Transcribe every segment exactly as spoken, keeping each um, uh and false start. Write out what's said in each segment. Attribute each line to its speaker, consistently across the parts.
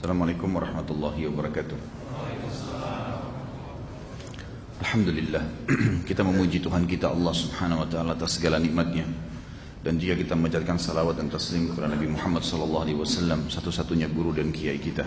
Speaker 1: Assalamualaikum warahmatullahi wabarakatuh. Alhamdulillah, kita memuji Tuhan kita Allah subhanahu wa ta'ala atas segala nikmatnya. Dan juga kita mengucapkan salawat dan taslim kepada Nabi Muhammad sallallahu alaihi wasallam, satu-satunya guru dan kiai kita.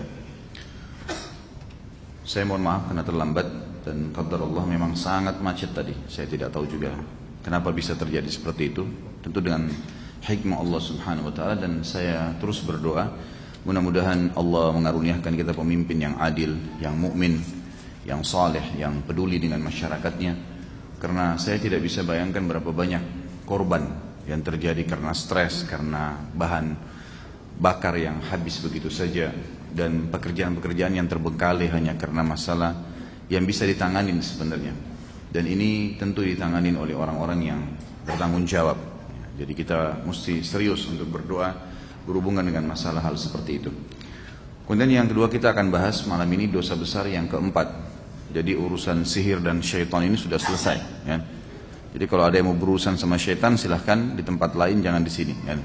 Speaker 1: Saya mohon maaf karena terlambat dan qadar Allah memang sangat macet tadi. Saya tidak tahu juga kenapa bisa terjadi seperti itu. Tentu dengan hikmah Allah subhanahu wa ta'ala, dan saya terus berdoa mudah-mudahan Allah mengaruniakan kita pemimpin yang adil, yang mukmin, yang saleh, yang peduli dengan masyarakatnya. Karena saya tidak bisa bayangkan berapa banyak korban yang terjadi karena stres, karena bahan bakar yang habis begitu saja, dan pekerjaan-pekerjaan yang terbengkalai hanya karena masalah yang bisa ditanganin sebenarnya. Dan ini tentu ditanganin oleh orang-orang yang bertanggung jawab. Jadi kita mesti serius untuk berdoa berhubungan dengan masalah hal seperti itu. Kemudian yang kedua, kita akan bahas malam ini dosa besar yang keempat. Jadi urusan sihir dan syaitan ini sudah selesai, ya. Jadi kalau ada yang mau berurusan sama syaitan, silahkan di tempat lain, jangan di sini, ya.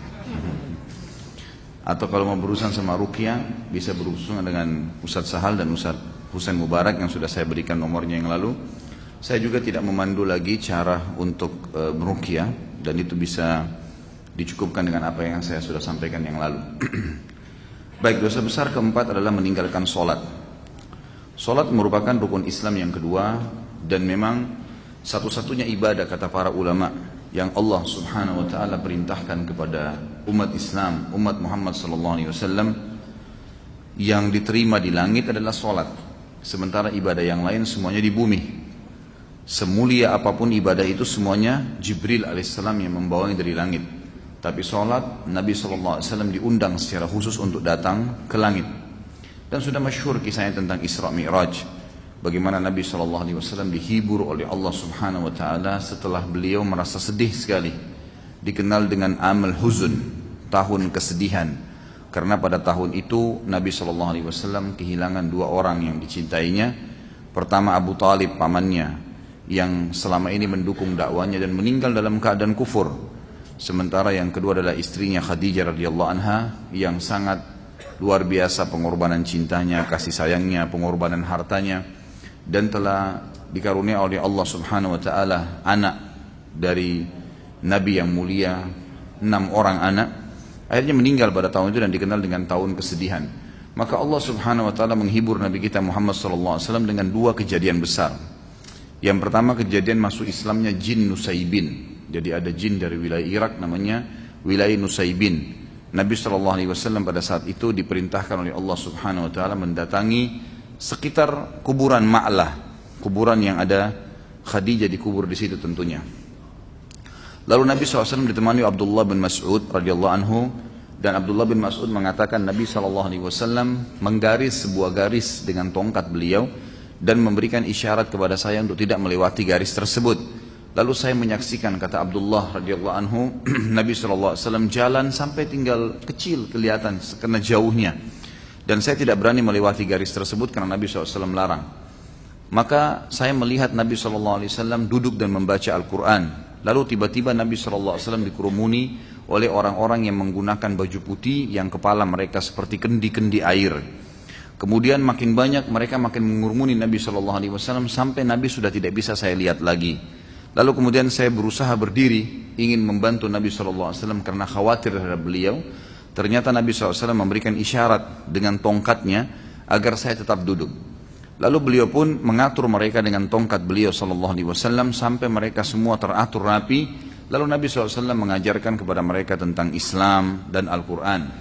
Speaker 1: Atau kalau mau berurusan sama ruqyah, bisa berurusan dengan Ustadz Sahal dan Ustadz Husain Mubarak yang sudah saya berikan nomornya yang lalu. Saya juga tidak memandu lagi cara untuk e, meruqyah, dan itu bisa dicukupkan dengan apa yang saya sudah sampaikan yang lalu. Baik, dosa besar keempat adalah meninggalkan sholat. Sholat merupakan rukun Islam yang kedua, dan memang satu-satunya ibadah, kata para ulama, yang Allah subhanahu wa ta'ala perintahkan kepada umat Islam, umat Muhammad sallallahu alaihi wasallam, yang diterima di langit adalah sholat. Sementara ibadah yang lain semuanya di bumi. Semulia apapun ibadah itu, semuanya Jibril alaihissalam yang membawanya dari langit. Tapi sholat, Nabi shallallahu alaihi wasallam diundang secara khusus untuk datang ke langit. Dan sudah masyhur kisahnya tentang Isra Mi'raj, bagaimana Nabi shallallahu alaihi wasallam dihibur oleh Allah subhanahu wa ta'ala setelah beliau merasa sedih sekali. Dikenal dengan amal huzun, tahun kesedihan. Karena pada tahun itu Nabi shallallahu alaihi wasallam kehilangan dua orang yang dicintainya. Pertama Abu Talib, pamannya, yang selama ini mendukung dakwanya dan meninggal dalam keadaan kufur. Sementara yang kedua adalah istrinya Khadijah radhiyallahu anha, yang sangat luar biasa pengorbanan cintanya, kasih sayangnya, pengorbanan hartanya, dan telah dikarunia oleh Allah subhanahu wa ta'ala anak dari Nabi yang mulia, enam orang anak. Akhirnya meninggal pada tahun itu dan dikenal dengan tahun kesedihan. Maka Allah subhanahu wa ta'ala menghibur Nabi kita Muhammad sallallahu alaihi wasallam dengan dua kejadian besar. Yang pertama, kejadian masuk Islamnya jin Nusaybin. Jadi ada jin dari wilayah Irak namanya wilayah Nusaybin. Nabi shallallahu alaihi wasallam pada saat itu diperintahkan oleh Allah subhanahu wa ta'ala mendatangi sekitar kuburan Ma'lah, kuburan yang ada Khadijah dikubur di situ tentunya. Lalu Nabi shallallahu alaihi wasallam ditemani Abdullah bin Mas'ud radhiyallahu anhu, dan Abdullah bin Mas'ud mengatakan Nabi shallallahu alaihi wasallam menggaris sebuah garis dengan tongkat beliau dan memberikan isyarat kepada saya untuk tidak melewati garis tersebut. Lalu saya menyaksikan, kata Abdullah radhiyallahu anhu, Nabi shallallahu alaihi wasallam jalan sampai tinggal kecil kelihatan karena jauhnya, dan saya tidak berani melewati garis tersebut karena Nabi shallallahu alaihi wasallam larang. Maka saya melihat Nabi shallallahu alaihi wasallam duduk dan membaca Al-Quran. Lalu tiba-tiba Nabi shallallahu alaihi wasallam dikerumuni oleh orang-orang yang menggunakan baju putih yang kepala mereka seperti kendi-kendi air. Kemudian makin banyak mereka, makin mengurumuni Nabi shallallahu alaihi wasallam sampai Nabi sudah tidak bisa saya lihat lagi. Lalu kemudian saya berusaha berdiri, ingin membantu Nabi shallallahu alaihi wasallam karena khawatir terhadap beliau. Ternyata Nabi shallallahu alaihi wasallam memberikan isyarat dengan tongkatnya agar saya tetap duduk. Lalu beliau pun mengatur mereka dengan tongkat beliau shallallahu alaihi wasallam sampai mereka semua teratur rapi. Lalu Nabi shallallahu alaihi wasallam mengajarkan kepada mereka tentang Islam dan Al-Quran.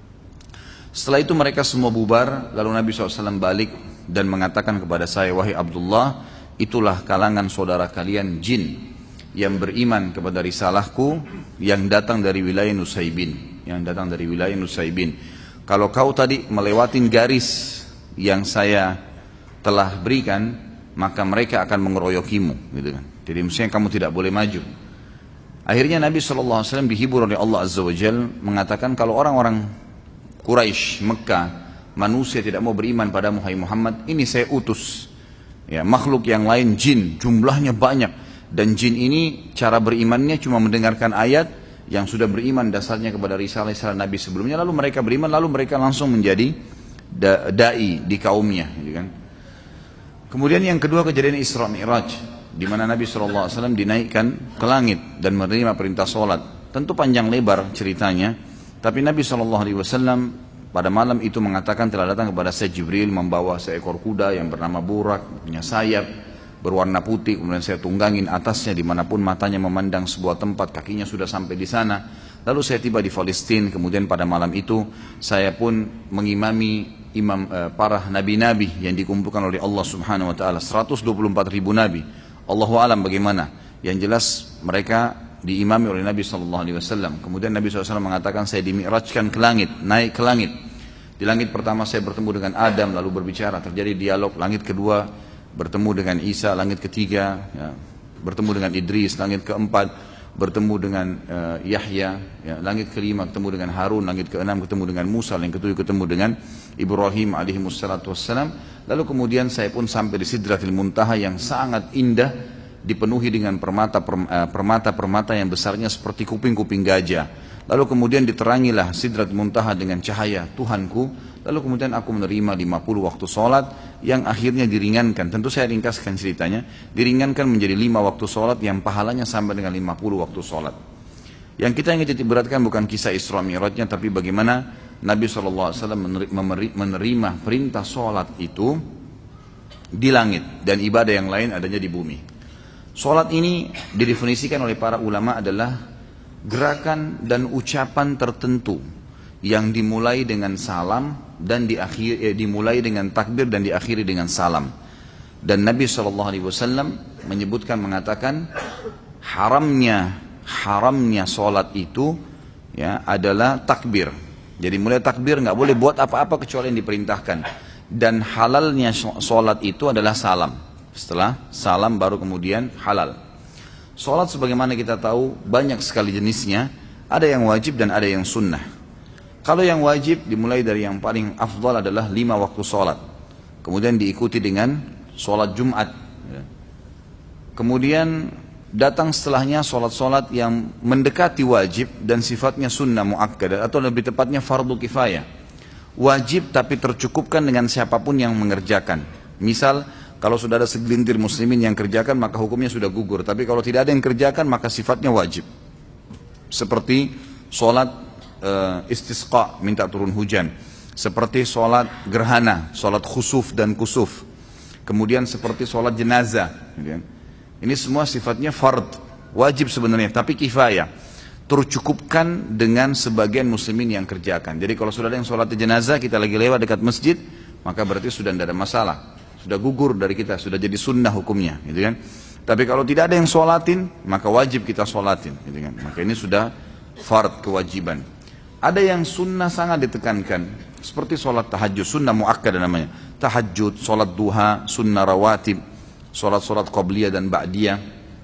Speaker 1: Setelah itu mereka semua bubar. Lalu Nabi shallallahu alaihi wasallam balik dan mengatakan kepada saya, wahai Abdullah, itulah kalangan saudara kalian jin yang beriman kepada risalahku, yang datang dari wilayah Nusaybin, yang datang dari wilayah Nusaybin. Kalau kau tadi melewatin garis yang saya telah berikan, maka mereka akan mengeroyokimu, gitu kan. Jadi mestinya kamu tidak boleh maju. Akhirnya Nabi shallallahu alaihi wasallam dihibur oleh Allah azza wa jalla, mengatakan kalau orang-orang Quraisy Mekah, manusia tidak mau beriman padamu hai Muhammad, ini saya utus. Ya, makhluk yang lain jin, jumlahnya banyak, dan jin ini cara berimannya cuma mendengarkan ayat yang sudah beriman dasarnya kepada risalah-risalah Nabi sebelumnya, lalu mereka beriman, lalu mereka langsung menjadi da, dai di kaumnya, gitu kan. Kemudian yang kedua kejadian Isra Mi'raj, di mana Nabi shallallahu alaihi wasallam dinaikkan ke langit dan menerima perintah sholat. Tentu panjang lebar ceritanya, tapi Nabi shallallahu alaihi wasallam pada malam itu mengatakan telah datang kepada saya Jibril membawa seekor kuda yang bernama Burak, punya sayap berwarna putih, kemudian saya tunggangin atasnya dimanapun matanya memandang sebuah tempat, kakinya sudah sampai di sana. Lalu saya tiba di Palestina, kemudian pada malam itu saya pun mengimami imam eh, para nabi-nabi yang dikumpulkan oleh Allah Subhanahu Wa Taala, seratus dua puluh empat ribu nabi. Allahu alam bagaimana. Yang jelas mereka diimami oleh Nabi Sallallahu Alaihi Wasallam. Kemudian Nabi Sallallahu Alaihi Wasallam mengatakan saya dimi'rajkan ke langit, naik ke langit. Di langit pertama saya bertemu dengan Adam, lalu berbicara, terjadi dialog. Langit kedua bertemu dengan Isa, langit ketiga ya, bertemu dengan Idris, langit keempat bertemu dengan uh, Yahya, ya, langit kelima ketemu dengan Harun, langit keenam ketemu dengan Musa, langit ketujuh ketemu dengan Ibrahim alaihi wassalatu wassalam. Lalu kemudian saya pun sampai di Sidratil Muntaha yang sangat indah, dipenuhi dengan permata permata permata yang besarnya seperti kuping-kuping gajah. Lalu kemudian diterangilah Sidratil Muntaha dengan cahaya Tuhanku. Lalu kemudian aku menerima lima puluh waktu sholat yang akhirnya diringankan. Tentu saya ringkaskan ceritanya. Diringankan menjadi lima waktu sholat yang pahalanya sampai dengan lima puluh waktu sholat. Yang kita ingin titik beratkan bukan kisah Isra Mi'rajnya, tapi bagaimana Nabi shallallahu alaihi wasallam menerima perintah sholat itu di langit. Dan ibadah yang lain adanya di bumi. Sholat ini didefinisikan oleh para ulama adalah gerakan dan ucapan tertentu yang dimulai dengan salam dan diakhiri, eh, dimulai dengan takbir dan diakhiri dengan salam. Dan Nabi shallallahu alaihi wasallam menyebutkan, mengatakan haramnya haramnya sholat itu ya adalah takbir. Jadi mulai takbir nggak boleh buat apa-apa kecuali yang diperintahkan. Dan halalnya sholat itu adalah salam. Setelah salam baru kemudian halal. Sholat sebagaimana kita tahu banyak sekali jenisnya. Ada yang wajib dan ada yang sunnah. Kalau yang wajib dimulai dari yang paling afdal adalah lima waktu sholat. Kemudian diikuti dengan sholat Jumat. Kemudian datang setelahnya sholat-sholat yang mendekati wajib dan sifatnya sunnah mu'akkadah atau lebih tepatnya fardu kifayah. Wajib tapi tercukupkan dengan siapapun yang mengerjakan. Misal kalau sudah ada segelintir muslimin yang kerjakan maka hukumnya sudah gugur. Tapi kalau tidak ada yang kerjakan maka sifatnya wajib. Seperti sholat Uh, istisqa, minta turun hujan, seperti sholat gerhana, sholat khusuf dan kusuf, kemudian seperti sholat jenazah. Ini semua sifatnya fard, wajib sebenarnya, tapi kifayah, tercukupkan dengan sebagian muslimin yang kerjakan. Jadi kalau sudah ada yang sholat jenazah, kita lagi lewat dekat masjid, maka berarti sudah tidak ada masalah, sudah gugur dari kita, sudah jadi sunnah hukumnya, gitu kan. Tapi kalau tidak ada yang sholatin, maka wajib kita sholatin, gitu kan. Maka ini sudah fard, kewajiban. Ada yang sunnah sangat ditekankan, seperti sholat tahajud, sunnah mu'akkadah namanya. Tahajud, sholat duha, sunnah rawatib, sholat-sholat qabliyah dan ba'diyah.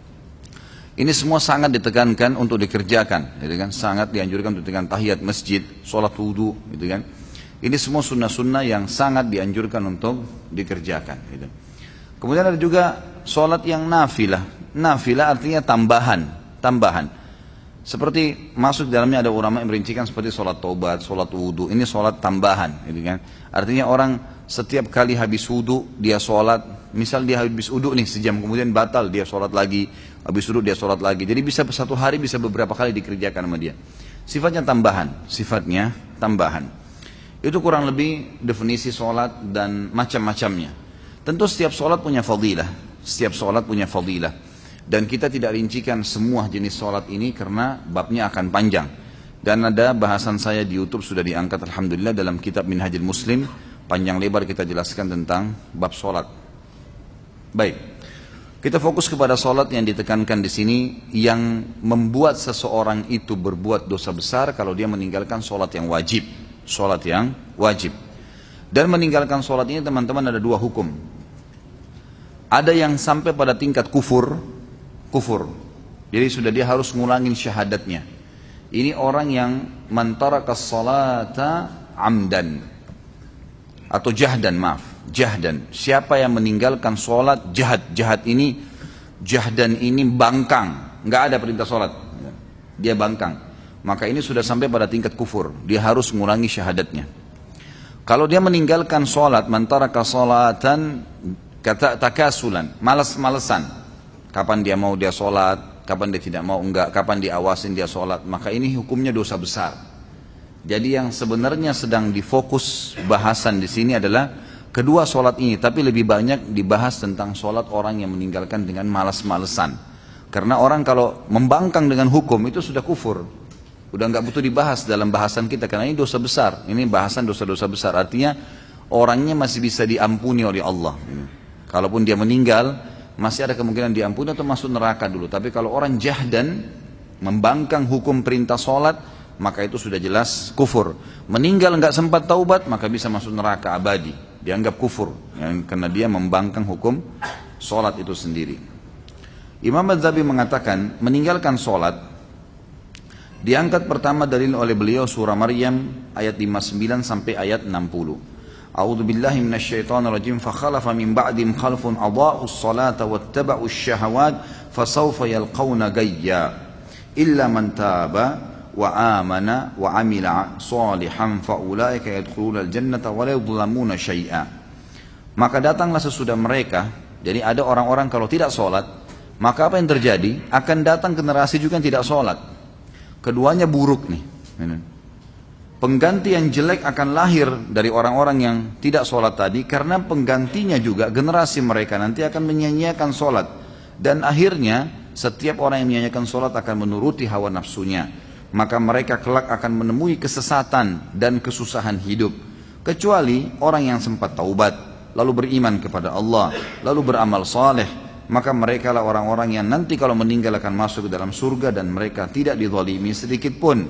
Speaker 1: Ini semua sangat ditekankan untuk dikerjakan, gitu kan? Sangat dianjurkan untuk dengan tahiyat masjid, sholat wudu, gitu kan? Ini semua sunnah-sunnah yang sangat dianjurkan untuk dikerjakan. Gitu. Kemudian ada juga sholat yang nafilah. Nafilah artinya tambahan, tambahan. Seperti masuk dalamnya ada ulama yang merincikan seperti sholat taubat, sholat wudu. Ini sholat tambahan, gitu kan? Artinya orang setiap kali habis wudu dia sholat. Misal dia habis wudu nih sejam kemudian batal dia sholat lagi, habis wudu dia sholat lagi. Jadi bisa satu hari bisa beberapa kali dikerjakan sama dia. Sifatnya tambahan, sifatnya tambahan. Itu kurang lebih definisi sholat dan macam-macamnya. Tentu setiap sholat punya fadilah, setiap sholat punya fadilah. Dan kita tidak rincikan semua jenis sholat ini karena babnya akan panjang. Dan ada bahasan saya di YouTube sudah diangkat alhamdulillah dalam kitab Minhajul Muslim. Panjang lebar kita jelaskan tentang bab sholat. Baik, kita fokus kepada sholat yang ditekankan di sini, yang membuat seseorang itu berbuat dosa besar kalau dia meninggalkan sholat yang wajib. Sholat yang wajib. Dan meninggalkan sholat ini teman-teman ada dua hukum. Ada yang sampai pada tingkat kufur. Kufur. Jadi sudah dia harus ngulangin syahadatnya. Ini orang yang mantarakas salata amdan atau jahdan, maaf, jahdan. Siapa yang meninggalkan sholat jahat, jahat ini, jahdan ini bangkang, nggak ada perintah sholat, dia bangkang. Maka ini sudah sampai pada tingkat kufur. Dia harus ngulangi syahadatnya. Kalau dia meninggalkan sholat, man taraka sholatan kata takasulan, malas-malesan. Kapan dia mau dia sholat, kapan dia tidak mau enggak, kapan diawasin dia sholat, maka ini hukumnya dosa besar. Jadi yang sebenarnya sedang difokus bahasan di sini adalah kedua sholat ini, tapi lebih banyak dibahas tentang sholat orang yang meninggalkan dengan malas-malesan. Karena orang kalau membangkang dengan hukum itu sudah kufur, udah nggak butuh dibahas dalam bahasan kita, karena ini dosa besar. Ini bahasan dosa-dosa besar, artinya orangnya masih bisa diampuni oleh Allah. Kalaupun dia meninggal, masih ada kemungkinan diampuni atau masuk neraka dulu. Tapi kalau orang jahdan, membangkang hukum perintah sholat, maka itu sudah jelas kufur. Meninggal nggak sempat taubat, maka bisa masuk neraka abadi, dianggap kufur, ya, karena dia membangkang hukum sholat itu sendiri. Imam Adz-Dzahabi mengatakan meninggalkan sholat diangkat pertama dalil oleh beliau surah Maryam ayat lima puluh sembilan sampai ayat enam puluh. A'udzu billahi minasyaitonir rajim, fa khalafa min ba'dihim khalfun adaa'us salata wattaba'us syahawat fasawfa yalqawna gayya illa man taba wa amana wa amila salihan fa ulaika yadkhuluna al-jannata wa la yudlamuna syai'a. Maka datanglah sesudah mereka, jadi ada orang-orang kalau tidak sholat, maka apa yang terjadi? Akan datang generasi juga yang tidak sholat. Keduanya buruk nih. Pengganti yang jelek akan lahir dari orang-orang yang tidak sholat tadi, karena penggantinya juga generasi mereka nanti akan menyia-nyiakan sholat. Dan akhirnya setiap orang yang menyia-nyiakan sholat akan menuruti hawa nafsunya. Maka mereka kelak akan menemui kesesatan dan kesusahan hidup. Kecuali orang yang sempat taubat, lalu beriman kepada Allah, lalu beramal saleh, maka mereka lah orang-orang yang nanti kalau meninggal akan masuk ke dalam surga dan mereka tidak dizalimi sedikit pun.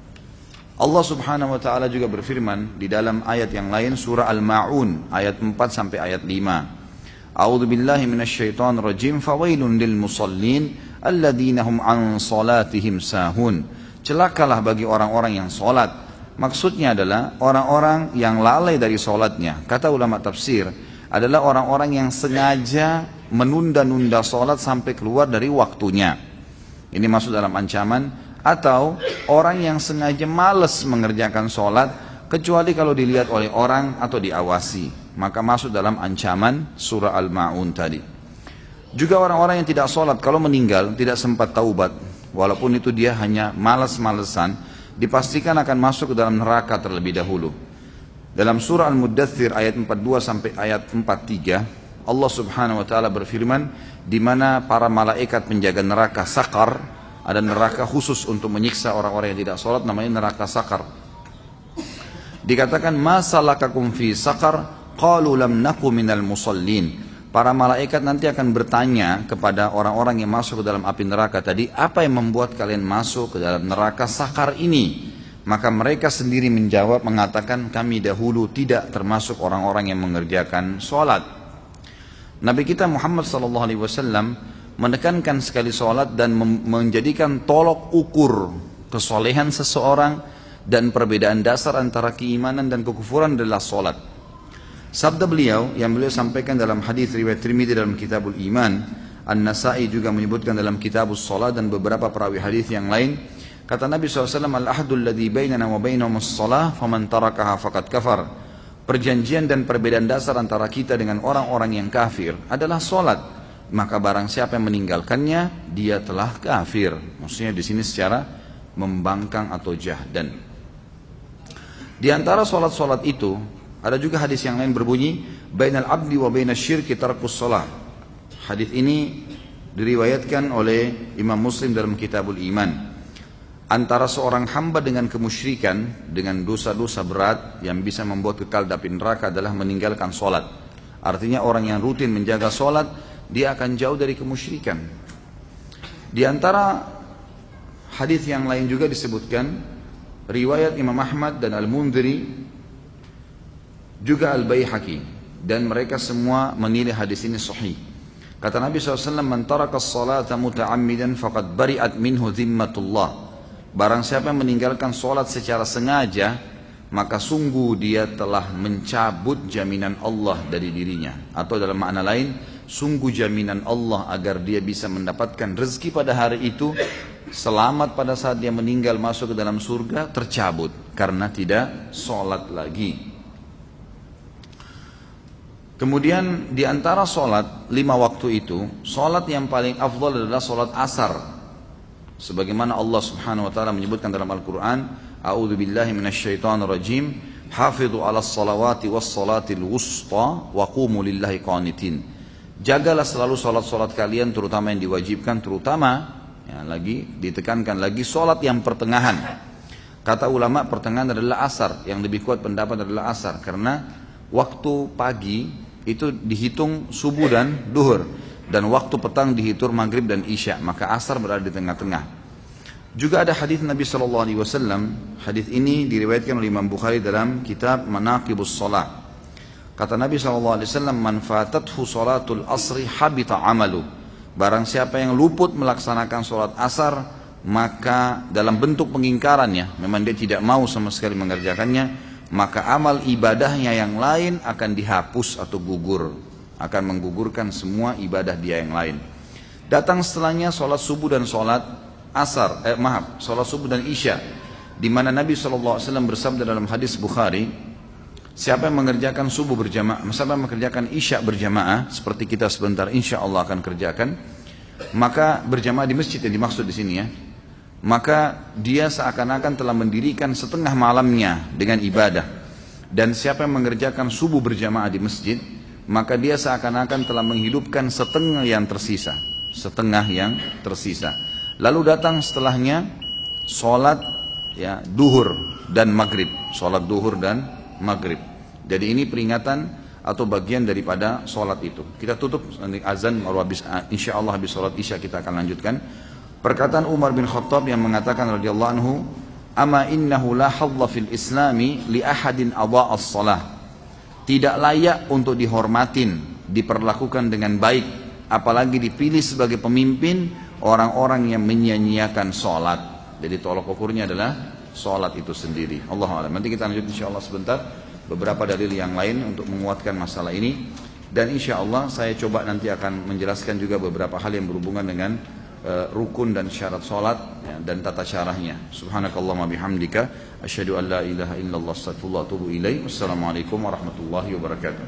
Speaker 1: Allah Subhanahu wa taala juga berfirman di dalam ayat yang lain surah Al-Ma'un ayat empat sampai ayat lima. A'udzu billahi minasyaitonir rajim, fawailun lil musallin alladzina hum an salatihim sahun. Celakalah bagi orang-orang yang sholat. Maksudnya adalah orang-orang yang lalai dari sholatnya. Kata ulama tafsir adalah orang-orang yang sengaja menunda-nunda sholat sampai keluar dari waktunya. Ini masuk dalam ancaman. Atau orang yang sengaja malas mengerjakan sholat, kecuali kalau dilihat oleh orang atau diawasi, maka masuk dalam ancaman surah Al-Ma'un tadi. Juga orang-orang yang tidak sholat kalau meninggal tidak sempat taubat, walaupun itu dia hanya malas-malesan, dipastikan akan masuk ke dalam neraka terlebih dahulu. Dalam surah Al-Muddathir ayat empat puluh dua sampai ayat empat puluh tiga, Allah Subhanahu wa taala berfirman di mana para malaikat penjaga neraka Sakar, ada neraka khusus untuk menyiksa orang-orang yang tidak sholat, namanya neraka Sakar. Dikatakan ma salakakum fi Sakar, qalu lam naku minal musallin. Para malaikat nanti akan bertanya kepada orang-orang yang masuk ke dalam api neraka tadi, apa yang membuat kalian masuk ke dalam neraka Sakar ini? Maka mereka sendiri menjawab, mengatakan kami dahulu tidak termasuk orang-orang yang mengerjakan sholat. Nabi kita Muhammad sallallahu alaihi wasallam menekankan sekali sholat dan menjadikan tolok ukur kesolehan seseorang dan perbedaan dasar antara keimanan dan kekufuran adalah sholat. Sabda beliau yang beliau sampaikan dalam hadis riwayat Tirmidzi dalam Kitabul Iman, An-Nasa'i juga menyebutkan dalam Kitabus Shalah dan beberapa perawi hadis yang lain. Kata Nabi shallallahu alaihi wasallam, al-ahdu alladhi bainana wa bainahumus shalah faman tarakaha faqad kafar. Perjanjian dan perbedaan dasar antara kita dengan orang-orang yang kafir adalah sholat. Maka barang siapa yang meninggalkannya, dia telah kafir. Maksudnya di sini secara membangkang atau jahdan. Di antara sholat-sholat itu ada juga hadis yang lain berbunyi bainal abdi wa bainasy syirki tarkus shalah. Hadis ini diriwayatkan oleh Imam Muslim dalam Kitabul Iman. Antara seorang hamba dengan kemusyrikan, dengan dosa-dosa berat yang bisa membuat kekal di api neraka adalah meninggalkan sholat. Artinya orang yang rutin menjaga sholat, dia akan jauh dari kemusyrikan. Di antara hadis yang lain juga disebutkan riwayat Imam Ahmad dan Al-Mundhiri juga Al-Baihaqi, dan mereka semua menilai hadis ini sahih. Kata Nabi shallallahu alaihi wasallam, man taraka as-salata muta'ammidan faqad bari'at minhu dhimmatullah. Barang siapa yang meninggalkan sholat secara sengaja, maka sungguh dia telah mencabut jaminan Allah dari dirinya. Atau dalam makna lain, sungguh jaminan Allah agar dia bisa mendapatkan rezeki pada hari itu, selamat pada saat dia meninggal masuk ke dalam surga, tercabut karena tidak sholat lagi. Kemudian di antara solat lima waktu itu, solat yang paling afdal adalah solat asar. Sebagaimana Allah Subhanahu Wa Taala menyebutkan dalam Al-Quran, A'udzu billahi minasyaitonir rajim, hafidhu 'alas salawati was salatil wusta wa qumu lillahi qanitin. Jagalah selalu solat-solat kalian, terutama yang diwajibkan, terutama ya, lagi ditekankan lagi solat yang pertengahan. Kata ulama pertengahan adalah asar, yang lebih kuat pendapat adalah asar, karena waktu pagi itu dihitung subuh dan duhur, dan waktu petang dihitung maghrib dan isya, maka asar berada di tengah-tengah. Juga ada hadis Nabi Shallallahu Alaihi Wasallam. Hadis ini diriwayatkan oleh Imam Bukhari dalam kitab Manaqibus Shalah. Kata Nabi Shallallahu Alaihi Wasallam, "Man fatathu salatul asri habita amalu." Barang siapa yang luput melaksanakan sholat asar, maka dalam bentuk pengingkarannya, memang dia tidak mau sama sekali mengerjakannya, maka amal ibadahnya yang lain akan dihapus atau gugur, akan menggugurkan semua ibadah dia yang lain. Datang setelahnya sholat subuh dan sholat asar, eh maaf, sholat subuh dan isya, di mana Nabi shallallahu alaihi wasallam bersabda dalam hadis Bukhari, siapa yang mengerjakan subuh berjamaah, siapa yang mengerjakan isya berjamaah, seperti kita sebentar insya Allah akan kerjakan, maka berjamaah di masjid yang dimaksud di sini ya, maka dia seakan-akan telah mendirikan setengah malamnya dengan ibadah. Dan siapa yang mengerjakan subuh berjamaah di masjid, maka dia seakan-akan telah menghidupkan setengah yang tersisa, setengah yang tersisa. Lalu datang setelahnya sholat ya duhur dan maghrib, sholat duhur dan maghrib. Jadi ini peringatan atau bagian daripada sholat itu. Kita tutup nanti azan, baru habis, insya Allah habis sholat isya kita akan lanjutkan. Perkataan Umar bin Khattab yang mengatakan radhiyallahu anhu, "Ama innahu la hadza fil islami li ahadin adha'a as-shalah." Tidak layak untuk dihormatin, diperlakukan dengan baik, apalagi dipilih sebagai pemimpin orang-orang yang menyia-nyiakan salat. Jadi tolak ukurnya adalah salat itu sendiri. Allahu a'lam. Nanti kita lanjut insyaallah sebentar beberapa dalil yang lain untuk menguatkan masalah ini, dan insyaallah saya coba nanti akan menjelaskan juga beberapa hal yang berhubungan dengan Uh, rukun dan syarat salat ya, dan tata caranya. Subhanakallahumma bihamdika asyhadu an la ilaha illallah astaghfirullah wa atubu ilaik. Wassalamualaikum warahmatullahi wabarakatuh.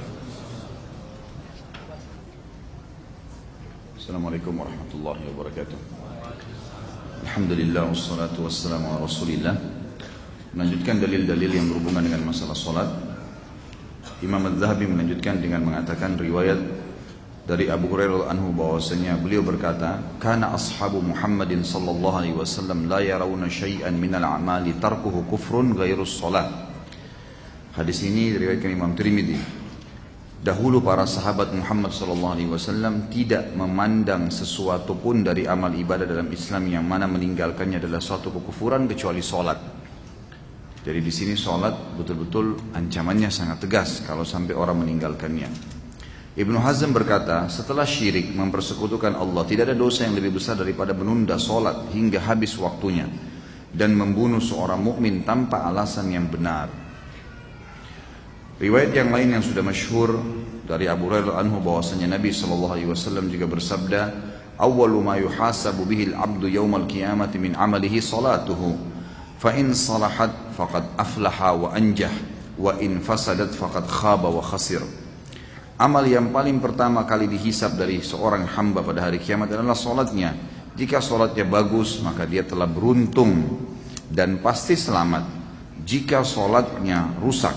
Speaker 1: Assalamualaikum warahmatullahi wabarakatuh. Alhamdulillah wassalatu wassalamu ala Rasulillah. Melanjutkan dalil-dalil yang berhubungan dengan masalah salat. Imam Az-Zahabi melanjutkan dengan mengatakan riwayat dari Abu Hurairah anhu bahwasanya beliau berkata, "Kana ashabu Muhammadin sallallahu alaihi wasallam la yarawna syai'an minal a'mali tarkuhu kufrun ghairus shalah." Hadis ini diriwayatkan Imam Tirmidzi. Dahulu para sahabat Muhammad sallallahu alaihi wasallam tidak memandang sesuatu pun dari amal ibadah dalam Islam yang mana meninggalkannya adalah suatu kekufuran kecuali salat. Jadi di sini salat betul-betul ancamannya sangat tegas kalau sampai orang meninggalkannya. Ibnu Hazm berkata, setelah syirik mempersekutukan Allah, tidak ada dosa yang lebih besar daripada menunda solat hingga habis waktunya dan membunuh seorang mukmin tanpa alasan yang benar. Riwayat yang lain yang sudah masyhur dari Abu Hurairah anhu bahwasanya Nabi sallallahu alaihi wasallam juga bersabda, "Awwalu ma yuhasabu bihi al-'abdu yawmal qiyamati min 'amalihi salatuhu, fa in salahat faqad aflaha wa anjah, wa in fasadat faqad khaba wa khasir." Amal yang paling pertama kali dihisab dari seorang hamba pada hari kiamat adalah solatnya. Jika solatnya bagus, maka dia telah beruntung dan pasti selamat. Jika solatnya rusak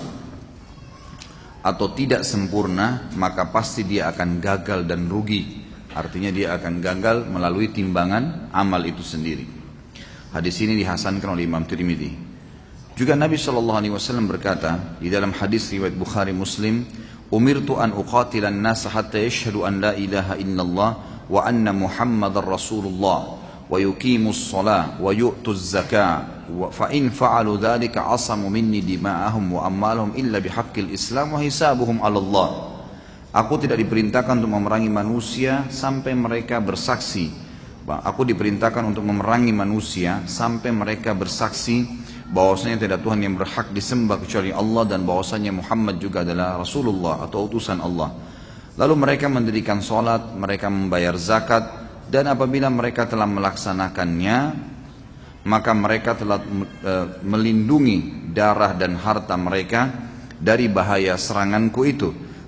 Speaker 1: atau tidak sempurna, maka pasti dia akan gagal dan rugi. Artinya dia akan gagal melalui timbangan amal itu sendiri. Hadis ini dihasankan oleh Imam Tirmidzi. Juga Nabi shallallahu alaihi wasallam berkata di dalam hadis riwayat Bukhari Muslim, "Umirtu an uqatilan nas hatta yashhadu an la ilaha illallah wa anna Muhammadar Rasulullah wa yuqimus shalah wa yu'tuz zakah wa fa in fa'alu dhalika 'asamu minni dima'ahum wa amwalahum illa bihaqqil Islam wa hisabuhum 'ala Allah." Aku tidak diperintahkan untuk memerangi manusia sampai mereka bersaksi. Aku diperintahkan untuk memerangi manusia sampai mereka bersaksi bahwasanya tidak Tuhan yang berhak disembah kecuali Allah dan bahwasanya Muhammad juga adalah Rasulullah atau utusan Allah. Lalu mereka mendirikan salat, mereka membayar zakat, dan apabila mereka telah melaksanakannya, maka mereka telah e, melindungi darah dan harta mereka dari bahaya seranganku itu.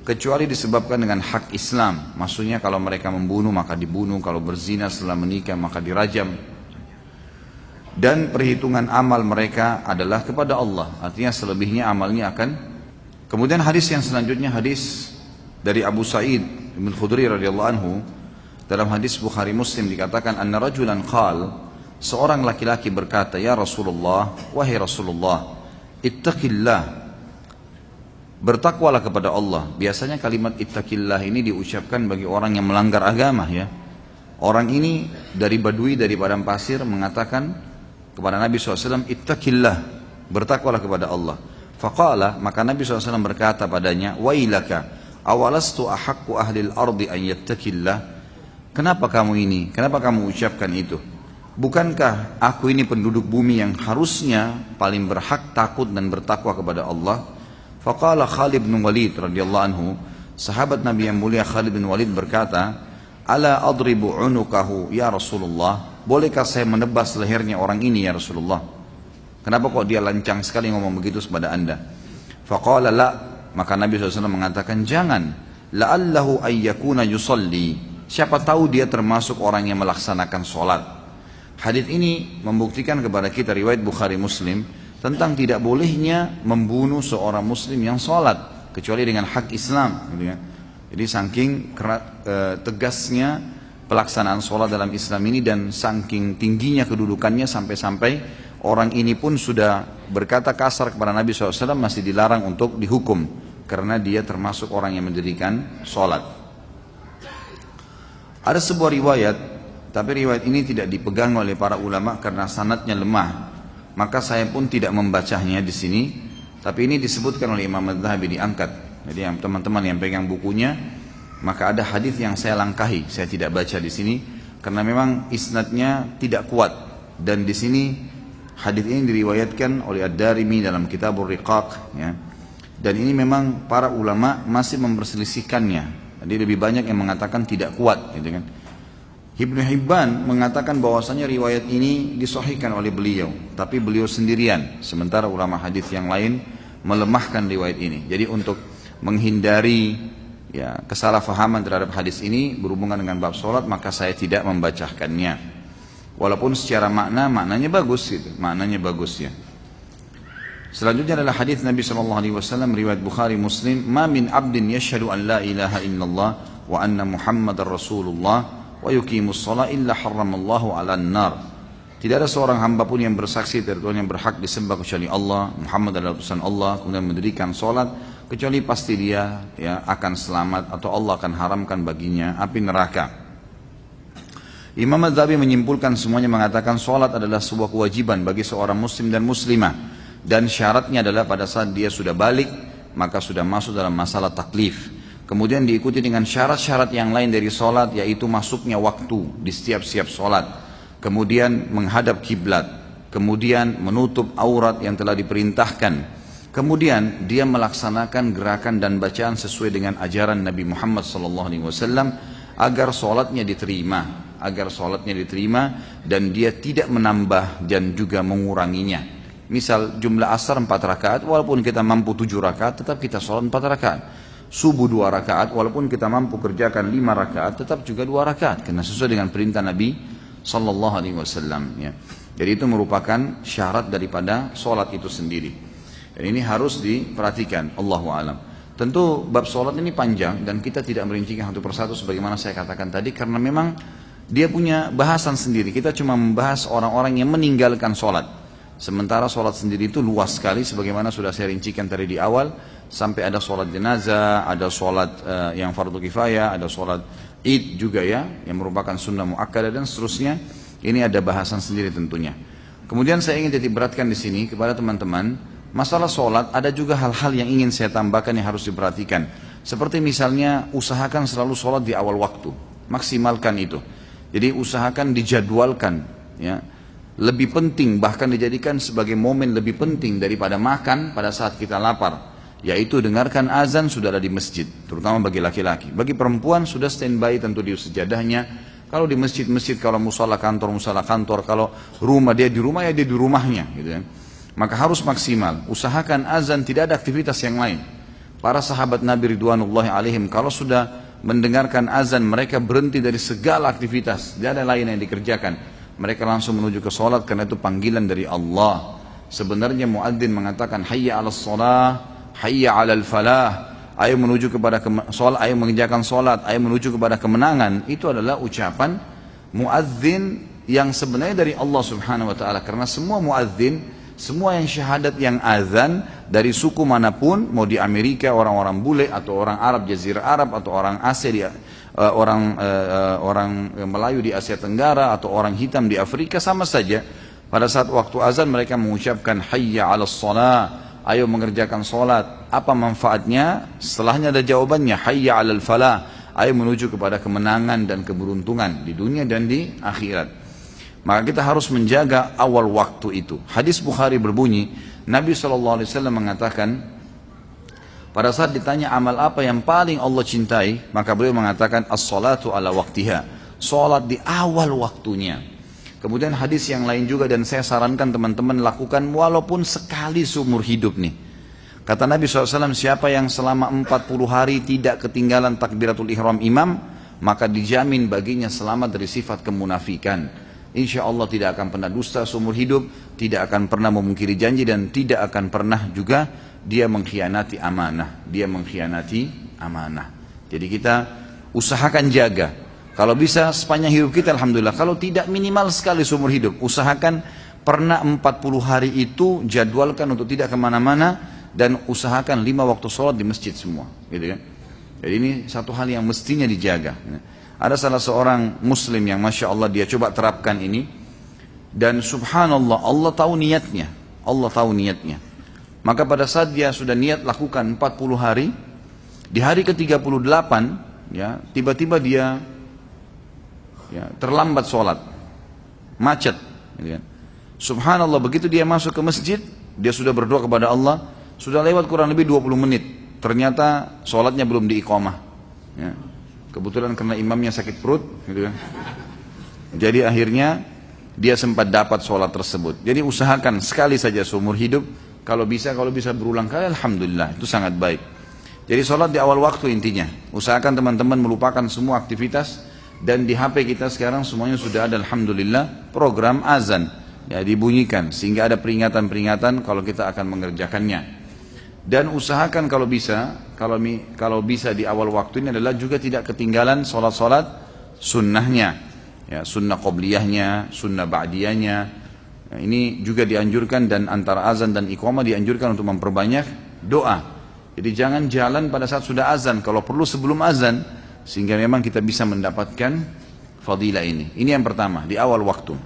Speaker 1: kecuali disebabkan dengan hak Islam. Maksudnya kalau mereka membunuh maka dibunuh, kalau berzina setelah menikah maka dirajam. Dan perhitungan amal mereka adalah kepada Allah. Artinya selebihnya amalnya akan. Kemudian hadis yang selanjutnya, hadis dari Abu Sa'id bin Khudri radhiyallahu anhu. Dalam hadis Bukhari Muslim dikatakan, anna rajulan qal, seorang laki-laki berkata, ya Rasulullah, wahai Rasulullah, ittaqillah, bertakwalah kepada Allah. Biasanya kalimat ittaqillah ini diucapkan bagi orang yang melanggar agama, ya. Orang ini dari Badui, dari padang pasir, mengatakan kepada Nabi shallallahu alaihi wasallam, ittaqillah, bertakwalah kepada Allah. Faqala, maka Nabi shallallahu alaihi wasallam berkata padanya, wailaka, awalastu ahaqqu ahlil ardi an yattaqillah. Kenapa kamu ini, kenapa kamu ucapkan itu? Bukankah aku ini penduduk bumi yang harusnya paling berhak takut dan bertakwa kepada Allah? Faqala Khalid bin Walid radhiyallahu anhu, sahabat Nabi yang mulia Khalid bin Walid berkata, ala adribu unukahu ya Rasulullah, bolehkah saya menebas lehernya orang ini ya Rasulullah? Kenapa kok dia lancang sekali ngomong begitu kepada anda? Faqala la, maka Nabi shallallahu alaihi wasallam mengatakan, jangan, la'allahu ayyakuna yusalli, siapa tahu dia termasuk orang yang melaksanakan sholat. Hadis ini membuktikan kepada kita riwayat Bukhari Muslim tentang tidak bolehnya membunuh seorang muslim yang sholat kecuali dengan hak Islam, gitu ya. Jadi saking kerat, e, tegasnya pelaksanaan sholat dalam Islam ini dan saking tingginya kedudukannya sampai-sampai orang ini pun sudah berkata kasar kepada Nabi shallallahu alaihi wasallam masih dilarang untuk dihukum karena dia termasuk orang yang mendirikan sholat. Ada sebuah riwayat, tapi riwayat ini tidak dipegang oleh para ulama karena sanadnya lemah. Maka saya pun tidak membacanya di sini, tapi ini disebutkan oleh Imam Az-Zahabi, diangkat. Jadi yang teman-teman yang pegang bukunya, maka ada hadis yang saya langkahi, saya tidak baca di sini karena memang isnadnya tidak kuat. Dan di sini hadis ini diriwayatkan oleh Ad-Darimi dalam Kitabur Riqaq, ya. Dan ini memang para ulama masih memperselisihkannya. Jadi lebih banyak yang mengatakan tidak kuat, gitu kan. Ibnu Hibban mengatakan bahwasanya riwayat ini disahihkan oleh beliau, tapi beliau sendirian, sementara ulama hadis yang lain melemahkan riwayat ini. Jadi untuk menghindari ya kesalahpahaman terhadap hadis ini berhubungan dengan bab sholat, maka saya tidak membacakannya. Walaupun secara makna maknanya bagus, gitu, maknanya bagus ya. Selanjutnya adalah hadis Nabi shallallahu alaihi wasallam riwayat Bukhari Muslim, ma min abdin yashhadu an la ilaha illallah wa anna Muhammadar Rasulullah wa yuqimus shalah illa harramallahu 'alan nar. Tidak ada seorang hamba pun yang bersaksi dari Tuhan yang berhak disembah kecuali Allah, Muhammad adalah utusan Allah, kemudian mendirikan salat, kecuali pasti dia ya akan selamat atau Allah akan haramkan baginya api neraka. Imam Az-Zahabi menyimpulkan semuanya mengatakan salat adalah sebuah kewajiban bagi seorang muslim dan muslimah, dan syaratnya adalah pada saat dia sudah balik maka sudah masuk dalam masalah taklif. Kemudian diikuti dengan syarat-syarat yang lain dari sholat, yaitu masuknya waktu di setiap-setiap sholat. Kemudian menghadap kiblat. Kemudian menutup aurat yang telah diperintahkan. Kemudian dia melaksanakan gerakan dan bacaan sesuai dengan ajaran Nabi Muhammad shallallahu alaihi wasallam agar sholatnya diterima. Agar sholatnya diterima dan dia tidak menambah dan juga menguranginya. Misal jumlah asar empat rakaat, walaupun kita mampu tujuh rakaat, tetap kita sholat empat rakaat. Subuh dua rakaat, walaupun kita mampu kerjakan lima rakaat, tetap juga dua rakaat, karena sesuai dengan perintah Nabi Sallallahu Alaihi Wasallam. Ya. Jadi itu merupakan syarat daripada sholat itu sendiri. Dan ini harus diperhatikan. Allahu a'lam. Tentu bab sholat ini panjang dan kita tidak merincikan satu persatu sebagaimana saya katakan tadi, karena memang dia punya bahasan sendiri. Kita cuma membahas orang-orang yang meninggalkan sholat. Sementara sholat sendiri itu luas sekali, sebagaimana sudah saya rincikan tadi di awal, sampai ada sholat jenazah, ada sholat uh, yang fardu kifayah, ada sholat id juga ya, yang merupakan sunnah muakkadah dan seterusnya. Ini ada bahasan sendiri tentunya. Kemudian saya ingin titik beratkan di sini kepada teman-teman, masalah sholat ada juga hal-hal yang ingin saya tambahkan yang harus diperhatikan. Seperti misalnya usahakan selalu sholat di awal waktu, maksimalkan itu. Jadi usahakan dijadwalkan, ya. Lebih penting, bahkan dijadikan sebagai momen lebih penting daripada makan pada saat kita lapar, yaitu dengarkan azan sudah ada di masjid, terutama bagi laki-laki. Bagi perempuan sudah standby tentu di sejadahnya. Kalau di masjid-masjid, kalau musala kantor, musala kantor, kalau rumah dia di rumah, ya dia di rumahnya, gitu kan. Maka harus maksimal, usahakan azan, tidak ada aktivitas yang lain. Para sahabat Nabi Ridwanullahi alaihim kalau sudah mendengarkan azan mereka berhenti dari segala aktivitas, tidak ada lain yang dikerjakan. Mereka langsung menuju ke sholat karena itu panggilan dari Allah. Sebenarnya muadzin mengatakan hayya 'alas shalah, hayya 'alal falah, ayo menuju kepada sholat, ayo mengerjakan sholat, ayo menuju kepada kemenangan. Itu adalah ucapan muadzin yang sebenarnya dari Allah Subhanahu wa taala, karena semua muadzin, semua yang syahadat yang azan dari suku manapun, mau di Amerika orang-orang bule atau orang Arab Jazirah Arab atau orang Asia di, uh, orang uh, orang Melayu di Asia Tenggara atau orang hitam di Afrika, sama saja. Pada saat waktu azan mereka mengucapkan hayya 'alas shalah, ayo mengerjakan salat. Apa manfaatnya? Setelahnya ada jawabannya, hayya 'alal falah, ayo menuju kepada kemenangan dan keberuntungan di dunia dan di akhirat. Maka kita harus menjaga awal waktu itu. Hadis Bukhari berbunyi, Nabi shallallahu alaihi wasallam mengatakan, pada saat ditanya amal apa yang paling Allah cintai, maka beliau mengatakan as-salatu ala waktiha, salat di awal waktunya. Kemudian hadis yang lain juga, dan saya sarankan teman-teman lakukan walaupun sekali seumur hidup nih. Kata Nabi shallallahu alaihi wasallam, siapa yang selama empat puluh hari tidak ketinggalan takbiratul ihram imam, maka dijamin baginya selamat dari sifat kemunafikan. Insya Allah tidak akan pernah dusta seumur hidup, tidak akan pernah memungkiri janji, dan tidak akan pernah juga dia mengkhianati amanah. Dia mengkhianati amanah. Jadi kita usahakan jaga. Kalau bisa sepanjang hidup kita alhamdulillah. Kalau tidak minimal sekali seumur hidup. Usahakan pernah empat puluh hari itu jadwalkan untuk tidak kemana-mana, dan usahakan lima waktu sholat di masjid semua. Gitu kan? Jadi ini satu hal yang mestinya dijaga. Ada salah seorang muslim yang Masya Allah dia coba terapkan ini, dan subhanallah Allah tahu niatnya, Allah tahu niatnya. Maka pada saat dia sudah niat lakukan empat puluh hari, di hari ke tiga puluh delapan ya, tiba-tiba dia ya, terlambat sholat, macet gitu kan. Subhanallah, begitu dia masuk ke masjid, dia sudah berdoa kepada Allah, sudah lewat kurang lebih dua puluh menit, ternyata sholatnya belum diiqamah ya. Kebetulan karena imamnya sakit perut gitu kan. Jadi akhirnya dia sempat dapat sholat tersebut. Jadi usahakan sekali saja seumur hidup. Kalau bisa, kalau bisa berulang kali alhamdulillah, itu sangat baik. Jadi sholat di awal waktu intinya. Usahakan teman-teman melupakan semua aktivitas. Dan di H P kita sekarang semuanya sudah ada alhamdulillah program azan ya, dibunyikan sehingga ada peringatan-peringatan kalau kita akan mengerjakannya. Dan usahakan kalau bisa, kalau kalau bisa di awal waktu ini adalah juga tidak ketinggalan sholat-sholat sunnahnya, ya, sunnah qobliyahnya, sunnah ba'diyahnya. Ya, ini juga dianjurkan, dan antara azan dan iqamah dianjurkan untuk memperbanyak doa. Jadi jangan jalan pada saat sudah azan, kalau perlu sebelum azan, sehingga memang kita bisa mendapatkan fadilah ini. Ini yang pertama, di awal waktu.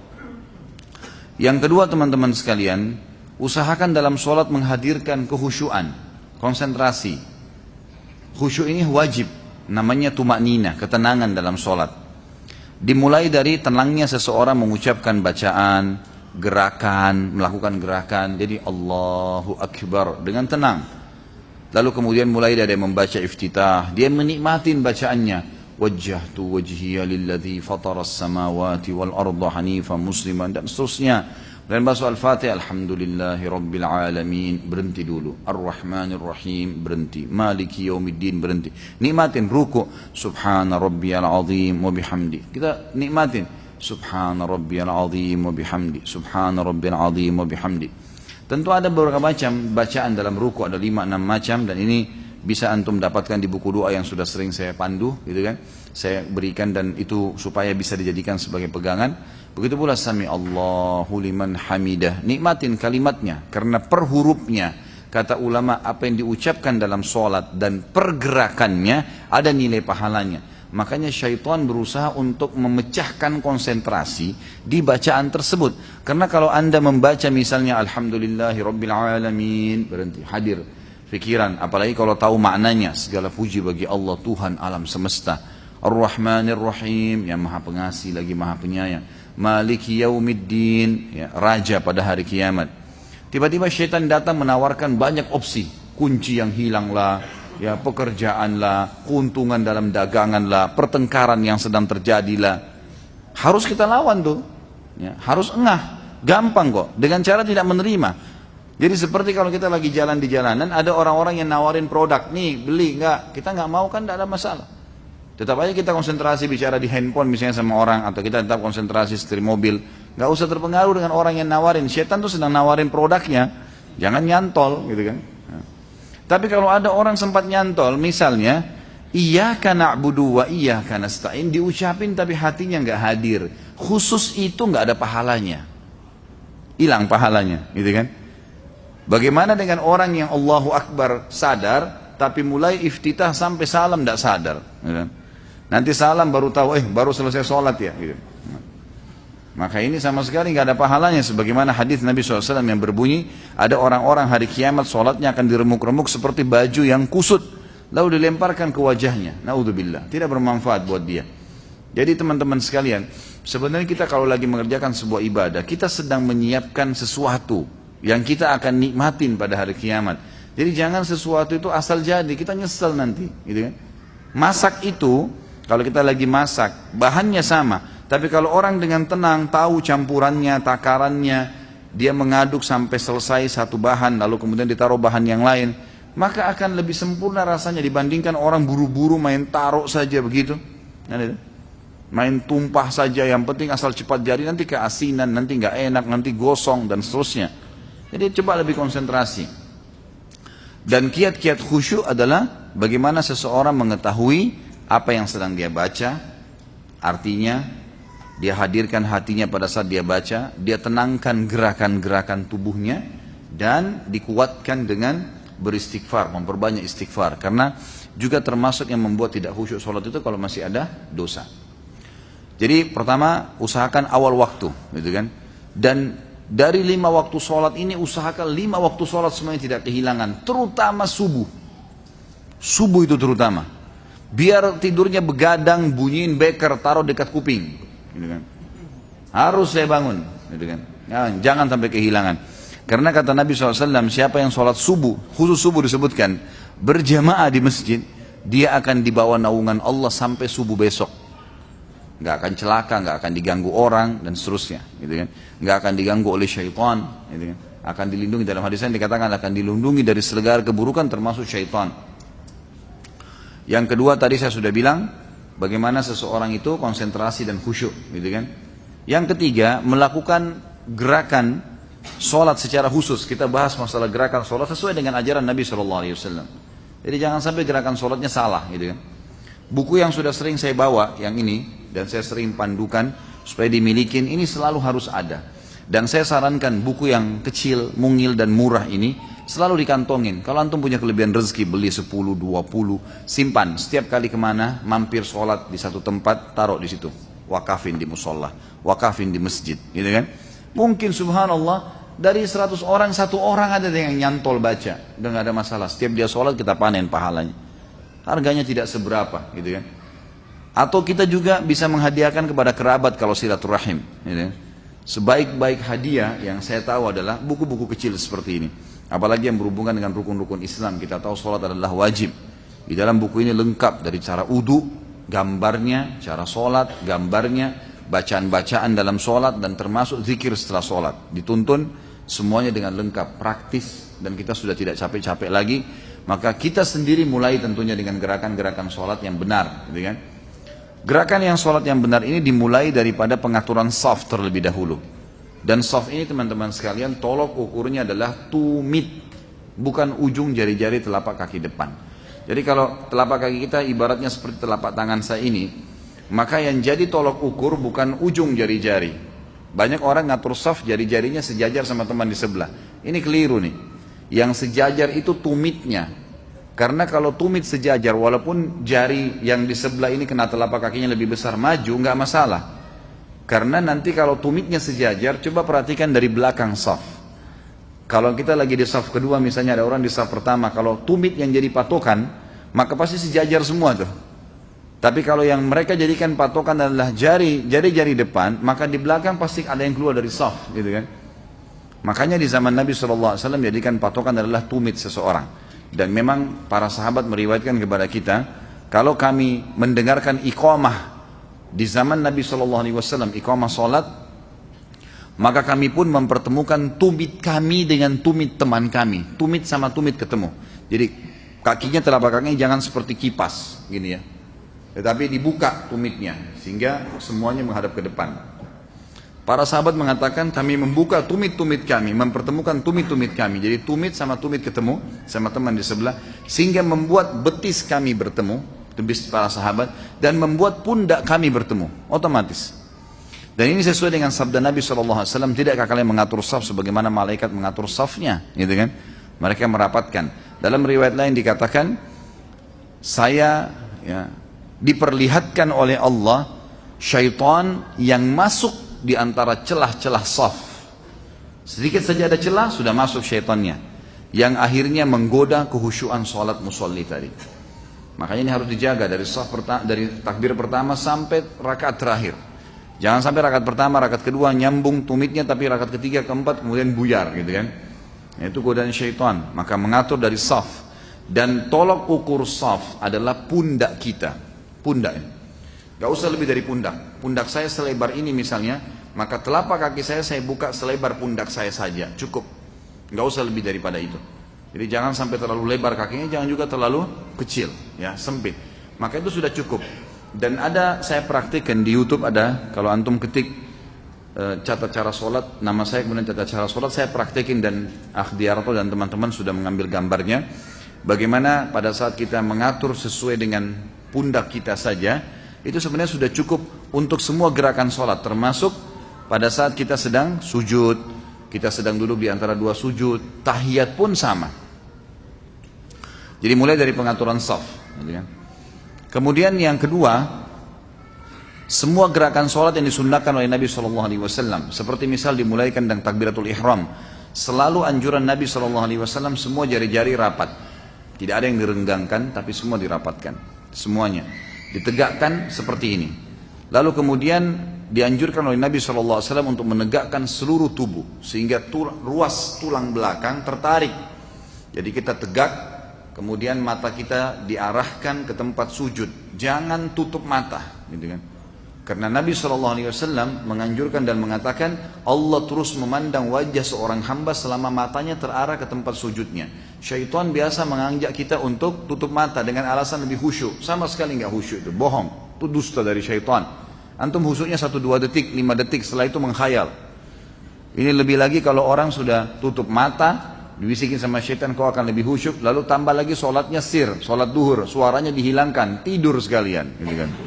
Speaker 1: Yang kedua teman-teman sekalian, usahakan dalam sholat menghadirkan kehusyuan, konsentrasi. Khusyuk ini wajib, namanya tumakninah, ketenangan dalam sholat. Dimulai dari tenangnya seseorang mengucapkan bacaan, gerakan, melakukan gerakan. Jadi Allahu Akbar dengan tenang. Lalu kemudian mulai dari membaca iftitah, dia menikmatin bacaannya. Wajjahtu wajhiya lilladzi fataras samawati wal arda hanifan musliman, dan seterusnya. Dan bahasa Al-Fatihah, Alhamdulillahi Rabbil Alamin, berhenti dulu. Ar-Rahmanir Rahim, berhenti. Maliki Yaumiddin, berhenti. Nikmatin ruku, Subhana Rabbiyal Azim wa bihamdi. Kita nikmatin. Subhana Rabbiyal Azim wa bihamdi. Subhana Rabbiyal Azim wa bihamdi. Tentu ada beberapa macam bacaan dalam ruku, ada lima enam macam, dan ini bisa antum dapatkan di buku doa yang sudah sering saya pandu, gitu kan? Saya berikan, dan itu supaya bisa dijadikan sebagai pegangan. Begitu pula sami Allahu liman hamidah, nikmatin kalimatnya, karena per hurufnya kata ulama apa yang diucapkan dalam sholat dan pergerakannya ada nilai pahalanya. Makanya syaitan berusaha untuk memecahkan konsentrasi di bacaan tersebut. Karena kalau anda membaca misalnya Alhamdulillahi Rabbil Alamin, berhenti, hadir pikiran, apalagi kalau tahu maknanya, segala puji bagi Allah Tuhan alam semesta, Ar-Rahmanir Rahim, yang maha pengasih lagi maha penyayang, Maliki Yaumiddin, ya, raja pada hari kiamat. Tiba-tiba syaitan datang menawarkan banyak opsi, kunci yang hilang lah, ya, pekerjaan lah, keuntungan dalam dagangan lah, pertengkaran yang sedang terjadi lah. Harus kita lawan tuh, ya, harus engah, gampang kok, dengan cara tidak menerima. Jadi seperti kalau kita lagi jalan di jalanan, ada orang-orang yang nawarin produk, nih beli, enggak, kita nggak mau kan, tidak ada masalah. Tetap aja kita konsentrasi bicara di handphone misalnya sama orang, atau kita tetap konsentrasi setir mobil, nggak usah terpengaruh dengan orang yang nawarin. Syaitan tuh sedang nawarin produknya, jangan nyantol, gitu kan. Nah. Tapi kalau ada orang sempat nyantol, misalnya, iyyaka na'budu wa iyyaka nasta'in, diucapin tapi hatinya nggak hadir, khusus itu nggak ada pahalanya, hilang pahalanya, gitu kan. Bagaimana dengan orang yang Allahu Akbar sadar, tapi mulai iftitah sampai salam tidak sadar. Nanti salam baru tahu, eh baru selesai sholat ya. Maka ini sama sekali nggak ada pahalanya. Sebagaimana hadis Nabi shallallahu alaihi wasallam yang berbunyi, ada orang-orang hari kiamat sholatnya akan diremuk-remuk seperti baju yang kusut, lalu dilemparkan ke wajahnya. Naudzubillah, tidak bermanfaat buat dia. Jadi teman-teman sekalian, sebenarnya kita kalau lagi mengerjakan sebuah ibadah, kita sedang menyiapkan sesuatu yang kita akan nikmatin pada hari kiamat. Jadi jangan sesuatu itu asal jadi, kita nyesel nanti, gitu kan. Masak itu, kalau kita lagi masak, bahannya sama, tapi kalau orang dengan tenang tahu campurannya, takarannya, dia mengaduk sampai selesai satu bahan, lalu kemudian ditaruh bahan yang lain, maka akan lebih sempurna rasanya dibandingkan orang buru-buru main taruh saja begitu. Main tumpah saja, yang penting asal cepat jadi, nanti keasinan, nanti nggak enak, nanti gosong dan seterusnya. Jadi coba lebih konsentrasi. Dan kiat-kiat khusyuk adalah bagaimana seseorang mengetahui apa yang sedang dia baca, artinya dia hadirkan hatinya pada saat dia baca, dia tenangkan gerakan-gerakan tubuhnya, dan dikuatkan dengan beristighfar, memperbanyak istighfar. Karena juga termasuk yang membuat tidak khusyuk sholat itu kalau masih ada dosa. Jadi pertama, usahakan awal waktu, gitu kan. Dan dari lima waktu sholat ini, usahakan lima waktu sholat semuanya tidak kehilangan, terutama subuh. Subuh itu terutama. Biar tidurnya begadang, bunyiin beker, taruh dekat kuping, gitu kan. Harus saya bangun, gitu kan. Jangan, jangan sampai kehilangan. Karena kata Nabi shallallahu alaihi wasallam, siapa yang sholat subuh, khusus subuh disebutkan, berjamaah di masjid, dia akan dibawa naungan Allah sampai subuh besok. Nggak akan celaka, nggak akan diganggu orang dan seterusnya, gitu kan. Nggak akan diganggu oleh syaitan, gitu kan. Akan dilindungi, dalam hadis yang dikatakan akan dilindungi dari segala keburukan termasuk syaitan. Yang kedua tadi saya sudah bilang bagaimana seseorang itu konsentrasi dan khusyuk, gitu kan. Yang ketiga, melakukan gerakan sholat secara khusus. Kita bahas masalah gerakan sholat sesuai dengan ajaran Nabi shallallahu alaihi wasallam. Jadi jangan sampai gerakan sholatnya salah, gitu kan. Buku yang sudah sering saya bawa, yang ini, dan saya sering pandukan supaya dimilikin, ini selalu harus ada. Dan saya sarankan buku yang kecil, mungil dan murah ini selalu dikantongin. Kalau antum punya kelebihan rezeki, beli sepuluh, dua puluh, simpan. Setiap kali kemana, mampir sholat di satu tempat, taruh di situ. Wakafin di musola, wakafin di masjid, gitu kan. Mungkin subhanallah, dari seratus orang, satu orang ada yang nyantol baca, udah gak ada masalah. Setiap dia sholat kita panen pahalanya. Harganya tidak seberapa, gitu kan. Atau kita juga bisa menghadiahkan kepada kerabat kalau silaturahim, gitu kan. Sebaik-baik hadiah yang saya tahu adalah buku-buku kecil seperti ini. Apalagi yang berhubungan dengan rukun-rukun Islam. Kita tahu sholat adalah wajib. Di dalam buku ini lengkap dari cara wudu, gambarnya, cara sholat, gambarnya, bacaan-bacaan dalam sholat, dan termasuk zikir setelah sholat. Dituntun semuanya dengan lengkap, praktis, dan kita sudah tidak capek-capek lagi. Maka kita sendiri mulai tentunya dengan gerakan-gerakan sholat yang benar, gitu kan. Gerakan yang sholat yang benar ini dimulai daripada pengaturan shaf terlebih dahulu. Dan shaf ini teman-teman sekalian, tolok ukurnya adalah tumit, bukan ujung jari-jari telapak kaki depan. Jadi kalau telapak kaki kita ibaratnya seperti telapak tangan saya ini, maka yang jadi tolok ukur bukan ujung jari-jari. Banyak orang ngatur shaf jari-jarinya sejajar sama teman di sebelah. Ini keliru nih. Yang sejajar itu tumitnya. Karena kalau tumit sejajar, walaupun jari yang di sebelah ini kena telapak kakinya lebih besar, maju, nggak masalah. Karena nanti kalau tumitnya sejajar, coba perhatikan dari belakang saf. Kalau kita lagi di saf kedua, misalnya ada orang di saf pertama, kalau tumit yang jadi patokan, maka pasti sejajar semua tuh. Tapi kalau yang mereka jadikan patokan adalah jari, jari-jari depan, maka di belakang pasti ada yang keluar dari saf, gitu kan. Makanya di zaman Nabi shallallahu alaihi wasallam jadikan patokan adalah tumit seseorang. Dan memang para sahabat meriwayatkan kepada kita, kalau kami mendengarkan iqamah di zaman Nabi shallallahu alaihi wasallam, iqamah salat, Maka kami pun mempertemukan tumit kami dengan tumit teman kami. Tumit sama tumit ketemu. Jadi kakinya, telapak kakinya jangan seperti kipas gini ya. Tetapi dibuka tumitnya sehingga semuanya menghadap ke depan. Para sahabat mengatakan kami membuka tumit-tumit kami, mempertemukan tumit-tumit kami. Jadi tumit sama tumit ketemu sama teman di sebelah, sehingga membuat betis kami bertemu, betis para sahabat, dan membuat pundak kami bertemu otomatis. Dan ini sesuai dengan sabda Nabi shallallahu alaihi wasallam, tidakkah kalian mengatur saf sebagaimana malaikat mengatur safnya, gitu kan? Mereka merapatkan. Dalam riwayat lain dikatakan, saya ya, diperlihatkan oleh Allah syaitan yang masuk di antara celah-celah saf. Sedikit saja ada celah, sudah masuk syaitannya, yang akhirnya menggoda kehusyuan sholat musolli tadi. Makanya ini harus dijaga dari saf pertama, dari takbir pertama sampai rakaat terakhir. Jangan sampai rakaat pertama, rakaat kedua nyambung tumitnya, tapi rakaat ketiga, keempat kemudian buyar, gitu kan? Itu godaan syaitan. Maka mengatur dari saf. Dan tolok ukur saf adalah pundak kita. Pundak. Gak usah lebih dari pundak. Pundak saya selebar ini misalnya, maka telapak kaki saya saya buka selebar pundak saya saja, cukup. Gak usah lebih daripada itu. Jadi jangan sampai terlalu lebar kakinya, jangan juga terlalu kecil, ya, sempit. Maka itu sudah cukup. Dan ada, saya praktikkan di YouTube ada, kalau antum ketik e, catat cara sholat, nama saya kemudian catat cara sholat, saya praktikin dan Akhdiarto dan teman-teman sudah mengambil gambarnya. Bagaimana pada saat kita mengatur sesuai dengan pundak kita saja, itu sebenarnya sudah cukup untuk semua gerakan sholat, termasuk pada saat kita sedang sujud, kita sedang duduk di antara dua sujud, tahiyat pun sama. Jadi mulai dari pengaturan shaf, gitu kan? Kemudian yang kedua, semua gerakan sholat yang disunnahkan oleh Nabi shallallahu alaihi wasallam, seperti misal dimulaikan dengan takbiratul ihram, selalu anjuran Nabi shallallahu alaihi wasallam semua jari-jari rapat, tidak ada yang direnggangkan, tapi semua dirapatkan, semuanya ditegakkan seperti ini. Lalu kemudian dianjurkan oleh Nabi shallallahu alaihi wasallam untuk menegakkan seluruh tubuh, sehingga tul ruas tulang belakang tertarik. Jadi kita tegak, kemudian mata kita diarahkan ke tempat sujud, jangan tutup mata, gitu kan? Karena Nabi shallallahu alaihi wasallam menganjurkan dan mengatakan Allah terus memandang wajah seorang hamba selama matanya terarah ke tempat sujudnya. Syaitan biasa mengajak kita untuk tutup mata dengan alasan lebih khusyuk, sama sekali nggak khusyuk, itu bohong, itu dusta dari syaitan. Antum khusyuknya satu dua detik, lima detik, setelah itu menghayal. Ini lebih lagi kalau orang sudah tutup mata, dibisikin sama syaitan kau akan lebih khusyuk, lalu tambah lagi sholatnya sir, sholat duhur, suaranya dihilangkan, tidur sekalian, gitu kan?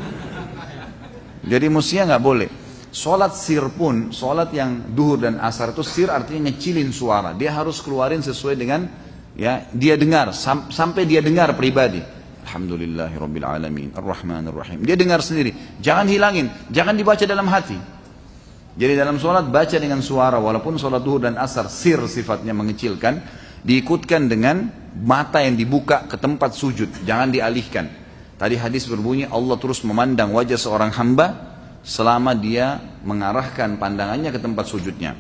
Speaker 1: Jadi mestinya nggak boleh. Sholat sir pun, sholat yang duhur dan asar itu sir artinya ngecilin suara, dia harus keluarin sesuai dengan ya dia dengar, sam sampai dia dengar pribadi. Alhamdulillahirabbil alamin, arrahmanir rahim. Dia dengar sendiri, jangan hilangin, jangan dibaca dalam hati. Jadi dalam sholat baca dengan suara, walaupun sholat duhur dan asar sir sifatnya mengecilkan, diikutkan dengan mata yang dibuka ke tempat sujud, jangan dialihkan. Tadi hadis berbunyi Allah terus memandang wajah seorang hamba selama dia mengarahkan pandangannya ke tempat sujudnya.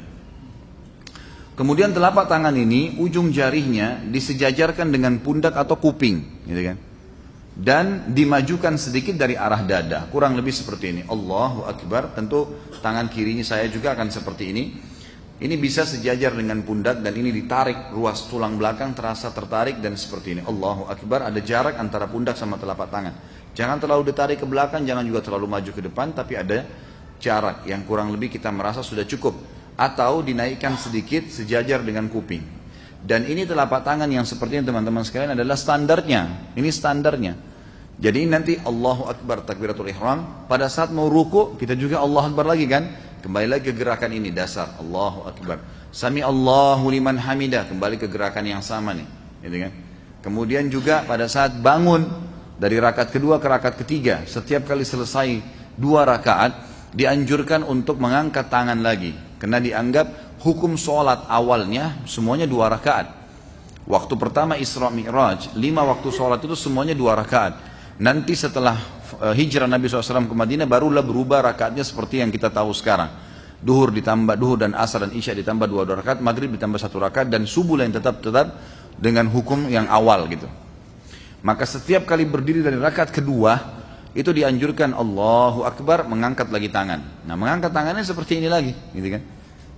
Speaker 1: Kemudian telapak tangan ini ujung jarinya disejajarkan dengan pundak atau kuping, gitu kan? Dan dimajukan sedikit dari arah dada, kurang lebih seperti ini. Allahu Akbar. Tentu tangan kirinya saya juga akan seperti ini. Ini bisa sejajar dengan pundak dan ini ditarik, ruas tulang belakang terasa tertarik dan seperti ini. Allahu Akbar. Ada jarak antara pundak sama telapak tangan. Jangan terlalu ditarik ke belakang, jangan juga terlalu maju ke depan, tapi ada jarak yang kurang lebih kita merasa sudah cukup. Atau dinaikkan sedikit sejajar dengan kuping. Dan ini telapak tangan yang seperti ini teman-teman sekalian adalah standarnya. Ini standarnya. Jadi nanti Allahu Akbar takbiratul ihram, pada saat mau ruku kita juga Allahu Akbar lagi kan? Kembali lagi ke gerakan ini dasar Allahu Akbar. Sami Allahu liman hamidah, kembali ke gerakan yang sama nih, gitu kan? Kemudian juga pada saat bangun dari rakaat kedua ke rakaat ketiga, setiap kali selesai dua rakaat dianjurkan untuk mengangkat tangan lagi, karena dianggap hukum sholat awalnya semuanya dua rakaat. Waktu pertama Isra Mi'raj, lima waktu sholat itu semuanya dua rakaat. Nanti setelah hijrah Nabi shallallahu alaihi wasallam ke Madinah barulah berubah rakaatnya seperti yang kita tahu sekarang. Duhur ditambah duhur dan asar dan isya ditambah dua dua rakaat, maghrib ditambah satu rakaat, dan subuh yang tetap tetap dengan hukum yang awal gitu. Maka setiap kali berdiri dari rakaat kedua itu dianjurkan Allahu Akbar, mengangkat lagi tangan. Nah mengangkat tangannya seperti ini lagi, gitu kan?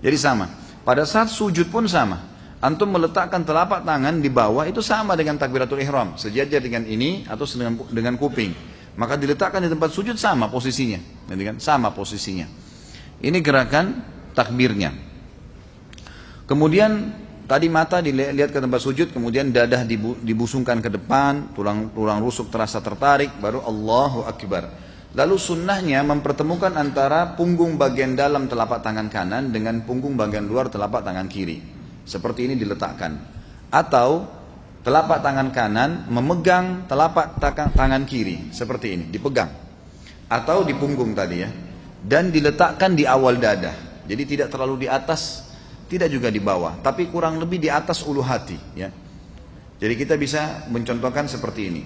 Speaker 1: Jadi sama. Pada saat sujud pun sama. Antum meletakkan telapak tangan di bawah itu sama dengan takbiratul ihram, sejajar dengan ini atau dengan, dengan kuping. Maka diletakkan di tempat sujud sama posisinya, gitu kan? Sama posisinya. Ini gerakan takbirnya. Kemudian tadi mata dilihat ke tempat sujud, kemudian dadah dibusungkan ke depan, tulang-tulang rusuk terasa tertarik, baru Allahu Akbar. Lalu sunnahnya mempertemukan antara punggung bagian dalam telapak tangan kanan dengan punggung bagian luar telapak tangan kiri. Seperti ini diletakkan. Atau telapak tangan kanan memegang telapak tangan kiri. Seperti ini, dipegang. Atau di punggung tadi ya. Dan diletakkan di awal dada. Jadi tidak terlalu di atas, tidak juga di bawah. Tapi kurang lebih di atas ulu hati ya. Jadi kita bisa mencontohkan seperti ini.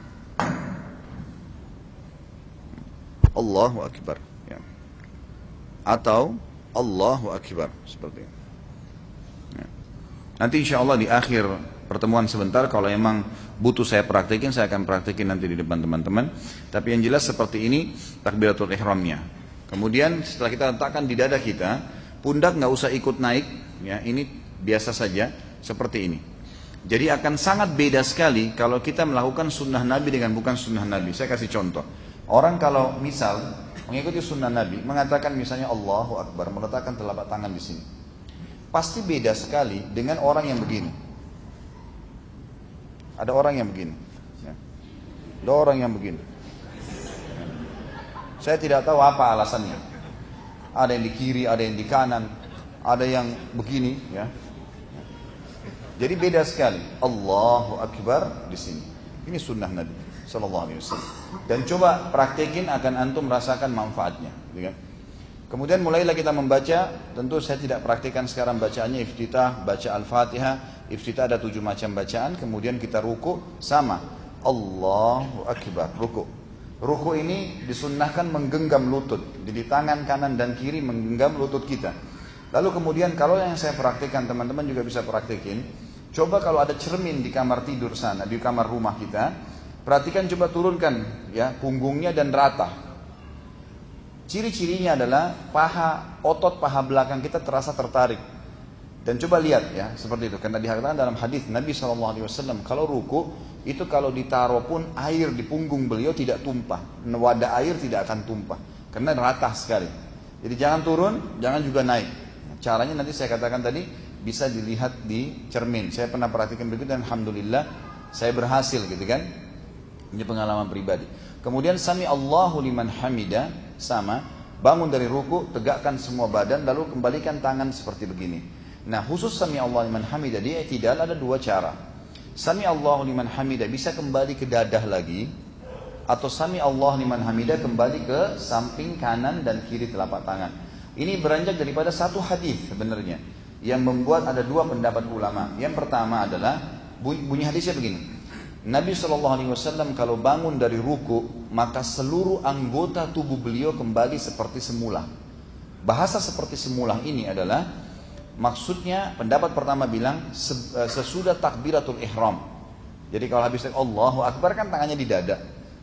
Speaker 1: Allahu Akbar ya. Atau Allahu Akbar seperti ini. Ya. Nanti insya Allah di akhir pertemuan sebentar kalau memang butuh saya praktekin, saya akan praktekin nanti di depan teman-teman. Tapi yang jelas seperti ini takbiratul ihramnya. Kemudian setelah kita letakkan di dada kita, pundak nggak usah ikut naik ya, ini biasa saja seperti ini. Jadi akan sangat beda sekali kalau kita melakukan sunnah Nabi dengan bukan sunnah Nabi. Saya kasih contoh. Orang kalau misal mengikuti sunnah Nabi, mengatakan misalnya Allahu Akbar, meletakkan telapak tangan di sini, pasti beda sekali dengan orang yang begini. Ada orang yang begini, ya. Ada orang yang begini. Ya. Saya tidak tahu apa alasannya. Ada yang di kiri, ada yang di kanan, ada yang begini, ya. Jadi beda sekali. Allahu Akbar di sini. Ini sunnah Nabi Sallallahu Alaihi Wasallam. Dan coba praktekin akan antum merasakan manfaatnya. Gitu kan? Kemudian mulailah kita membaca. Tentu saya tidak praktikkan sekarang bacaannya iftitah, baca Al-Fatihah. Iftitah ada tujuh macam bacaan. Kemudian kita ruku sama. Allahu Akbar. Ruku. Ruku ini disunnahkan menggenggam lutut. Jadi tangan kanan dan kiri menggenggam lutut kita. Lalu kemudian kalau yang saya praktikkan, teman-teman juga bisa praktikin. Coba kalau ada cermin di kamar tidur sana, di kamar rumah kita, perhatikan, coba turunkan ya punggungnya dan rata. Ciri-cirinya adalah paha, otot paha belakang kita terasa tertarik. Dan coba lihat ya seperti itu. Karena dikatakan dalam hadis Nabi shallallahu alaihi wasallam kalau ruku itu kalau ditaruh pun air di punggung beliau tidak tumpah, wadah air tidak akan tumpah karena rata sekali. Jadi jangan turun, jangan juga naik. Caranya nanti saya katakan tadi bisa dilihat di cermin. Saya pernah perhatikan begitu dan alhamdulillah saya berhasil gitu kan. Ini pengalaman pribadi. Kemudian sami Allahu liman hamida sama, bangun dari ruku, tegakkan semua badan lalu kembalikan tangan seperti begini. Nah, khusus sami Allahu liman hamida di i'tidal ada dua cara. Sami Allahu liman hamida bisa kembali ke dadah lagi atau sami Allahu liman hamida kembali ke samping kanan dan kiri telapak tangan. Ini beranjak daripada satu hadis sebenarnya yang membuat ada dua pendapat ulama. Yang pertama adalah bunyi hadisnya begini. Nabi shallallahu alaihi wasallam kalau bangun dari ruku maka seluruh anggota tubuh beliau kembali seperti semula. Bahasa seperti semula ini adalah maksudnya pendapat pertama bilang sesudah takbiratul ihram. Jadi kalau habis Allahu Akbar kan tangannya di dada.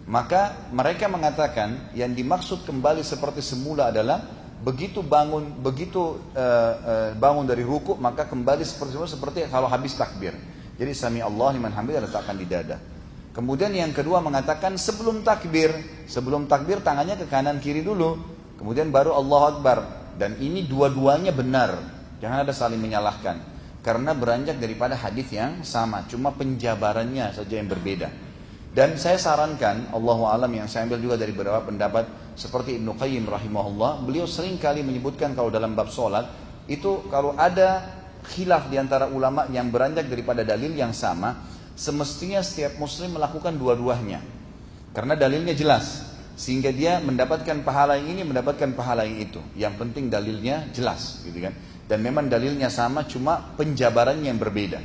Speaker 1: Maka mereka mengatakan yang dimaksud kembali seperti semula adalah begitu bangun begitu uh, uh, bangun dari ruku maka kembali seperti semula seperti kalau habis takbir. Jadi sami Allah liman hamidah letakkan di dada. Kemudian yang kedua mengatakan sebelum takbir, sebelum takbir tangannya ke kanan kiri dulu, kemudian baru Allahu Akbar. Dan ini dua-duanya benar. Jangan ada saling menyalahkan. Karena beranjak daripada hadis yang sama, cuma penjabarannya saja yang berbeda. Dan saya sarankan, Allahu alam yang saya ambil juga dari beberapa pendapat seperti Ibnu Qayyim rahimahullah, beliau sering kali menyebutkan kalau dalam bab sholat itu kalau ada khilaf di antara ulama yang beranjak daripada dalil yang sama, semestinya setiap muslim melakukan dua-duanya. Karena dalilnya jelas, sehingga dia mendapatkan pahala yang ini, mendapatkan pahala yang itu. Yang penting dalilnya jelas, gitu kan? Dan memang dalilnya sama, cuma penjabarannya yang berbeda.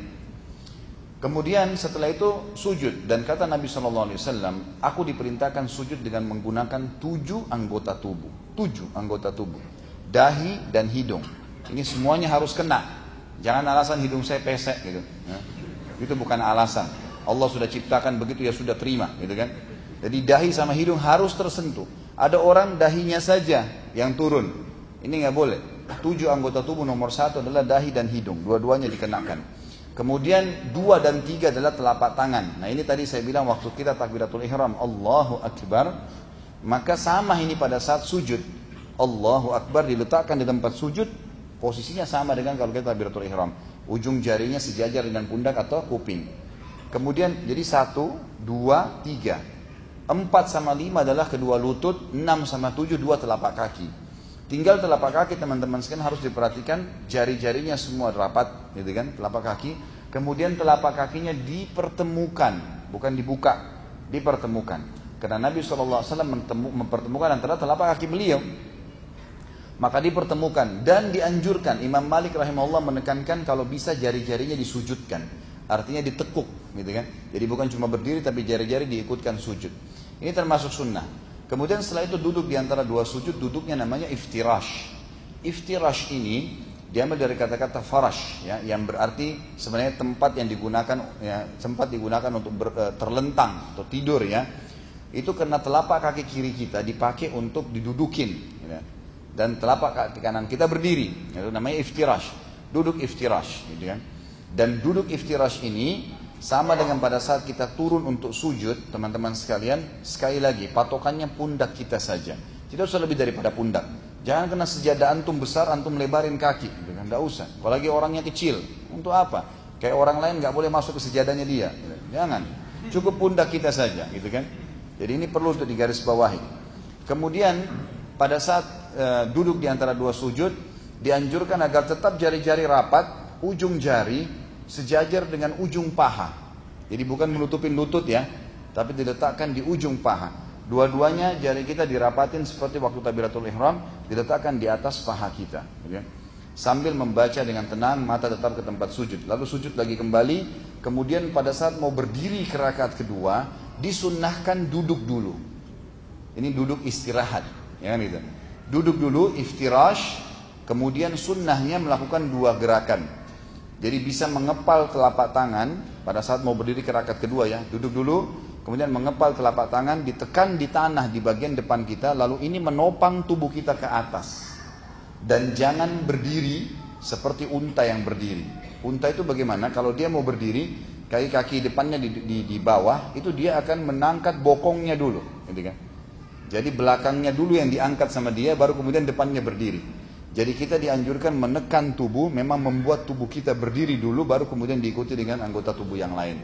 Speaker 1: Kemudian setelah itu sujud, dan kata Nabi shallallahu alaihi wasallam, aku diperintahkan sujud dengan menggunakan tujuh anggota tubuh, tujuh anggota tubuh, dahi dan hidung. Ini semuanya harus kena. Jangan alasan hidung saya pesek gitu. Ya. Itu bukan alasan. Allah sudah ciptakan begitu ya sudah terima, gitu kan? Jadi dahi sama hidung harus tersentuh. Ada orang dahinya saja yang turun, ini nggak boleh. tujuh anggota tubuh, nomor satu adalah dahi dan hidung, dua-duanya dikenakan. Kemudian dua dan tiga adalah telapak tangan. Nah ini tadi saya bilang waktu kita takbiratul ihram, Allahu Akbar, maka sama ini pada saat sujud. Allahu Akbar diletakkan di tempat sujud, posisinya sama dengan kalau kita takbiratul ihram. Ujung jarinya sejajar dengan pundak atau kuping. Kemudian jadi satu, dua, tiga. Empat sama lima adalah kedua lutut, enam sama tujuh dua telapak kaki. Tinggal telapak kaki teman-teman sekalian harus diperhatikan jari-jarinya semua rapat, gitu kan, telapak kaki. Kemudian telapak kakinya dipertemukan, bukan dibuka, dipertemukan. Karena Nabi shallallahu alaihi wasallam mempertemukan antara telapak kaki beliau. Maka dipertemukan dan dianjurkan. Imam Malik rahimahullah menekankan kalau bisa jari-jarinya disujudkan. Artinya ditekuk, gitu kan. Jadi bukan cuma berdiri tapi jari-jari diikutkan sujud. Ini termasuk sunnah. Kemudian setelah itu duduk di antara dua sujud, duduknya namanya iftirash. Iftirash ini diambil dari kata-kata farash, ya, yang berarti sebenarnya tempat yang digunakan, ya, tempat digunakan untuk ber, e, terlentang atau tidur, ya. Itu karena telapak kaki kiri kita dipakai untuk didudukin, ya, dan telapak kaki kanan kita berdiri. Itu namanya iftirash. Duduk iftirash, gitu kan. Dan duduk iftirash ini sama dengan pada saat kita turun untuk sujud, teman-teman sekalian, sekali lagi patokannya pundak kita saja. Tidak usah lebih daripada pundak. Jangan kena sejadah antum besar, antum lebarin kaki, gitu kan? Tidak usah. Apalagi orangnya kecil, untuk apa? Kayak orang lain nggak boleh masuk ke sejadahnya dia. Jangan. Cukup pundak kita saja, gitu kan? Jadi ini perlu untuk digarisbawahi. Kemudian pada saat e, duduk di antara dua sujud, dianjurkan agar tetap jari-jari rapat, ujung jari sejajar dengan ujung paha. Jadi bukan menutupin lutut, ya, tapi diletakkan di ujung paha. Dua-duanya jari kita dirapatin seperti waktu takbiratul ihram, diletakkan di atas paha kita, ya. Sambil membaca dengan tenang, mata tetap ke tempat sujud. Lalu sujud lagi kembali. Kemudian pada saat mau berdiri ke rakaat kedua, disunnahkan duduk dulu. Ini duduk istirahat, ya kan, gitu. Duduk dulu iftirash. Kemudian sunnahnya melakukan dua gerakan. Jadi bisa mengepal telapak tangan pada saat mau berdiri ke rakaat kedua, ya. Duduk dulu, kemudian mengepal telapak tangan, ditekan di tanah di bagian depan kita, lalu ini menopang tubuh kita ke atas. Dan jangan berdiri seperti unta yang berdiri. Unta itu bagaimana? Kalau dia mau berdiri, kaki-kaki depannya di, di, di bawah, itu dia akan menangkat bokongnya dulu, gitu kan? Jadi belakangnya dulu yang diangkat sama dia, baru kemudian depannya berdiri. Jadi kita dianjurkan menekan tubuh, memang membuat tubuh kita berdiri dulu, baru kemudian diikuti dengan anggota tubuh yang lain.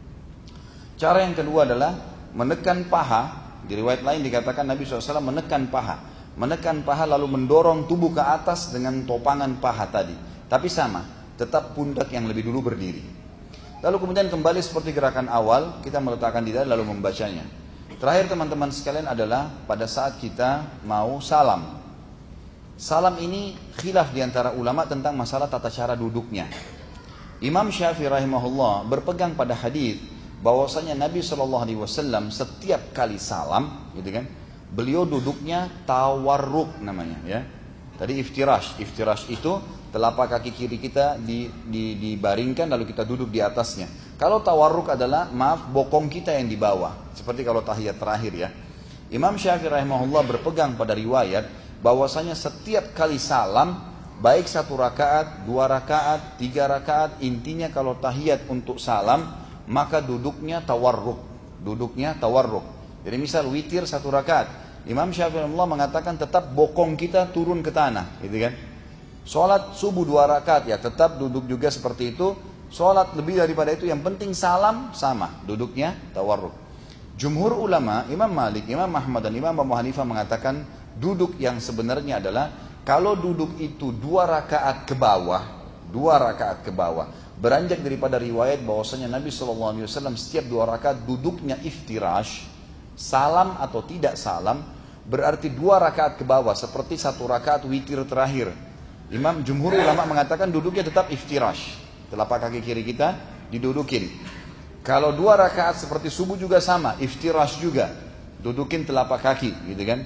Speaker 1: Cara yang kedua adalah menekan paha. Di riwayat lain dikatakan Nabi shallallahu alaihi wasallam menekan paha. Menekan paha lalu mendorong tubuh ke atas dengan topangan paha tadi. Tapi sama, tetap pundak yang lebih dulu berdiri. Lalu kemudian kembali seperti gerakan awal, kita meletakkan di dalam lalu membacanya. Terakhir teman-teman sekalian adalah pada saat kita mau salam. Salam ini khilaf diantara ulama tentang masalah tata cara duduknya. Imam Syafi'i rahimahullah berpegang pada hadis bahwasanya Nabi shallallahu alaihi wasallam setiap kali salam, gitu kan, beliau duduknya tawarruk namanya, ya. Tadi iftirash, iftirash itu telapak kaki kiri kita di, di, dibaringkan lalu kita duduk di atasnya. Kalau tawarruk adalah maaf bokong kita yang di bawah, seperti kalau tahiyat terakhir, ya. Imam Syafi'i rahimahullah berpegang pada riwayat bahwasanya setiap kali salam, baik satu rakaat, dua rakaat, tiga rakaat, intinya kalau tahiyat untuk salam, maka duduknya tawarruk, duduknya tawarruk. Jadi misal witir satu rakaat, Imam Syafi'i mengatakan tetap bokong kita turun ke tanah, gitu kan. Sholat subuh dua rakaat, ya tetap duduk juga seperti itu. Sholat lebih daripada itu, yang penting salam sama, duduknya tawarruk. Jumhur ulama, Imam Malik, Imam Ahmad dan Imam Abu Hanifah mengatakan duduk yang sebenarnya adalah kalau duduk itu dua rakaat ke bawah, dua rakaat ke bawah, beranjak daripada riwayat bahwasanya Nabi shallallahu alaihi wasallam setiap dua rakaat duduknya iftirash, salam atau tidak salam, berarti dua rakaat ke bawah seperti satu rakaat witir terakhir. Imam Jumhur ulama mengatakan duduknya tetap iftirash, telapak kaki kiri kita didudukin. Kalau dua rakaat seperti subuh juga sama, iftirash juga, dudukin telapak kaki, gitu kan.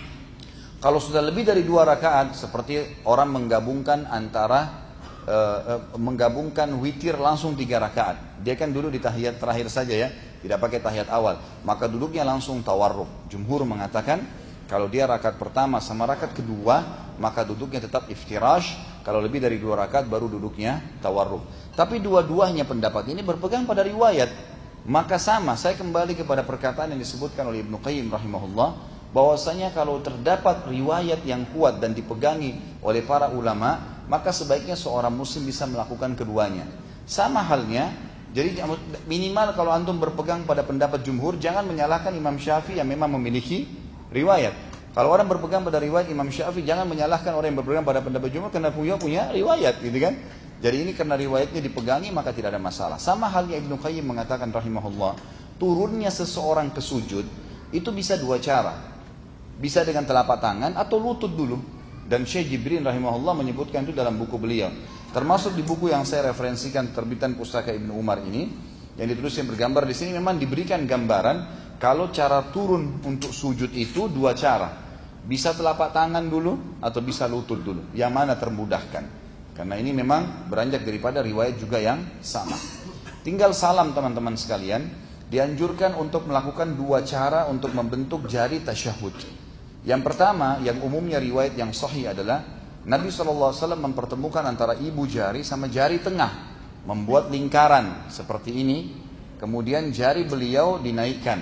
Speaker 1: Kalau sudah lebih dari dua rakaat, seperti orang menggabungkan antara uh, uh, menggabungkan witir langsung tiga rakaat, dia kan duduk di tahiyat terakhir saja, ya, tidak pakai tahiyat awal, maka duduknya langsung tawarruk. Jumhur mengatakan kalau dia rakaat pertama sama rakaat kedua, maka duduknya tetap iftirash. Kalau lebih dari dua rakaat baru duduknya tawarruk. Tapi dua-duanya pendapat ini berpegang pada riwayat. Maka sama, saya kembali kepada perkataan yang disebutkan oleh Ibnu Qayyim rahimahullah, bahwasanya kalau terdapat riwayat yang kuat dan dipegangi oleh para ulama, maka sebaiknya seorang muslim bisa melakukan keduanya. Sama halnya, jadi minimal kalau antum berpegang pada pendapat jumhur, jangan menyalahkan Imam Syafi'i yang memang memiliki riwayat. Kalau orang berpegang pada riwayat Imam Syafi'i, jangan menyalahkan orang yang berpegang pada pendapat jumhur karena punya punya riwayat, gitu kan? Jadi ini karena riwayatnya dipegangi maka tidak ada masalah. Sama halnya Ibnu Qayyim mengatakan rahimahullah, turunnya seseorang ke sujud itu bisa dua cara. Bisa dengan telapak tangan atau lutut dulu. Dan Syekh Jibrin rahimahullah menyebutkan itu dalam buku beliau. Termasuk di buku yang saya referensikan terbitan Pustaka Ibnu Umar ini, yang ditulis yang bergambar di sini memang diberikan gambaran kalau cara turun untuk sujud itu dua cara. Bisa telapak tangan dulu atau bisa lutut dulu. Yang mana termudahkan. Karena ini memang beranjak daripada riwayat juga yang sama. Tinggal salam teman-teman sekalian. Dianjurkan untuk melakukan dua cara untuk membentuk jari tasyahud. Yang pertama, yang umumnya riwayat yang sahih adalah Nabi shallallahu alaihi wasallam mempertemukan antara ibu jari sama jari tengah. Membuat lingkaran seperti ini. Kemudian jari beliau dinaikkan.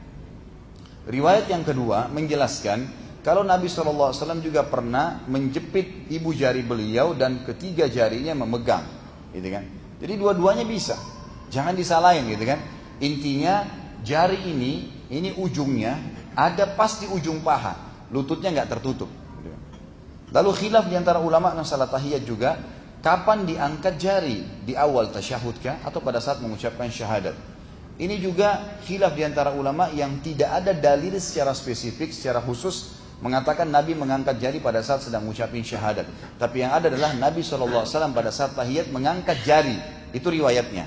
Speaker 1: Riwayat yang kedua menjelaskan kalau Nabi shallallahu alaihi wasallam juga pernah menjepit ibu jari beliau dan ketiga jarinya memegang, gitu kan? Jadi dua-duanya bisa, jangan disalahin, gitu kan? Intinya jari ini, ini ujungnya ada pas di ujung paha, lututnya nggak tertutup. Gitu kan? Lalu khilaf di antara ulama masalah tahiyat juga, kapan diangkat jari di awal tasyahud kah atau pada saat mengucapkan syahadat? Ini juga khilaf di antara ulama yang tidak ada dalil secara spesifik, secara khusus mengatakan Nabi mengangkat jari pada saat sedang mengucapkan syahadat. Tapi yang ada adalah Nabi shallallahu alaihi wasallam pada saat tahiyat mengangkat jari. Itu riwayatnya.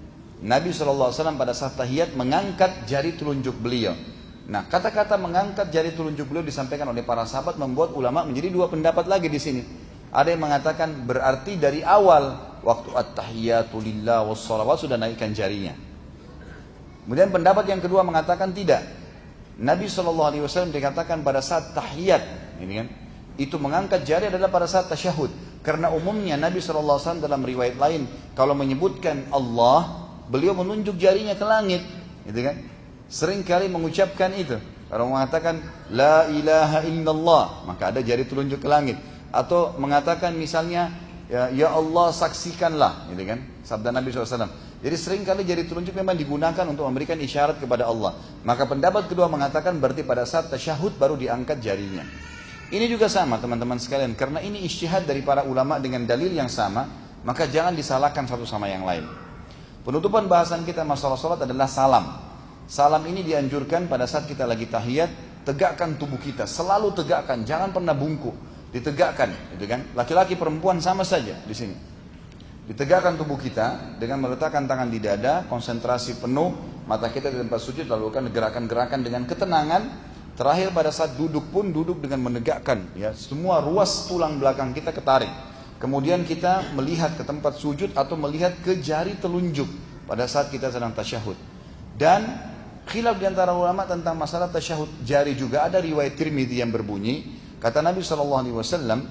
Speaker 1: Nabi shallallahu alaihi wasallam pada saat tahiyat mengangkat jari telunjuk beliau. Nah, kata-kata mengangkat jari telunjuk beliau disampaikan oleh para sahabat membuat ulama menjadi dua pendapat lagi di sini. Ada yang mengatakan berarti dari awal waktu at-tahiyatu lillah wassalawat sudah naikkan jarinya. Kemudian pendapat yang kedua mengatakan tidak. Nabi shallallahu alaihi wasallam dikatakan pada saat tahiyat, ini kan, itu mengangkat jari adalah pada saat tasyahud. Karena umumnya Nabi shallallahu alaihi wasallam dalam riwayat lain kalau menyebutkan Allah, beliau menunjuk jarinya ke langit, gitu kan? Sering kali mengucapkan itu. Kalau mengatakan la ilaha illallah, maka ada jari telunjuk ke langit. Atau mengatakan misalnya ya, ya Allah saksikanlah, gitu kan? Sabda Nabi shallallahu alaihi wasallam. Jadi sering kali jari telunjuk memang digunakan untuk memberikan isyarat kepada Allah. Maka pendapat kedua mengatakan berarti pada saat tasyahud baru diangkat jarinya. Ini juga sama teman-teman sekalian. Karena ini ijtihad dari para ulama dengan dalil yang sama, maka jangan disalahkan satu sama yang lain. Penutupan bahasan kita masalah salat adalah salam. Salam ini dianjurkan pada saat kita lagi tahiyat, tegakkan tubuh kita, selalu tegakkan, jangan pernah bungkuk, ditegakkan, gitu kan? Laki-laki perempuan sama saja di sini. Ditegakkan tubuh kita dengan meletakkan tangan di dada, konsentrasi penuh, mata kita di tempat sujud, lalu lakukan gerakan-gerakan dengan ketenangan. Terakhir pada saat duduk pun duduk dengan menegakkan, ya, semua ruas tulang belakang kita ketarik. Kemudian kita melihat ke tempat sujud atau melihat ke jari telunjuk pada saat kita sedang tasyahud. Dan khilaf di antara ulama tentang masalah tasyahud jari juga ada riwayat Tirmidzi yang berbunyi, kata Nabi shallallahu alaihi wasallam,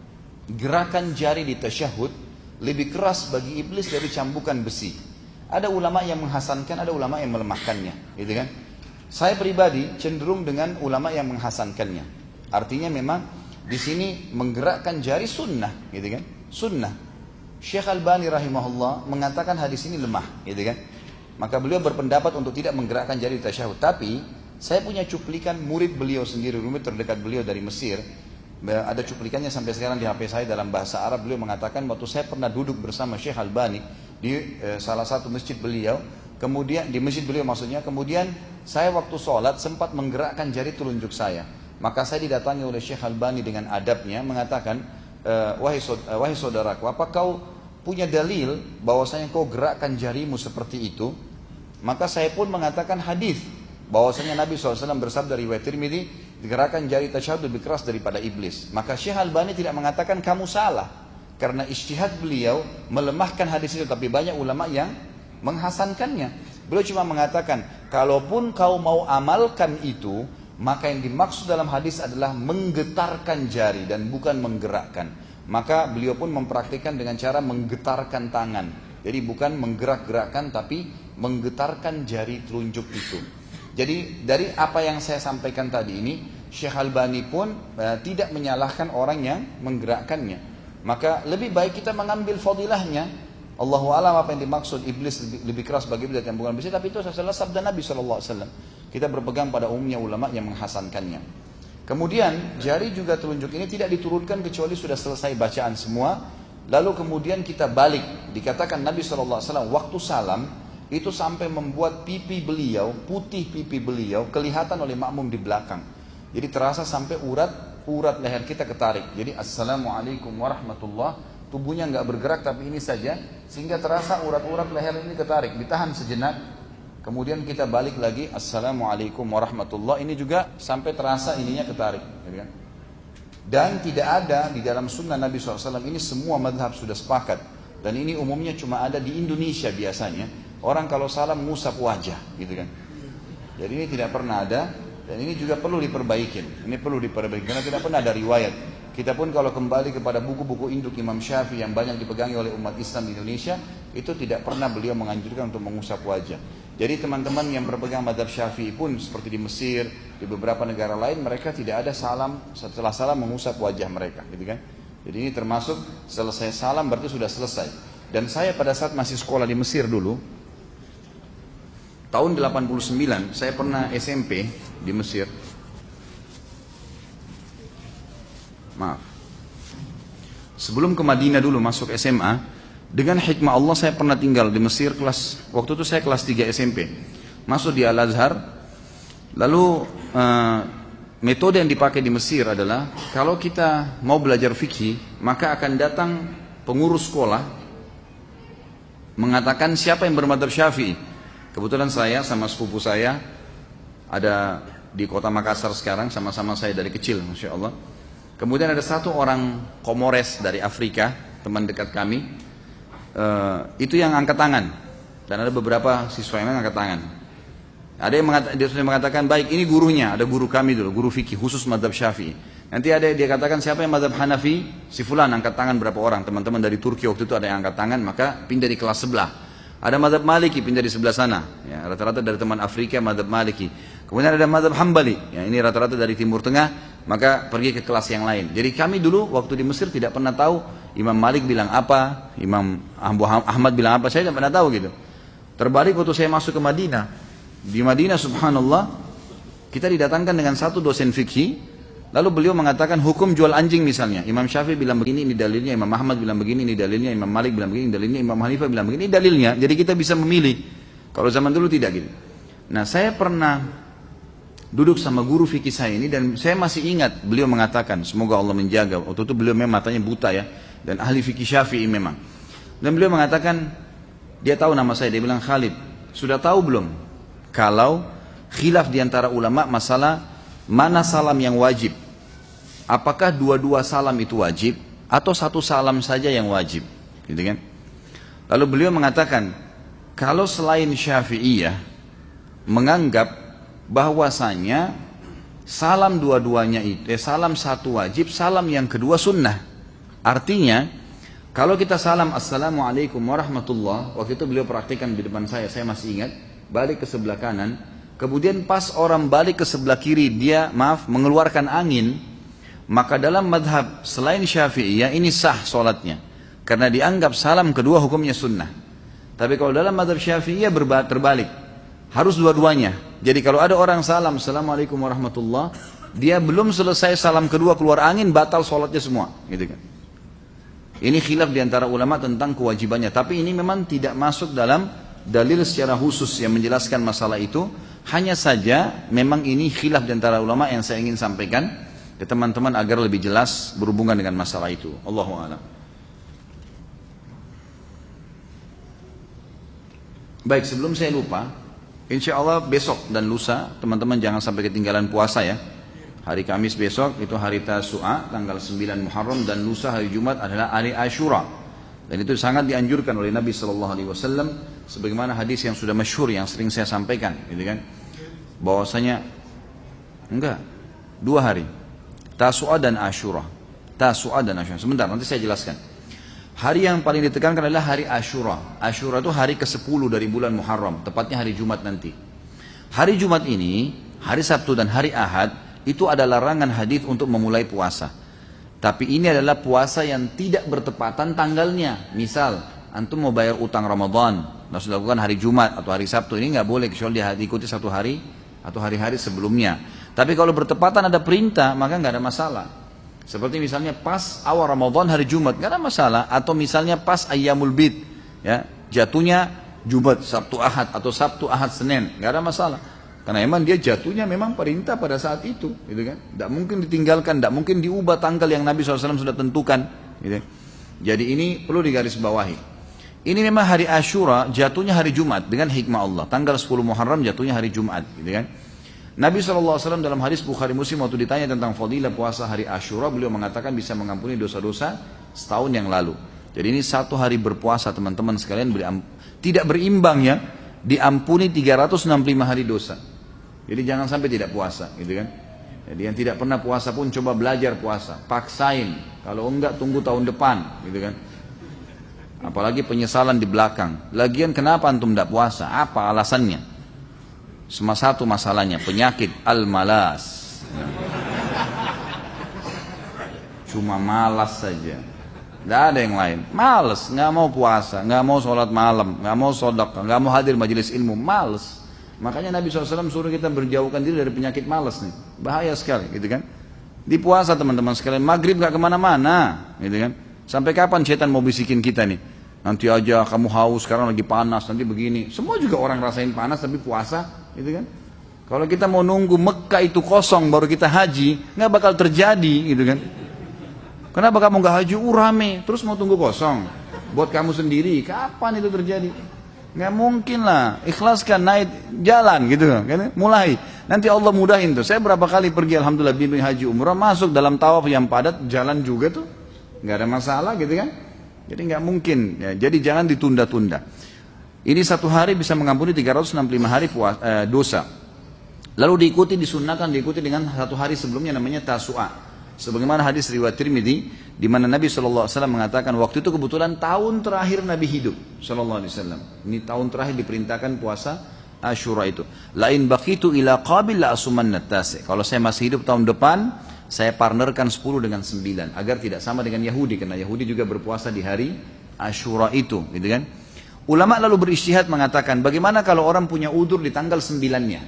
Speaker 1: gerakan jari di tasyahud lebih keras bagi iblis dari cambukan besi. Ada ulama yang menghasankan, ada ulama yang melemahkannya, gitu kan? Saya pribadi cenderung dengan ulama yang menghasankannya. Artinya memang di sini menggerakkan jari sunnah, gitu kan? Sunnah. Syekh Albani rahimahullah mengatakan hadis ini lemah, gitu kan? Maka beliau berpendapat untuk tidak menggerakkan jari tasyahud. Tapi saya punya cuplikan murid beliau sendiri, murid terdekat beliau dari Mesir. Ada cuplikannya sampai sekarang di H P saya dalam bahasa Arab. Beliau mengatakan waktu saya pernah duduk bersama Syekh Albani di eh, salah satu masjid beliau, kemudian di masjid beliau maksudnya, kemudian saya waktu sholat sempat menggerakkan jari telunjuk saya. Maka saya didatangi oleh Syekh Albani dengan adabnya mengatakan, e, wahai, saudara, wahai saudaraku, apa kau punya dalil bahwasanya kau gerakkan jarimu seperti itu? Maka saya pun mengatakan hadis bahwasanya Nabi shallallahu alaihi wasallam bersabda riwayat Tirmidzi, gerakan jari tasyahud lebih keras daripada iblis. Maka Syekh Albani tidak mengatakan kamu salah, karena ijtihad beliau melemahkan hadis itu, tapi banyak ulama yang menghasankannya. Beliau cuma mengatakan, kalaupun kau mau amalkan itu, Maka yang dimaksud dalam hadis adalah menggetarkan jari dan bukan menggerakkan. Maka beliau pun mempraktikkan dengan cara menggetarkan tangan. Jadi bukan menggerak-gerakkan tapi menggetarkan jari telunjuk itu. Jadi dari apa yang saya sampaikan tadi ini, Syekh Albani pun uh, tidak menyalahkan orang yang menggerakkannya. Maka lebih baik kita mengambil fadilahnya. Allahu a'lam apa yang dimaksud iblis lebih, lebih keras bagi bidat yang bukan besi, tapi itu adalah sabda Nabi shallallahu alaihi wasallam. Kita berpegang pada umumnya ulama yang menghasankannya. Kemudian jari juga telunjuk ini tidak diturunkan kecuali sudah selesai bacaan semua. Lalu kemudian kita balik. Dikatakan Nabi shallallahu alaihi wasallam waktu salam itu sampai membuat pipi beliau, putih pipi beliau kelihatan oleh makmum di belakang. Jadi terasa sampai urat urat leher kita ketarik. Jadi assalamualaikum warahmatullah. Tubuhnya nggak bergerak tapi ini saja, sehingga terasa urat-urat leher ini ketarik. Ditahan sejenak. Kemudian kita balik lagi, assalamualaikum warahmatullah. Ini juga sampai terasa ininya ketarik. Dan tidak ada di dalam sunnah Nabi shallallahu alaihi wasallam ini semua madhab sudah sepakat. Dan ini umumnya cuma ada di Indonesia biasanya. Orang kalau salam ngusap wajah, gitu kan. Jadi ini tidak pernah ada. Dan ini juga perlu diperbaikin. Ini perlu diperbaiki karena tidak pernah ada riwayat. Kita pun kalau kembali kepada buku-buku induk Imam Syafi'i yang banyak dipegangi oleh umat Islam di Indonesia, itu tidak pernah beliau menganjurkan untuk mengusap wajah. Jadi teman-teman yang berpegang mazhab Syafi'i pun seperti di Mesir, di beberapa negara lain, mereka tidak ada salam setelah salam mengusap wajah mereka, gitu kan? Jadi ini termasuk selesai salam berarti sudah selesai. Dan saya pada saat masih sekolah di Mesir dulu, tahun delapan puluh sembilan, saya pernah S M P di Mesir. Maaf. Sebelum ke Madinah dulu masuk S M A, dengan hikmah Allah saya pernah tinggal di Mesir kelas, waktu itu saya kelas tiga S M P. Masuk di Al-Azhar. Lalu uh, metode yang dipakai di Mesir adalah kalau kita mau belajar fikih, maka akan datang pengurus sekolah mengatakan siapa yang bermadzhab Syafi'i. Kebetulan saya sama sepupu saya ada di kota Makassar sekarang, sama-sama saya dari kecil, Masya Allah. Kemudian ada satu orang Komores dari Afrika, teman dekat kami, uh, itu yang angkat tangan. Dan ada beberapa siswa yang angkat tangan. Ada yang mengatakan, dia sudah mengatakan, baik ini gurunya, ada guru kami dulu, guru fikih khusus mazhab Syafi'i. Nanti ada dia katakan siapa yang mazhab Hanafi, si fulan angkat tangan berapa orang. Teman-teman dari Turki waktu itu ada yang angkat tangan, maka pindah di kelas sebelah. Ada mazhab Maliki pindah di sebelah sana. Ya, rata-rata dari teman Afrika mazhab Maliki. Kemudian ada mazhab Hambali. Ya, ini rata-rata dari Timur Tengah, maka pergi ke kelas yang lain. Jadi kami dulu waktu di Mesir tidak pernah tahu Imam Malik bilang apa, Imam Ahmad bilang apa, saya tidak pernah tahu gitu. Terbalik waktu saya masuk ke Madinah. Di Madinah subhanallah, kita didatangkan dengan satu dosen fikih. Lalu beliau mengatakan hukum jual anjing misalnya. Imam Syafi'i bilang begini, ini dalilnya. Imam Ahmad bilang begini, ini dalilnya. Imam Malik bilang begini, ini dalilnya. Imam Hanifah bilang begini, ini dalilnya. Jadi kita bisa memilih. Kalau zaman dulu tidak gitu. Nah saya pernah duduk sama guru fikih saya ini dan saya masih ingat beliau mengatakan, semoga Allah menjaga. Waktu itu beliau memang matanya buta ya. Dan ahli fikih Syafi'i memang. Dan beliau mengatakan, dia tahu nama saya. Dia bilang, Khalid, sudah tahu belum? Kalau khilaf diantara ulama masalah mana salam yang wajib, apakah dua-dua salam itu wajib atau satu salam saja yang wajib, gitu kan? Lalu beliau mengatakan kalau selain Syafi'iyah menganggap bahwasanya salam dua-duanya itu eh, salam satu wajib, salam yang kedua sunnah. Artinya kalau kita salam assalamualaikum warahmatullah, waktu itu beliau praktikkan di depan saya, saya masih ingat, balik ke sebelah kanan. Kemudian pas orang balik ke sebelah kiri, dia maaf mengeluarkan angin, maka dalam madhab selain Syafi'iyah ini sah solatnya, karena dianggap salam kedua hukumnya sunnah. Tapi kalau dalam madhab Syafi'iyah terbalik, harus dua-duanya. Jadi kalau ada orang salam assalamualaikum warahmatullah, dia belum selesai salam kedua keluar angin, batal solatnya semua, gitu kan? Ini khilaf diantara ulama tentang kewajibannya. Tapi ini memang tidak masuk dalam dalil secara khusus yang menjelaskan masalah itu. Hanya saja memang ini khilaf diantara ulama yang saya ingin sampaikan ke teman-teman agar lebih jelas berhubungan dengan masalah itu. Allahu a'lam. Baik, sebelum saya lupa, insya Allah besok dan lusa teman-teman jangan sampai ketinggalan puasa ya. Hari Kamis besok itu hari Tasu'a tanggal sembilan Muharram, dan lusa hari Jumat adalah hari Ashura. Dan itu sangat dianjurkan oleh Nabi Shallallahu Alaihi Wasallam, sebagaimana hadis yang sudah masyhur yang sering saya sampaikan, gitu kan, bahwasanya Enggak, dua hari. Tasu'a dan Asyura. Tasu'a dan Asyura. Sebentar, nanti saya jelaskan. Hari yang paling ditekankan adalah hari Asyura. Asyura itu hari kesepuluh dari bulan Muharram, tepatnya hari Jumat nanti. Hari Jumat ini, hari Sabtu dan hari Ahad, itu ada larangan hadis untuk memulai puasa. Tapi ini adalah puasa yang tidak bertepatan tanggalnya. Misal, antum mau bayar utang Ramadan, harus dilakukan hari Jumat atau hari Sabtu, ini nggak boleh kecuali diikuti satu hari atau hari-hari sebelumnya. Tapi kalau bertepatan ada perintah, maka nggak ada masalah. Seperti misalnya pas awal Ramadan hari Jumat, nggak ada masalah. Atau misalnya pas Ayyamul Bid, ya, jatuhnya Jumat, Sabtu Ahad atau Sabtu Ahad Senin, nggak ada masalah. Karena memang dia jatuhnya memang perintah pada saat itu, gitu kan? Tidak mungkin ditinggalkan, tidak mungkin diubah tanggal yang Nabi shallallahu alaihi wasallam sudah tentukan. Gitu. Jadi ini perlu digarisbawahi. Ini memang hari Asyura jatuhnya hari Jumat dengan hikmah Allah. Tanggal sepuluh Muharram jatuhnya hari Jumat, gitu kan? Nabi shallallahu alaihi wasallam dalam hadis Bukhari Muslim waktu ditanya tentang fadilah puasa hari Asyura, beliau mengatakan bisa mengampuni dosa-dosa setahun yang lalu. Jadi ini satu hari berpuasa teman-teman sekalian tidak berimbang ya, diampuni tiga ratus enam puluh lima hari dosa. Jadi jangan sampai tidak puasa, gitu kan? Jadi yang tidak pernah puasa pun coba belajar puasa, paksain. Kalau enggak tunggu tahun depan, gitu kan? Apalagi penyesalan di belakang. Lagian kenapa antum tidak puasa? Apa alasannya? Cuma satu masalahnya, penyakit al-malas. Cuma malas saja. Tidak ada yang lain. Malas, nggak mau puasa, nggak mau sholat malam, nggak mau sedekah, nggak mau hadir majelis ilmu. Malas. Makanya Nabi shallallahu alaihi wasallam suruh kita berjauhkan diri dari penyakit malas nih. Bahaya sekali, gitu kan? Di puasa teman-teman sekalian, maghrib nggak kemana-mana, gitu kan? Sampai kapan setan mau bisikin kita nih? Nanti aja kamu haus, sekarang lagi panas, nanti begini. Semua juga orang rasain panas tapi puasa, gitu kan? Kalau kita mau nunggu Mekah itu kosong baru kita haji, nggak bakal terjadi, gitu kan? Kenapa kamu nggak haji? Uh, rame, terus mau tunggu kosong. Buat kamu sendiri, kapan itu terjadi? Nggak mungkin lah. Ikhlaskan, naik jalan, gitu kan? Mulai. Nanti Allah mudahin tuh. Saya berapa kali pergi, alhamdulillah, bimbing haji umrah, masuk dalam tawaf yang padat, jalan juga tuh, nggak ada masalah, gitu kan? Jadi nggak mungkin. Ya, jadi jangan ditunda-tunda. Ini satu hari bisa mengampuni tiga ratus enam puluh lima hari puasa, eh, dosa. Lalu diikuti, disunnahkan, diikuti dengan satu hari sebelumnya namanya Tasu'a. Sebagaimana hadis riwayat Tirmidzi, di mana Nabi shallallahu alaihi wasallam mengatakan waktu itu kebetulan tahun terakhir Nabi hidup shallallahu alaihi wasallam. Ini tahun terakhir diperintahkan puasa Asyura itu. Lain baqitu ila qabil la asumanna tasi. Kalau saya masih hidup tahun depan, saya partnerkan sepuluh dengan sembilan agar tidak sama dengan Yahudi, karena Yahudi juga berpuasa di hari Asyura itu, gitu kan? Ulama lalu berijtihad mengatakan, bagaimana kalau orang punya udzur di tanggal sembilannya?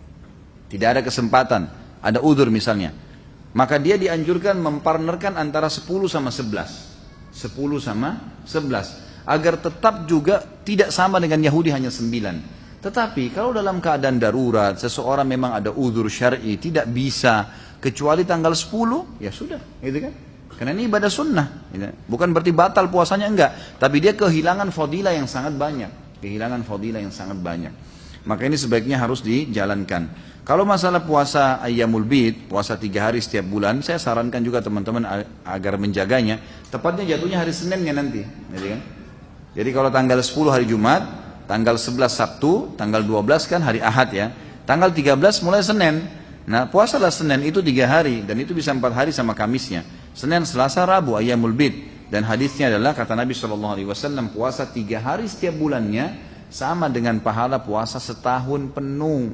Speaker 1: Tidak ada kesempatan, ada udzur misalnya. Maka dia dianjurkan mempartnerkan antara sepuluh sama sebelas. sepuluh sama sebelas. Agar tetap juga tidak sama dengan Yahudi hanya sembilan. Tetapi kalau dalam keadaan darurat, seseorang memang ada udzur syar'i, tidak bisa kecuali tanggal sepuluh, ya sudah, gitu kan? Karena ini ibadah sunnah, gitu. Bukan berarti batal puasanya, enggak. Tapi dia kehilangan fadilah yang sangat banyak. Kehilangan fadilah yang sangat banyak. Maka ini sebaiknya harus dijalankan. Kalau masalah puasa Ayyamul Bid, puasa tiga hari setiap bulan, saya sarankan juga teman-teman agar menjaganya. Tepatnya jatuhnya hari Seninnya nanti, gitu kan? Jadi kalau tanggal sepuluh hari Jumat, tanggal sebelas Sabtu, tanggal dua belas kan hari Ahad ya. Tanggal tiga belas mulai Senin. Nah puasalah Senin itu tiga hari, dan itu bisa empat hari sama Kamisnya. Senin, Selasa, Rabu, Ayyamul Bid. Dan hadisnya adalah kata Nabi shallallahu alaihi wasallam, puasa tiga hari setiap bulannya sama dengan pahala puasa setahun penuh.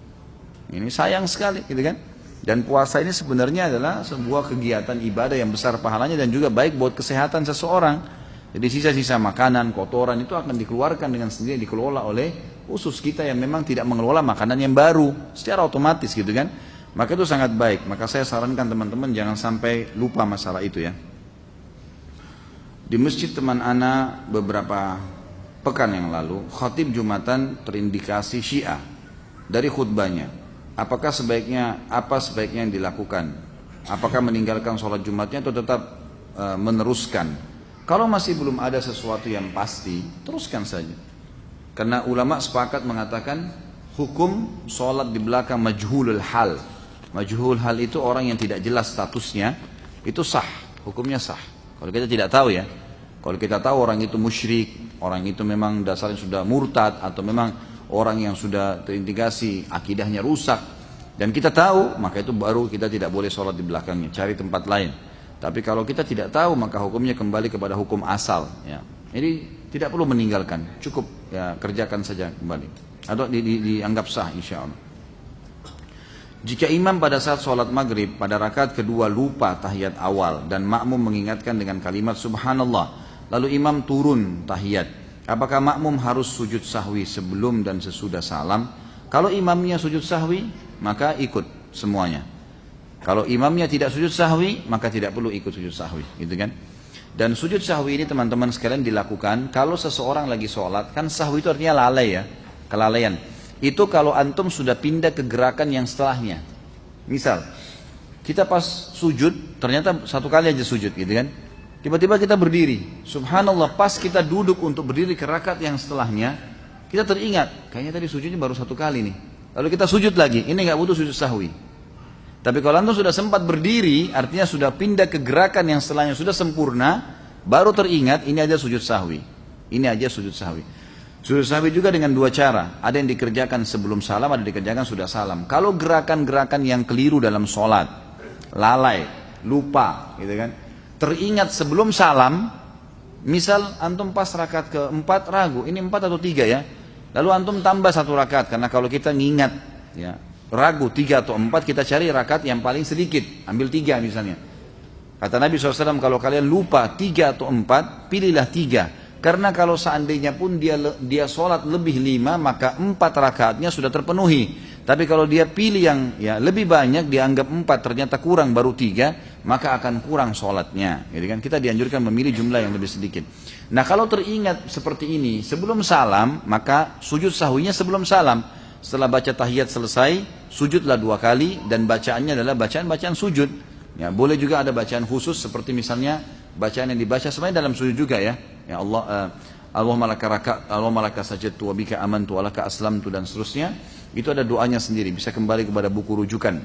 Speaker 1: Ini sayang sekali, gitu kan? Dan puasa ini sebenarnya adalah sebuah kegiatan ibadah yang besar pahalanya dan juga baik buat kesehatan seseorang. Jadi sisa-sisa makanan, kotoran itu akan dikeluarkan dengan sendiri, dikelola oleh usus kita yang memang tidak mengelola makanan yang baru secara otomatis, gitu kan? Maka itu sangat baik. Maka saya sarankan teman-teman jangan sampai lupa masalah itu ya. Di masjid teman ana beberapa pekan yang lalu, khatib Jumatan terindikasi Syiah dari khutbahnya. Apakah sebaiknya, apa sebaiknya yang dilakukan? Apakah meninggalkan sholat Jumatnya atau tetap e, meneruskan? Kalau masih belum ada sesuatu yang pasti, teruskan saja. Karena ulama sepakat mengatakan hukum sholat di belakang majhulul hal. Majhulul hal itu orang yang tidak jelas statusnya, itu sah, hukumnya sah. Kalau kita tidak tahu ya, kalau kita tahu orang itu musyrik, orang itu memang dasarnya sudah murtad, atau memang orang yang sudah terindikasi akidahnya rusak, Dan kita tahu, maka itu baru kita tidak boleh sholat di belakangnya, cari tempat lain. Tapi kalau kita tidak tahu, maka hukumnya kembali kepada hukum asal. Ya. Jadi tidak perlu meninggalkan, cukup ya kerjakan saja kembali. Atau di, di, dianggap sah insya Allah. Jika imam pada saat sholat maghrib pada rakaat kedua lupa tahiyat awal dan makmum mengingatkan dengan kalimat subhanallah, lalu imam turun tahiyat, apakah makmum harus sujud sahwi sebelum dan sesudah salam? Kalau imamnya sujud sahwi, maka ikut semuanya. Kalau imamnya tidak sujud sahwi, maka tidak perlu ikut sujud sahwi, gitu kan? Dan sujud sahwi ini teman-teman sekalian dilakukan kalau seseorang lagi sholat, kan sahwi itu artinya lalai ya, kelalaian. Itu kalau antum sudah pindah ke gerakan yang setelahnya. Misal, kita pas sujud, ternyata satu kali aja sujud gitu kan. Tiba-tiba kita berdiri. Subhanallah, pas kita duduk untuk berdiri ke rakaat yang setelahnya, kita teringat, kayaknya tadi sujudnya baru satu kali nih. Lalu kita sujud lagi, ini gak butuh sujud sahwi. Tapi kalau antum sudah sempat berdiri, artinya sudah pindah ke gerakan yang setelahnya, sudah sempurna, baru teringat, ini aja sujud sahwi. Ini aja sujud sahwi. Sujud sahwi juga dengan dua cara. Ada yang dikerjakan sebelum salam, ada yang dikerjakan sudah salam. Kalau gerakan-gerakan yang keliru dalam sholat, lalai, lupa, gitu kan, teringat sebelum salam, misal antum pas rakaat keempat ragu, ini empat atau tiga ya, lalu antum tambah satu rakaat, karena kalau kita ngingat, ya, ragu tiga atau empat, kita cari rakaat yang paling sedikit, ambil tiga misalnya. Kata Nabi shallallahu alaihi wasallam, kalau kalian lupa tiga atau empat, pilihlah tiga. Karena kalau seandainya pun dia dia sholat lebih lima, maka empat rakaatnya sudah terpenuhi. Tapi kalau dia pilih yang ya lebih banyak, dianggap empat, ternyata kurang baru tiga, maka akan kurang sholatnya. Jadi kan kita dianjurkan memilih jumlah yang lebih sedikit. Nah kalau teringat seperti ini, sebelum salam, maka sujud sahwinya sebelum salam. Setelah baca tahiyat selesai, sujudlah dua kali, dan bacaannya adalah bacaan-bacaan sujud. Ya, boleh juga ada bacaan khusus seperti misalnya bacaan yang dibaca sebenarnya dalam sujud juga ya. Ya Allah, uh, Allahumma laka raka, Allahumma laka sajadtu wa bika amantu wa laka aslamtu dan seterusnya. Itu ada doanya sendiri, bisa kembali kepada buku rujukan.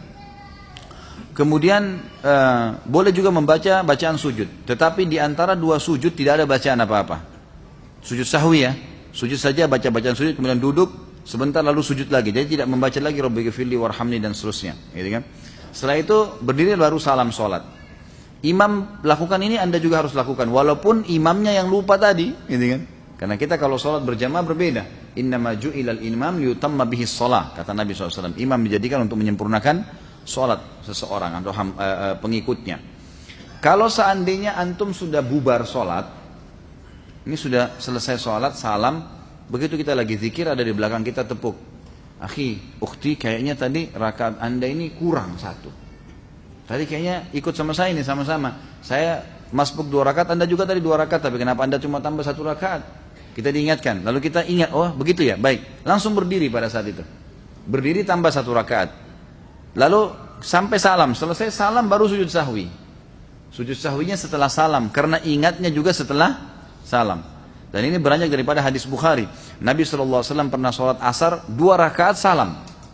Speaker 1: Kemudian uh, boleh juga membaca bacaan sujud, tetapi di antara dua sujud tidak ada bacaan apa-apa. Sujud sahwi ya, sujud saja baca bacaan sujud, kemudian duduk sebentar lalu sujud lagi. Jadi tidak membaca lagi Rabbighfirli warhamni dan seterusnya, gitu kan? Setelah itu berdiri baru salam sholat. Imam lakukan ini, anda juga harus lakukan, walaupun imamnya yang lupa tadi, gitu kan? Karena kita kalau sholat berjamaah berbeda. Innama ju'ilal imam liyutamma bihis sholah, kata Nabi shallallahu alaihi wasallam. Imam dijadikan untuk menyempurnakan sholat seseorang atau uh, uh, pengikutnya. Kalau seandainya antum sudah bubar sholat, ini sudah selesai sholat, salam, begitu kita lagi zikir, ada di belakang kita tepuk. Akhi, ukhti, kayaknya tadi rakaat anda ini kurang satu. Tadi kayaknya ikut sama saya ini, sama-sama. Saya masbuk dua rakaat, anda juga tadi dua rakaat, tapi kenapa anda cuma tambah satu rakaat? Kita diingatkan, lalu kita ingat, oh begitu ya, baik. Langsung berdiri pada saat itu. Berdiri tambah satu rakaat. Lalu sampai salam, selesai salam baru sujud sahwi. Sujud sahwinya setelah salam, karena ingatnya juga setelah salam. Dan ini beranjak daripada hadis Bukhari. Nabi shallallahu alaihi wasallam pernah sholat asar, dua rakaat salam.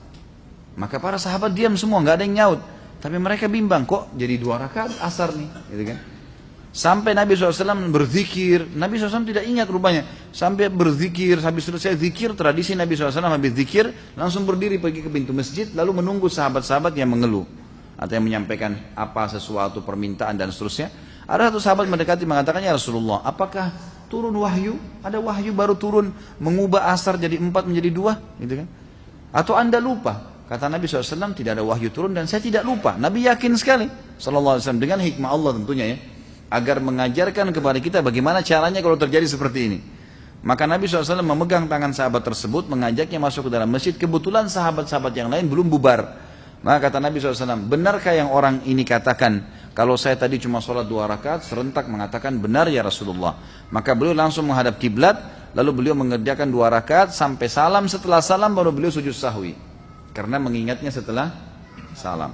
Speaker 1: Maka para sahabat diam semua, nggak ada yang nyaut. Tapi mereka bimbang, kok jadi dua rakaat asar nih, gitu kan? Sampai Nabi shallallahu alaihi wasallam berzikir. Nabi shallallahu alaihi wasallam tidak ingat rupanya. Sampai berzikir, habis selesai zikir, tradisi Nabi shallallahu alaihi wasallam habis zikir, langsung berdiri pergi ke pintu masjid, lalu menunggu sahabat-sahabat yang mengeluh. Atau yang menyampaikan apa sesuatu permintaan dan seterusnya. Ada satu sahabat mendekati mengatakan, ya Rasulullah, apakah turun wahyu? Ada wahyu baru turun mengubah asar jadi empat menjadi dua? Gitu kan? Atau anda lupa? Kata Nabi shallallahu alaihi wasallam, tidak ada wahyu turun dan saya tidak lupa. Nabi yakin sekali shallallahu alaihi wasallam dengan hikmah Allah tentunya ya, agar mengajarkan kepada kita bagaimana caranya kalau terjadi seperti ini. Maka Nabi shallallahu alaihi wasallam memegang tangan sahabat tersebut, mengajaknya masuk ke dalam masjid. Kebetulan sahabat-sahabat yang lain belum bubar. Maka kata Nabi shallallahu alaihi wasallam, benarkah yang orang ini katakan, kalau saya tadi cuma sholat dua rakaat, serentak mengatakan benar ya Rasulullah. Maka beliau langsung menghadap kiblat, lalu beliau mengerjakan dua rakaat sampai salam. Setelah salam baru beliau sujud sahwi, karena mengingatnya setelah salam.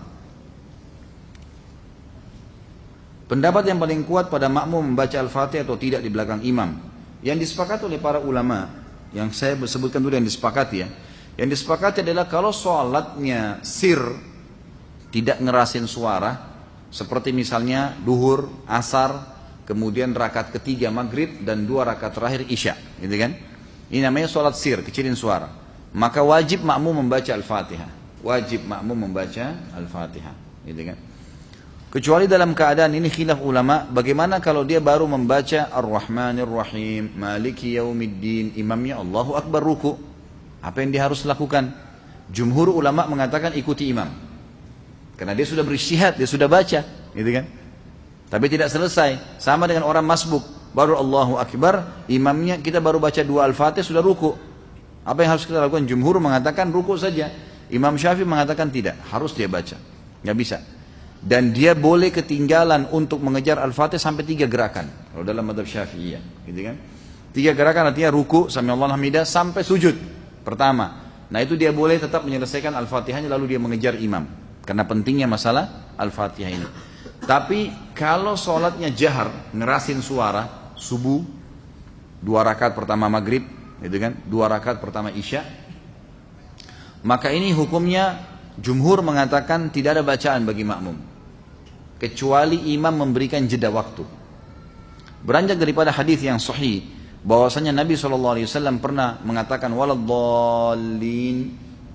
Speaker 1: Pendapat yang paling kuat pada makmum membaca Al-Fatihah atau tidak di belakang imam, yang disepakati oleh para ulama, yang saya sebutkan dulu yang disepakati ya. Yang disepakati adalah kalau sholatnya sir, tidak ngerasin suara, seperti misalnya duhur, asar, kemudian rakaat ketiga maghrib dan dua rakaat terakhir isya, gitu kan? Ini namanya sholat sir, kecilin suara. Maka wajib makmum membaca Al-Fatihah. wajib makmum membaca Al-Fatihah, gitu kan? Kecuali dalam keadaan ini khilaf ulama, bagaimana kalau dia baru membaca Ar-Rahmanir Rahim, Maliki Yaumiddin, imamnya Allahu Akbar ruku. Apa yang dia harus lakukan? Jumhur ulama mengatakan ikuti imam. Karena dia sudah berijtihad, dia sudah baca, gitu kan? Tapi tidak selesai, sama dengan orang masbuk, baru Allahu Akbar, imamnya kita baru baca dua Al-Fatihah sudah ruku. Apa yang harus kita lakukan? Jumhur mengatakan ruku saja. Imam Syafi'i mengatakan tidak, harus dia baca. Nggak bisa. Dan dia boleh ketinggalan untuk mengejar Al-Fatihah sampai tiga gerakan. Kalau dalam madhab Syafi'iyah, gitu kan? Tiga gerakan artinya ruku, sami'allahu hamidah, sampai sujud pertama. Nah itu dia boleh tetap menyelesaikan Al-Fatihahnya lalu dia mengejar imam. Karena pentingnya masalah Al-Fatihah ini. Tapi kalau sholatnya jahar, ngerasin suara, subuh, dua rakaat pertama maghrib, gitu kan? Dua rakaat pertama isya, maka ini hukumnya jumhur mengatakan tidak ada bacaan bagi makmum, kecuali imam memberikan jeda waktu. Beranjak daripada hadis yang sahih bahwasanya Nabi shallallahu alaihi wasallam pernah mengatakan waladdallin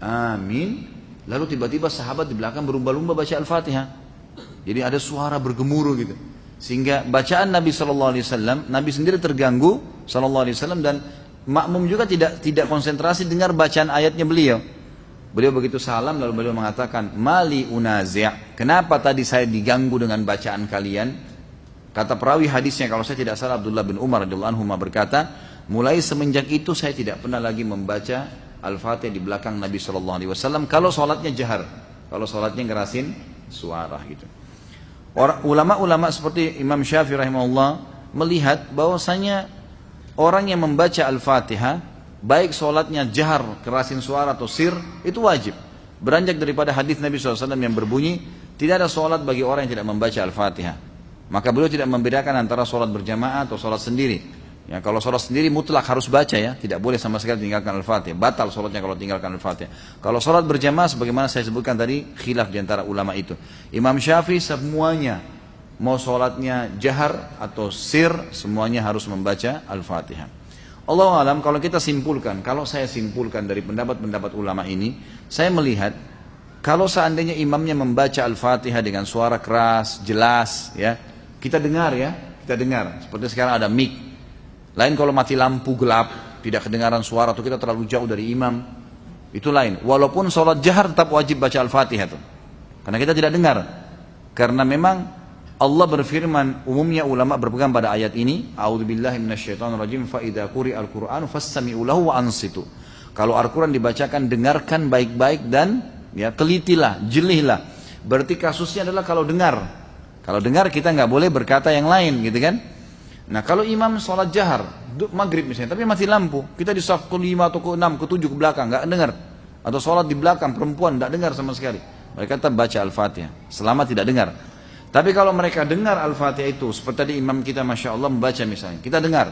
Speaker 1: amin, lalu tiba-tiba sahabat di belakang berlumba-lumba baca Al-Fatihah. Jadi ada suara bergemuruh gitu, sehingga bacaan Nabi shallallahu alaihi wasallam, Nabi sendiri terganggu shallallahu alaihi wasallam, dan makmum juga tidak tidak konsentrasi dengar bacaan ayatnya beliau. Beliau begitu salam lalu beliau mengatakan, mali unazi', kenapa tadi saya diganggu dengan bacaan kalian? Kata perawi hadisnya, kalau saya tidak salah Abdullah bin Umar radhiyallahu anhu berkata, mulai semenjak itu saya tidak pernah lagi membaca Al-Fatihah di belakang Nabi shallallahu alaihi wasallam kalau sholatnya jahar, kalau sholatnya ngerasin suara gitu. Orang ulama-ulama seperti Imam Syafi'i rahimahullah melihat bahwasanya orang yang membaca Al-Fatihah baik sholatnya jahar, kerasin suara atau sir, itu wajib. Beranjak daripada hadis Nabi shallallahu alaihi wasallam yang berbunyi, tidak ada sholat bagi orang yang tidak membaca Al-Fatihah. Maka beliau tidak membedakan antara sholat berjamaah atau sholat sendiri. Ya, kalau sholat sendiri mutlak harus baca ya, tidak boleh sama sekali tinggalkan Al-Fatihah. Batal sholatnya kalau tinggalkan Al-Fatihah. Kalau sholat berjamaah, sebagaimana saya sebutkan tadi, khilaf diantara ulama itu. Imam Syafi'i semuanya, mau sholatnya jahar atau sir, semuanya harus membaca Al-Fatihah. Allahu alam, kalau kita simpulkan, kalau saya simpulkan dari pendapat-pendapat ulama ini, saya melihat kalau seandainya imamnya membaca Al-Fatihah dengan suara keras, jelas, ya, kita dengar ya, kita dengar. Seperti sekarang ada mic. Lain kalau mati lampu gelap, tidak kedengaran suara atau kita terlalu jauh dari imam, itu lain. Walaupun sholat jahar tetap wajib baca Al-Fatihah tuh, karena kita tidak dengar. Karena memang Allah berfirman, umumnya ulama berpegang pada ayat ini, a'udzubillahi minasyaitonirrajim, fa idza quri'al qur'anu fastami'u lahu wa ansitu. Kalau Al-Qur'an dibacakan, dengarkan baik-baik dan ya telitilah, jelihlah. Berarti kasusnya adalah kalau dengar. Kalau dengar kita nggak boleh berkata yang lain, gitu kan? Nah, kalau imam sholat jahar, maghrib misalnya, tapi mati lampu, kita di saf ke lima atau ke enam, ke tujuh ke belakang, nggak dengar. Atau sholat di belakang perempuan, nggak dengar sama sekali. Mereka tetap baca Al-Fatihah, selama tidak dengar. Tapi kalau mereka dengar Al-Fatihah itu, seperti tadi imam kita Masya Allah membaca misalnya, kita dengar.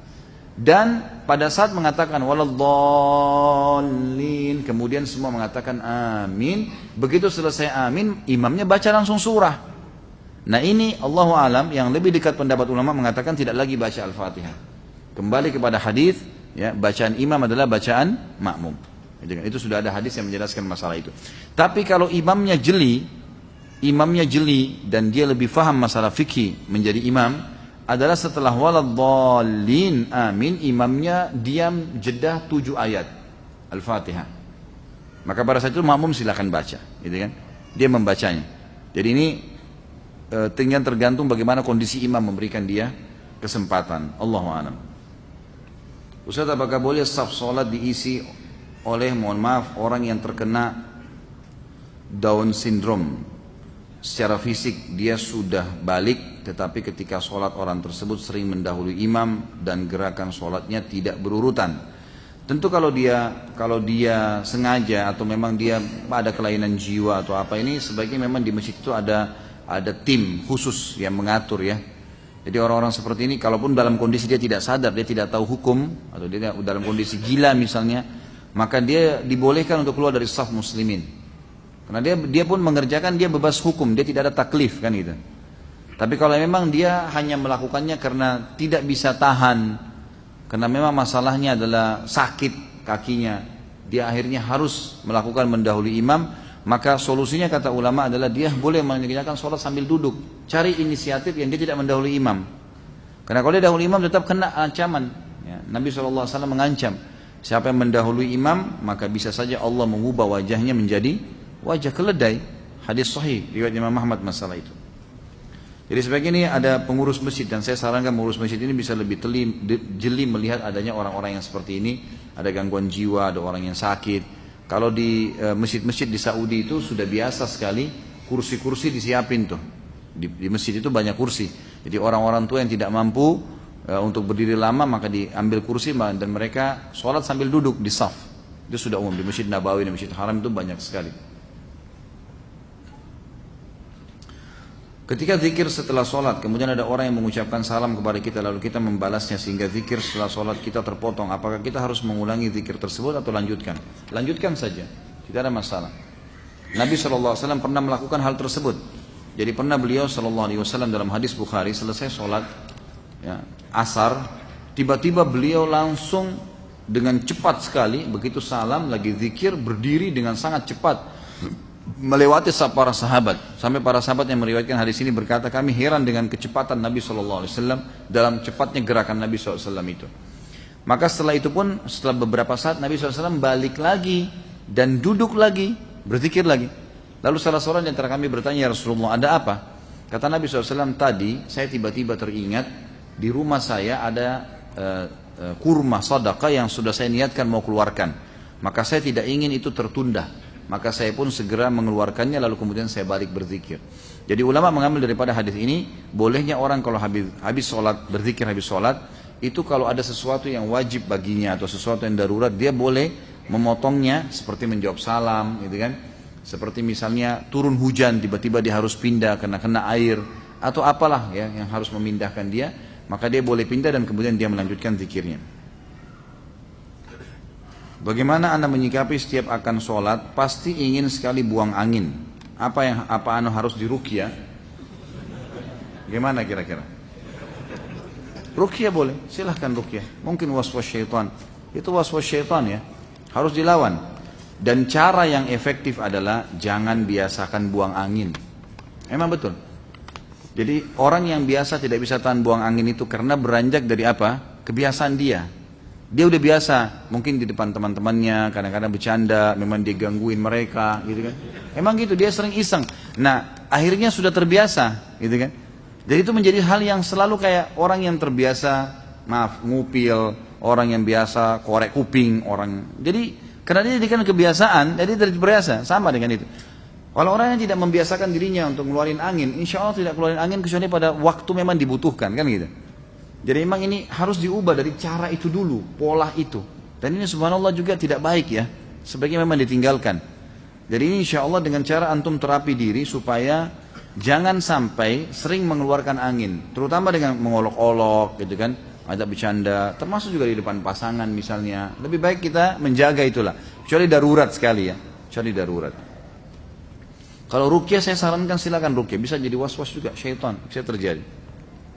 Speaker 1: Dan pada saat mengatakan waladdallin, kemudian semua mengatakan amin. Begitu selesai amin, imamnya baca langsung surah. Nah ini Allahu alam, yang lebih dekat pendapat ulama mengatakan tidak lagi baca Al-Fatihah. Kembali kepada hadis, ya, bacaan imam adalah bacaan makmum. Itu sudah ada hadis yang menjelaskan masalah itu. Tapi kalau imamnya jeli, imamnya jeli dan dia lebih faham masalah fikih menjadi imam, adalah setelah waladdallin amin, imamnya diam jeda tujuh ayat Al-Fatihah. Maka pada saat itu makmum silakan baca, gitu kan? Dia membacanya. Jadi ini e, tinggal tergantung bagaimana kondisi imam memberikan dia kesempatan. Allahu a'lam. Ustaz, apakah boleh saf salat diisi oleh, mohon maaf, orang yang terkena Down syndrome? Secara fisik dia sudah balik, tetapi ketika sholat orang tersebut sering mendahului imam dan gerakan sholatnya tidak berurutan. Tentu kalau dia kalau dia sengaja atau memang dia ada kelainan jiwa atau apa, ini sebaiknya memang di masjid itu ada ada tim khusus yang mengatur ya. Jadi orang-orang seperti ini, kalaupun dalam kondisi dia tidak sadar, dia tidak tahu hukum, atau dia dalam kondisi gila misalnya, maka dia dibolehkan untuk keluar dari saf muslimin. Karena dia dia pun mengerjakan, dia bebas hukum, dia tidak ada taklif kan gitu. Tapi kalau memang dia hanya melakukannya karena tidak bisa tahan, karena memang masalahnya adalah sakit kakinya, dia akhirnya harus melakukan mendahului imam, maka solusinya kata ulama adalah dia boleh mengerjakan sholat sambil duduk. Cari inisiatif yang dia tidak mendahului imam. Karena kalau dia dahului imam tetap kena ancaman. Ya, Nabi shallallahu alaihi wasallam mengancam, siapa yang mendahului imam maka bisa saja Allah mengubah wajahnya menjadi wajah keledai. Hadis sahih riwayat Imam Ahmad masalah itu. Jadi sebagai ini ada pengurus masjid, dan saya sarankan pengurus masjid ini bisa lebih teli, jeli melihat adanya orang-orang yang seperti ini, ada gangguan jiwa, ada orang yang sakit. Kalau di masjid-masjid di Saudi itu sudah biasa sekali kursi-kursi disiapin tuh. Di, di masjid itu banyak kursi. Jadi orang-orang tua yang tidak mampu e, untuk berdiri lama maka diambil kursi dan mereka sholat sambil duduk di saf. Itu sudah umum di Masjid Nabawi dan Masjid Haram itu banyak sekali. Ketika zikir setelah sholat, kemudian ada orang yang mengucapkan salam kepada kita, lalu kita membalasnya sehingga zikir setelah sholat kita terpotong. Apakah kita harus mengulangi zikir tersebut atau lanjutkan? Lanjutkan saja, tidak ada masalah. Nabi shallallahu alaihi wasallam pernah melakukan hal tersebut. Jadi pernah beliau shallallahu alaihi wasallam dalam hadis Bukhari, selesai sholat ya, asar, tiba-tiba beliau langsung dengan cepat sekali, begitu salam lagi zikir, berdiri dengan sangat cepat melewati para sahabat, sampai para sahabat yang meriwayatkan hadis ini berkata, kami heran dengan kecepatan Nabi shallallahu alaihi wasallam dalam cepatnya gerakan Nabi shallallahu alaihi wasallam itu. Maka setelah itu pun, setelah beberapa saat Nabi shallallahu alaihi wasallam balik lagi dan duduk lagi, berzikir lagi. Lalu salah seorang di antara kami bertanya, ya Rasulullah, ada apa? Kata Nabi shallallahu alaihi wasallam, tadi saya tiba-tiba teringat di rumah saya ada uh, uh, kurma sedekah yang sudah saya niatkan mau keluarkan, maka saya tidak ingin itu tertunda. Maka saya pun segera mengeluarkannya, lalu kemudian saya balik berzikir. Jadi ulama mengambil daripada hadis ini, bolehnya orang kalau habis, habis sholat, berzikir habis sholat, itu kalau ada sesuatu yang wajib baginya atau sesuatu yang darurat, dia boleh memotongnya, seperti menjawab salam, gitu kan? Seperti misalnya turun hujan, tiba-tiba dia harus pindah karena kena air, atau apalah ya yang harus memindahkan dia, maka dia boleh pindah dan kemudian dia melanjutkan zikirnya. Bagaimana Anda menyikapi setiap akan sholat pasti ingin sekali buang angin? Apa yang apa anu harus diruqyah? Gimana kira-kira? Ruqyah boleh, silahkan ruqyah. Mungkin waswas syaitan, itu waswas syaitan ya, harus dilawan. Dan cara yang efektif adalah jangan biasakan buang angin. Emang betul. Jadi orang yang biasa tidak bisa tahan buang angin itu karena beranjak dari apa? Kebiasaan dia. Dia udah biasa, mungkin di depan teman-temannya, kadang-kadang bercanda, memang dia gangguin mereka, gitu kan. Emang gitu, dia sering iseng. Nah, akhirnya sudah terbiasa, gitu kan. Jadi itu menjadi hal yang selalu kayak orang yang terbiasa, maaf, ngupil, orang yang biasa korek kuping, orang. Jadi, karena dia jadikan kebiasaan, jadi terbiasa, sama dengan itu. Kalau orang yang tidak membiasakan dirinya untuk ngeluarin angin, insya Allah tidak keluarin angin kecuali pada waktu memang dibutuhkan, kan gitu. Jadi memang ini harus diubah dari cara itu dulu, pola itu. Dan ini subhanallah juga tidak baik ya, sebaiknya memang ditinggalkan. Jadi ini insya Allah dengan cara antum terapi diri supaya jangan sampai sering mengeluarkan angin. Terutama dengan mengolok-olok gitu kan, ada bercanda, termasuk juga di depan pasangan misalnya. Lebih baik kita menjaga itulah, kecuali darurat sekali ya, kecuali darurat. Kalau ruqyah saya sarankan silakan ruqyah, bisa jadi was-was juga, syaitan bisa terjadi.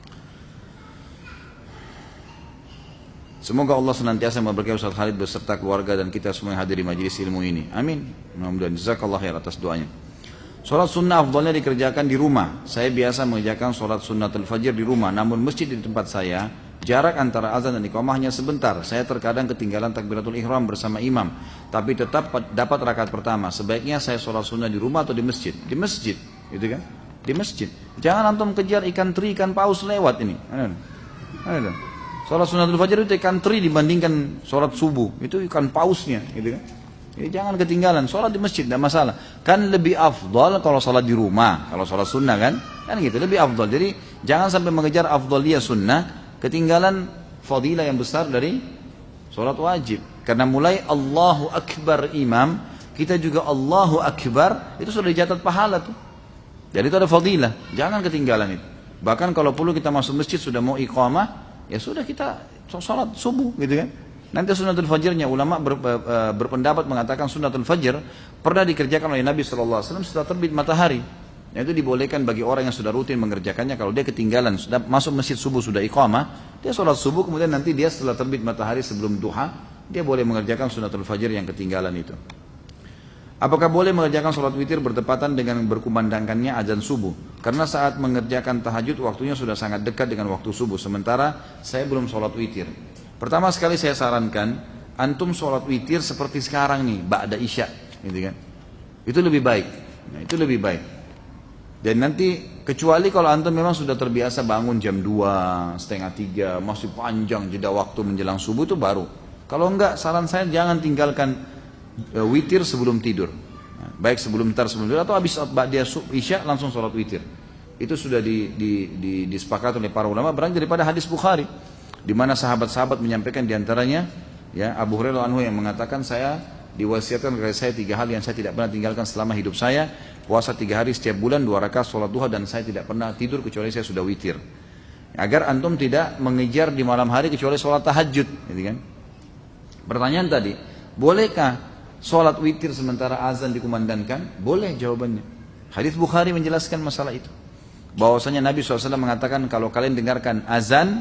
Speaker 1: Semoga Allah senantiasa memberkahi Ustaz Khalid beserta keluarga dan kita semua yang hadir di majelis ilmu ini. Amin. Mudah-mudahan jazakallah khair atas doanya. Sholat sunnah afdalnya dikerjakan di rumah. Saya biasa mengerjakan sholat sunnatul fajr di rumah. Namun masjid di tempat saya, jarak antara azan dan iqamah hanya sebentar. Saya terkadang ketinggalan takbiratul ihram bersama imam. Tapi tetap dapat rakaat pertama. Sebaiknya saya sholat sunnah di rumah atau di masjid? Di masjid, gitu kan? Di masjid. Jangan antum kejar ikan teri, ikan paus lewat ini. Ada, ada. Sholat sunnatul fajr itu ikan teri dibandingkan sholat subuh. Itu ikan pausnya, gitu kan? Jadi jangan ketinggalan. Sholat di masjid, tidak masalah. Kan lebih afdal kalau sholat di rumah. Kalau sholat sunnah kan, kan gitu, lebih afdal. Jadi jangan sampai mengejar afdaliyah sunnah, ketinggalan fadilah yang besar dari sholat wajib. Karena mulai Allahu Akbar imam, kita juga Allahu Akbar, itu sudah dicatat pahala tuh. Jadi itu ada fadilah. Jangan ketinggalan itu. Bahkan kalau perlu kita masuk masjid sudah mau iqamah, ya sudah kita sholat subuh gitu kan. Nanti sunnatul fajrnya ulama ber, ber, berpendapat mengatakan sunnatul fajr pernah dikerjakan oleh Nabi shallallahu alaihi wasallam setelah terbit matahari. Nah, itu dibolehkan bagi orang yang sudah rutin mengerjakannya. Kalau dia ketinggalan sudah masuk masjid subuh sudah iqamah, dia sholat subuh kemudian nanti dia setelah terbit matahari sebelum duha dia boleh mengerjakan sunnatul fajr yang ketinggalan itu. Apakah boleh mengerjakan sholat witir bertepatan dengan berkumandangkannya azan subuh? Karena saat mengerjakan tahajud waktunya sudah sangat dekat dengan waktu subuh. Sementara saya belum sholat witir. Pertama sekali saya sarankan, antum sholat witir seperti sekarang nih, ba'da isya. Gitu kan? Itu lebih baik. Nah, itu lebih baik. Dan nanti, kecuali kalau antum memang sudah terbiasa bangun jam dua, setengah tiga, masih panjang jeda waktu menjelang subuh, itu baru. Kalau enggak, saran saya jangan tinggalkan uh, witir sebelum tidur. Nah, baik sebelum tar sebelum tidur, atau habis dia isya langsung sholat witir. Itu sudah di, di, di, disepakati oleh para ulama, berangkat daripada hadis Bukhari, di mana sahabat-sahabat menyampaikan diantaranya, ya, Abu Hurairah anhu yang mengatakan, saya diwasiatkan kepada saya tiga hal yang saya tidak pernah tinggalkan selama hidup saya, puasa tiga hari setiap bulan, dua rakaat sholat duha, dan saya tidak pernah tidur kecuali saya sudah witir. Agar antum tidak mengejar di malam hari kecuali sholat tahajud, gitu kan? Pertanyaan tadi, bolehkah sholat witir sementara azan dikumandangkan? Boleh jawabannya. Hadis Bukhari menjelaskan masalah itu. Bahwasanya Nabi shallallahu alaihi wasallam mengatakan, kalau kalian dengarkan azan,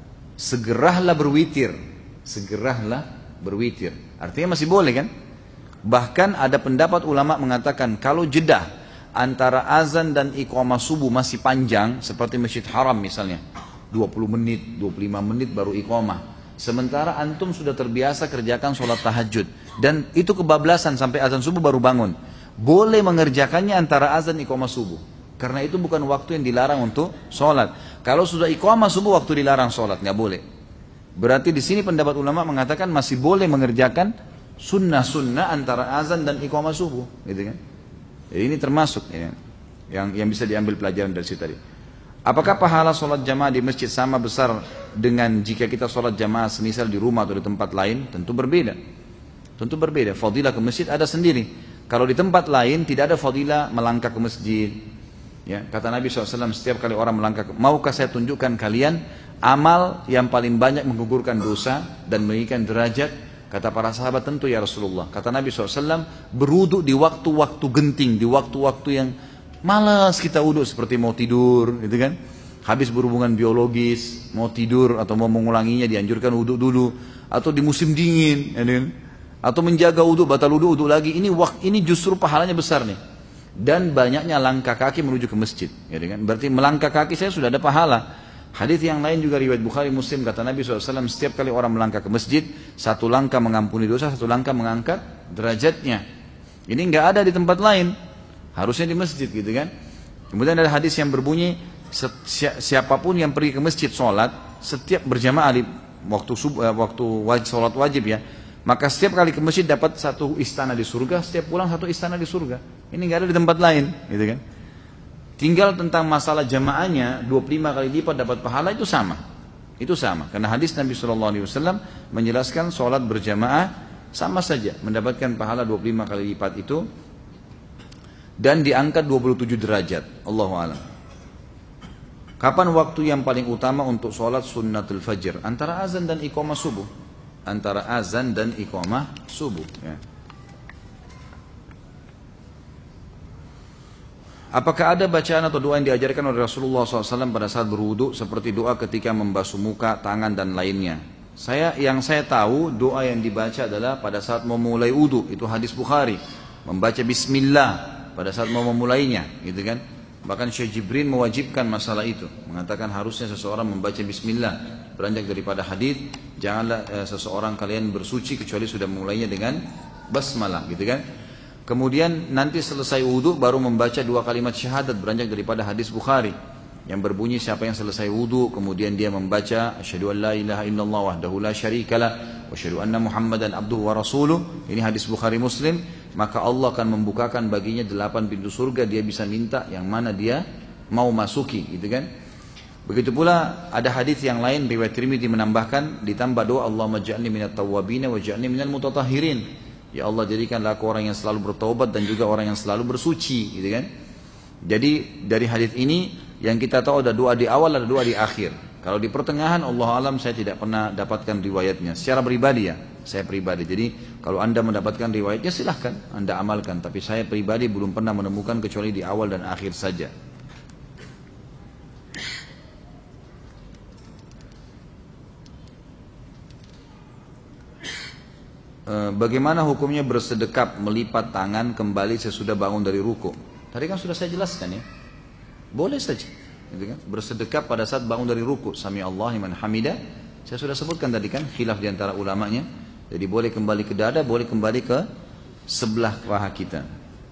Speaker 1: segeralah berwitir, segeralah berwitir. Artinya masih boleh kan? Bahkan ada pendapat ulama mengatakan kalau jeda antara azan dan iqamah subuh masih panjang, seperti Masjid Haram misalnya, dua puluh menit, dua puluh lima menit baru iqamah. Sementara antum sudah terbiasa kerjakan sholat tahajud dan itu kebablasan sampai azan subuh baru bangun. Boleh mengerjakannya antara azan iqamah subuh. Karena itu bukan waktu yang dilarang untuk sholat. Kalau sudah iqamah subuh waktu dilarang sholat, nggak boleh. Berarti di sini pendapat ulama mengatakan masih boleh mengerjakan sunnah-sunnah antara azan dan iqamah subuh, gitu kan? Jadi ini termasuk ya, yang yang bisa diambil pelajaran dari situ tadi. Apakah pahala sholat jamaah di masjid sama besar dengan jika kita sholat jamaah semisal di rumah atau di tempat lain? Tentu berbeda. Tentu berbeda. Fadilah ke masjid ada sendiri. Kalau di tempat lain tidak ada fadilah melangkah ke masjid. Ya, kata Nabi shallallahu alaihi wasallam, setiap kali orang melangkah, maukah saya tunjukkan kalian amal yang paling banyak menggugurkan dosa dan meninggikan derajat? Kata para sahabat, tentu ya Rasulullah. Kata Nabi shallallahu alaihi wasallam, berwudu di waktu-waktu genting, di waktu-waktu yang malas kita wudu, seperti mau tidur, gitu kan? Habis berhubungan biologis, mau tidur atau mau mengulanginya dianjurkan wudu dulu, atau di musim dingin, ya kan? Atau menjaga wudu, batal wudu, wudu lagi. Ini waktu ini justru pahalanya besar nih. Dan banyaknya langkah kaki menuju ke masjid, ya kan? Berarti melangkah kaki saya sudah ada pahala. Hadis yang lain juga riwayat Bukhari Muslim, kata Nabi shallallahu alaihi wasallam, setiap kali orang melangkah ke masjid, satu langkah mengampuni dosa, satu langkah mengangkat derajatnya. Ini nggak ada di tempat lain, harusnya di masjid, gitu kan? Kemudian ada hadis yang berbunyi, siapapun yang pergi ke masjid sholat, setiap berjamaah di waktu sub, waktu wajib, sholat wajib ya, maka setiap kali ke masjid dapat satu istana di surga, setiap pulang satu istana di surga. Ini nggak ada di tempat lain, gitu kan? Tinggal tentang masalah jamaahnya, dua puluh lima kali lipat dapat pahala, itu sama. Itu sama. Karena hadis Nabi shallallahu alaihi wasallam menjelaskan sholat berjamaah sama saja, mendapatkan pahala dua puluh lima kali lipat itu, dan diangkat dua puluh tujuh derajat. Allahu a'lam. Kapan waktu yang paling utama untuk sholat sunnatul fajr? Antara azan dan iqamah subuh. Antara azan dan iqamah subuh. Ya. Apakah ada bacaan atau doa yang diajarkan oleh Rasulullah shallallahu alaihi wasallam pada saat berwudu, seperti doa ketika membasuh muka, tangan, dan lainnya? Saya yang saya tahu doa yang dibaca adalah pada saat memulai wudu, itu hadis Bukhari, membaca Bismillah pada saat mau memulainya, gitu kan? Bahkan Syekh Jibril mewajibkan masalah itu, mengatakan harusnya seseorang membaca Bismillah. Beranjak daripada hadis, janganlah eh, seseorang kalian bersuci kecuali sudah memulainya dengan basmalah, gitu kan? Kemudian nanti selesai wudu baru membaca dua kalimat syahadat, beranjak daripada hadis Bukhari yang berbunyi, siapa yang selesai wudu kemudian dia membaca asyhadu an la ilaha illallah wahdahu la syarikalah wa asyhadu anna muhammadan abduhu wa rasuluh, ini hadis Bukhari Muslim, maka Allah akan membukakan baginya delapan pintu surga, dia bisa minta yang mana dia mau masuki, gitu kan? Begitu pula ada hadis yang lain riwayat Tirmidzi menambahkan, ditambah doa Allahumma ja'alni minat tawwabin wa ja'alni minal mutatahhirin. Ya Allah, jadikanlah aku orang yang selalu bertaubat dan juga orang yang selalu bersuci, gitu kan? Jadi dari hadis ini yang kita tahu ada doa di awal, ada doa di akhir. Kalau di pertengahan, Allah alam saya tidak pernah dapatkan riwayatnya. Secara pribadi ya, saya pribadi. Jadi kalau anda mendapatkan riwayatnya silahkan anda amalkan. Tapi saya pribadi belum pernah menemukan kecuali di awal dan akhir saja. e, bagaimana hukumnya bersedekap melipat tangan kembali sesudah bangun dari ruku? Tadi kan sudah saya jelaskan ya. Boleh saja. Gitu kan? Bersedekap pada saat bangun dari ruku. Sami Allah liman hamidah. Saya sudah sebutkan tadi kan khilaf di antara ulamanya. Jadi boleh kembali ke dada, boleh kembali ke sebelah paha kita.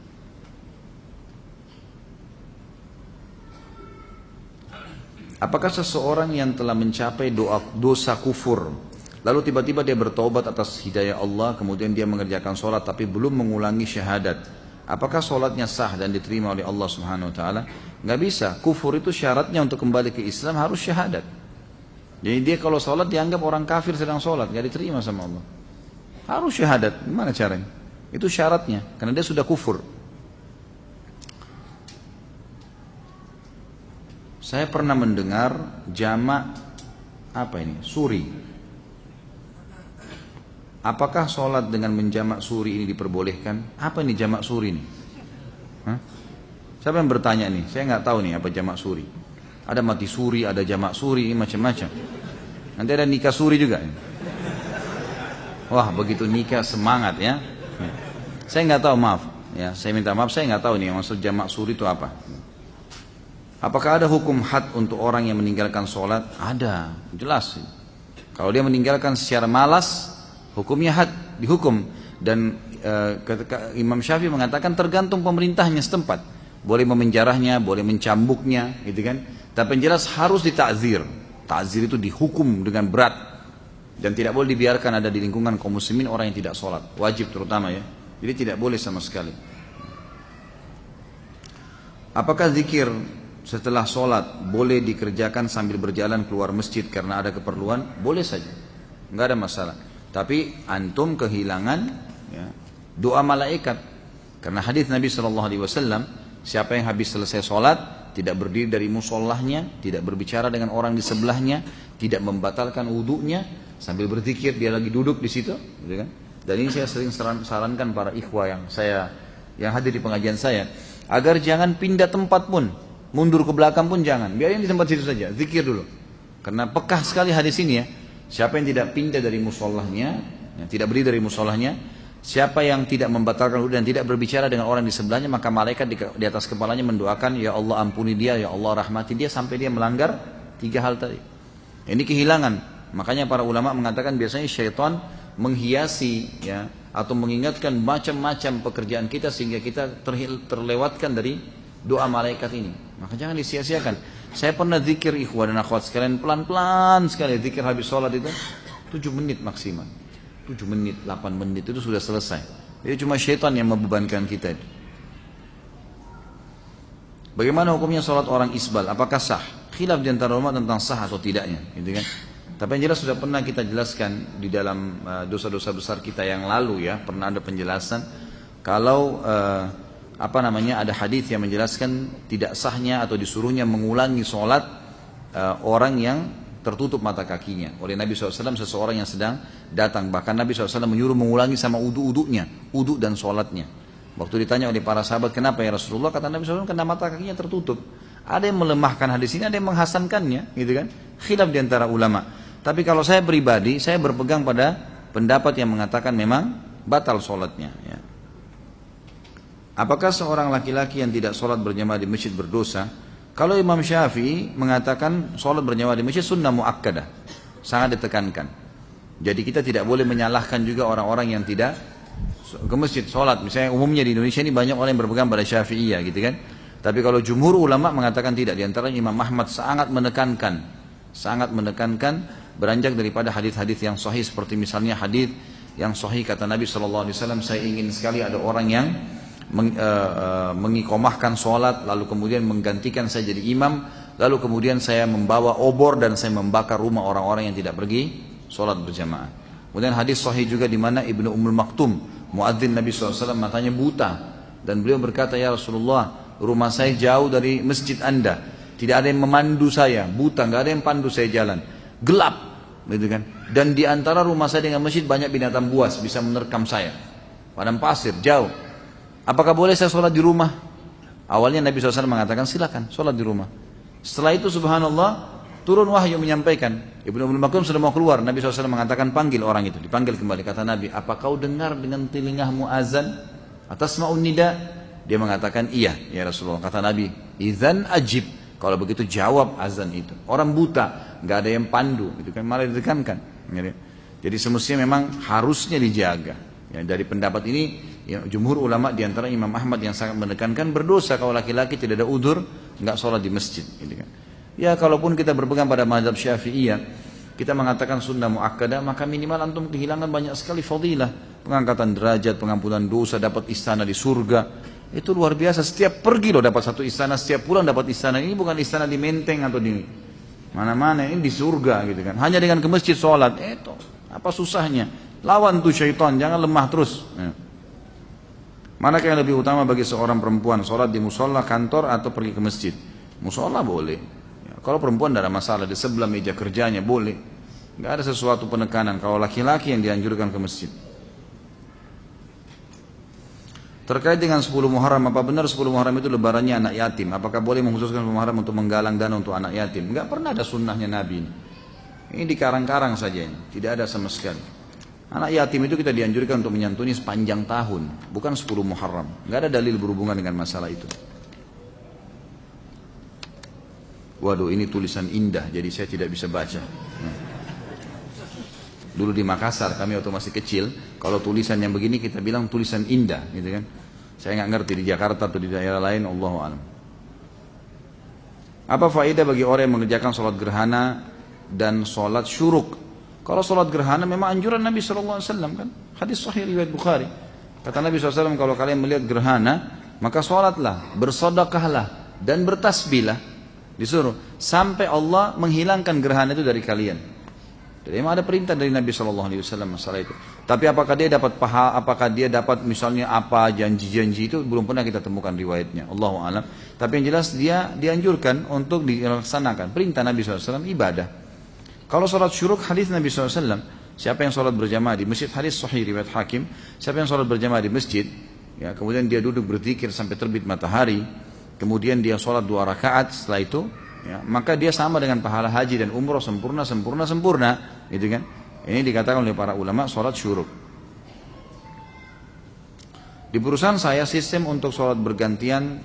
Speaker 1: Apakah seseorang yang telah mencapai doa, dosa kufur, lalu tiba-tiba dia bertaubat atas hidayah Allah, kemudian dia mengerjakan sholat tapi belum mengulangi syahadat, apakah sholatnya sah dan diterima oleh Allah Subhanahu Wa Taala? Nggak bisa. Kufur itu syaratnya untuk kembali ke Islam harus syahadat. Jadi dia kalau sholat dianggap orang kafir sedang sholat, nggak diterima sama Allah. Harus syahadat. Gimana caranya? Itu syaratnya, karena dia sudah kufur. Saya pernah mendengar jamak apa ini? Suri. Apakah sholat dengan menjamak suri ini diperbolehkan? Apa ini jamak suri ini? Hah? Siapa yang bertanya nih? Saya nggak tahu nih apa jamak suri. Ada mati suri, ada jamak suri, macam-macam. Nanti ada nikah suri juga. Wah, begitu nikah semangat ya. Saya nggak tahu, maaf. Ya, saya minta maaf, saya nggak tahu nih maksud jamak suri itu apa. Apakah ada hukum had untuk orang yang meninggalkan sholat? Ada, jelas. Kalau dia meninggalkan secara malas, hukumnya had, dihukum. Dan e, ketika Imam Syafi'i mengatakan tergantung pemerintahnya setempat. Boleh memenjarahnya, boleh mencambuknya, gitu kan. Tapi yang jelas harus ditakzir. Takzir itu dihukum dengan berat. Dan tidak boleh dibiarkan ada di lingkungan kaum muslimin orang yang tidak sholat. Wajib terutama ya. Jadi tidak boleh sama sekali. Apakah zikir setelah sholat boleh dikerjakan sambil berjalan keluar masjid karena ada keperluan? Boleh saja, nggak ada masalah. Tapi antum kehilangan ya, doa malaikat. Karena hadis Nabi Shallallahu Alaihi Wasallam, siapa yang habis selesai sholat tidak berdiri dari musolahnya, tidak berbicara dengan orang di sebelahnya, tidak membatalkan wudhunya, sambil berzikir dia lagi duduk di situ, gitu kan? Dan ini saya sering sarankan para ikhwah yang saya yang hadir di pengajian saya, agar jangan pindah tempat pun. Mundur ke belakang pun jangan, biarin di tempat situ saja, zikir dulu. Karena pekah sekali hadis ini ya. Siapa yang tidak pindah dari musolahnya, ya, tidak berdiri dari musolahnya, siapa yang tidak membatalkan wudhu dan tidak berbicara dengan orang di sebelahnya, maka malaikat di, di atas kepalanya mendoakan, ya Allah ampuni dia, ya Allah rahmati dia, sampai dia melanggar tiga hal tadi. Ini kehilangan. Makanya para ulama mengatakan biasanya syaitan menghiasi ya, atau mengingatkan macam-macam pekerjaan kita sehingga kita terlewatkan dari doa malaikat ini. Maka jangan disia-siakan. Saya pernah zikir ikhwah dan akhwat sekalian, pelan-pelan sekali zikir habis sholat itu tujuh menit maksimal. tujuh menit, delapan menit itu sudah selesai. Jadi cuma syaitan yang membebankan kita. Bagaimana hukumnya sholat orang isbal? Apakah sah? Khilaf di antara ulama tentang sah atau tidaknya, gitu kan? Tapi yang jelas sudah pernah kita jelaskan di dalam uh, dosa-dosa besar kita yang lalu ya, pernah ada penjelasan kalau uh, apa namanya ada hadis yang menjelaskan tidak sahnya atau disuruhnya mengulangi sholat uh, orang yang tertutup mata kakinya oleh Nabi shallallahu alaihi wasallam, seseorang yang sedang datang. Bahkan Nabi shallallahu alaihi wasallam menyuruh mengulangi sama udhu-udhunya, udhu dan sholatnya. Waktu ditanya oleh para sahabat, kenapa ya Rasulullah? Kata Nabi shallallahu alaihi wasallam, karena mata kakinya tertutup. Ada yang melemahkan hadis ini, ada yang menghasankannya, gitu kan? Khilaf di antara ulama. Tapi kalau saya pribadi, saya berpegang pada pendapat yang mengatakan memang batal sholatnya. Ya. Apakah seorang laki-laki yang tidak sholat berjamaah di masjid berdosa? Kalau Imam Syafi'i mengatakan sholat berjamaah di masjid sunnah muakkadah, sangat ditekankan. Jadi kita tidak boleh menyalahkan juga orang-orang yang tidak ke masjid sholat. Misalnya umumnya di Indonesia ini banyak orang yang berpegang pada Syafi'iyah, gitu kan? Tapi kalau jumhur ulama mengatakan tidak. Di antaranya Imam Ahmad sangat menekankan, sangat menekankan beranjak daripada hadis-hadis yang sahih, seperti misalnya hadis yang sahih kata Nabi shallallahu alaihi wasallam, saya ingin sekali ada orang yang Meng, uh, uh, mengikomahkan sholat, lalu kemudian menggantikan saya jadi imam, lalu kemudian saya membawa obor dan saya membakar rumah orang-orang yang tidak pergi sholat berjamaah. Kemudian hadis sahih juga di mana Ibnu Ummul Maktum, muadzin Nabi shallallahu alaihi wasallam, matanya buta, dan beliau berkata, ya Rasulullah, rumah saya jauh dari masjid anda, tidak ada yang memandu saya, buta, nggak ada yang pandu saya jalan, gelap, gitu kan? Dan di antara rumah saya dengan masjid banyak binatang buas bisa menerkam saya, padang pasir jauh. Apakah boleh saya sholat di rumah? Awalnya Nabi shallallahu alaihi wasallam mengatakan silakan sholat di rumah. Setelah itu subhanallah turun wahyu menyampaikan, Ibnu Umm Maktum sudah mau keluar, Nabi shallallahu alaihi wasallam mengatakan panggil orang itu, dipanggil kembali. Kata Nabi, apa kau dengar dengan telingamu azan? Atasma'un nida? Dia mengatakan iya ya Rasulullah. Kata Nabi, idzan ajib, kalau begitu jawab azan itu. Orang buta, nggak ada yang pandu, itu kan malah ditekankan. Jadi semestinya memang harusnya dijaga. Ya, dari pendapat ini, ya, jumhur ulama diantara Imam Ahmad yang sangat menekankan berdosa kalau laki-laki tidak ada udzur, nggak sholat di masjid. Gitu kan. Ya kalaupun kita berpegang pada mazhab Syafi'iyah, kita mengatakan sunnah muakkadah, maka minimal antum kehilangan banyak sekali fadilah, pengangkatan derajat, pengampunan dosa, dapat istana di surga. Itu luar biasa, setiap pergi loh dapat satu istana, setiap pulang dapat istana. Ini bukan istana di Menteng atau di mana-mana, ini di surga gitu kan. Hanya dengan ke masjid sholat, itu apa susahnya? Lawan tuh syaitan, jangan lemah terus. Ya. Manakah yang lebih utama bagi seorang perempuan, sholat di musola, kantor atau pergi ke masjid? Musola boleh. Ya, kalau perempuan tidak ada masalah, di sebelah meja kerjanya boleh. Nggak ada sesuatu penekanan. Kalau laki-laki yang dianjurkan ke masjid. Terkait dengan sepuluh Muharram, apa benar sepuluh Muharram itu lebarannya anak yatim? Apakah boleh mengkhususkan sepuluh Muharram untuk menggalang dana untuk anak yatim? Enggak pernah ada sunnahnya Nabi ini. Ini dikarang-karang saja ini, tidak ada sama sekali. Anak yatim itu kita dianjurkan untuk menyantuni sepanjang tahun, bukan sepuluh Muharram. Enggak ada dalil berhubungan dengan masalah itu. Waduh, ini tulisan indah, jadi saya tidak bisa baca. Dulu di Makassar, kami waktu masih kecil, kalau tulisan yang begini kita bilang tulisan indah, gitu kan? Saya nggak ngerti di Jakarta atau di daerah lain, Allahu a'lam. Apa faedah bagi orang yang mengerjakan sholat gerhana dan sholat syuruk? Kalau sholat gerhana memang anjuran Nabi shallallahu alaihi wasallam kan? Hadis sahih riwayat Bukhari. Kata Nabi shallallahu alaihi wasallam, kalau kalian melihat gerhana, maka sholatlah, bersodakahlah, dan bertasbihlah. Disuruh sampai Allah menghilangkan gerhana itu dari kalian. Jadi memang ada perintah dari Nabi shallallahu alaihi wasallam masalah itu. Tapi apakah dia dapat paha, apakah dia dapat misalnya apa janji-janji itu belum pernah kita temukan riwayatnya. Allahu a'lam. Tapi yang jelas dia dianjurkan untuk dilaksanakan. Perintah Nabi shallallahu alaihi wasallam ibadah. Kalau sholat syuruk hadis Nabi shallallahu alaihi wasallam, siapa yang sholat berjamaah di masjid, hadis sahih riwayat Hakim, siapa yang sholat berjamaah di masjid, ya kemudian dia duduk berzikir sampai terbit matahari, kemudian dia sholat dua rakaat setelah itu. Ya, maka dia sama dengan pahala haji dan umroh sempurna, sempurna, sempurna, gitu kan? Ini dikatakan oleh para ulama sholat syuruk. Di perusahaan saya sistem untuk sholat bergantian,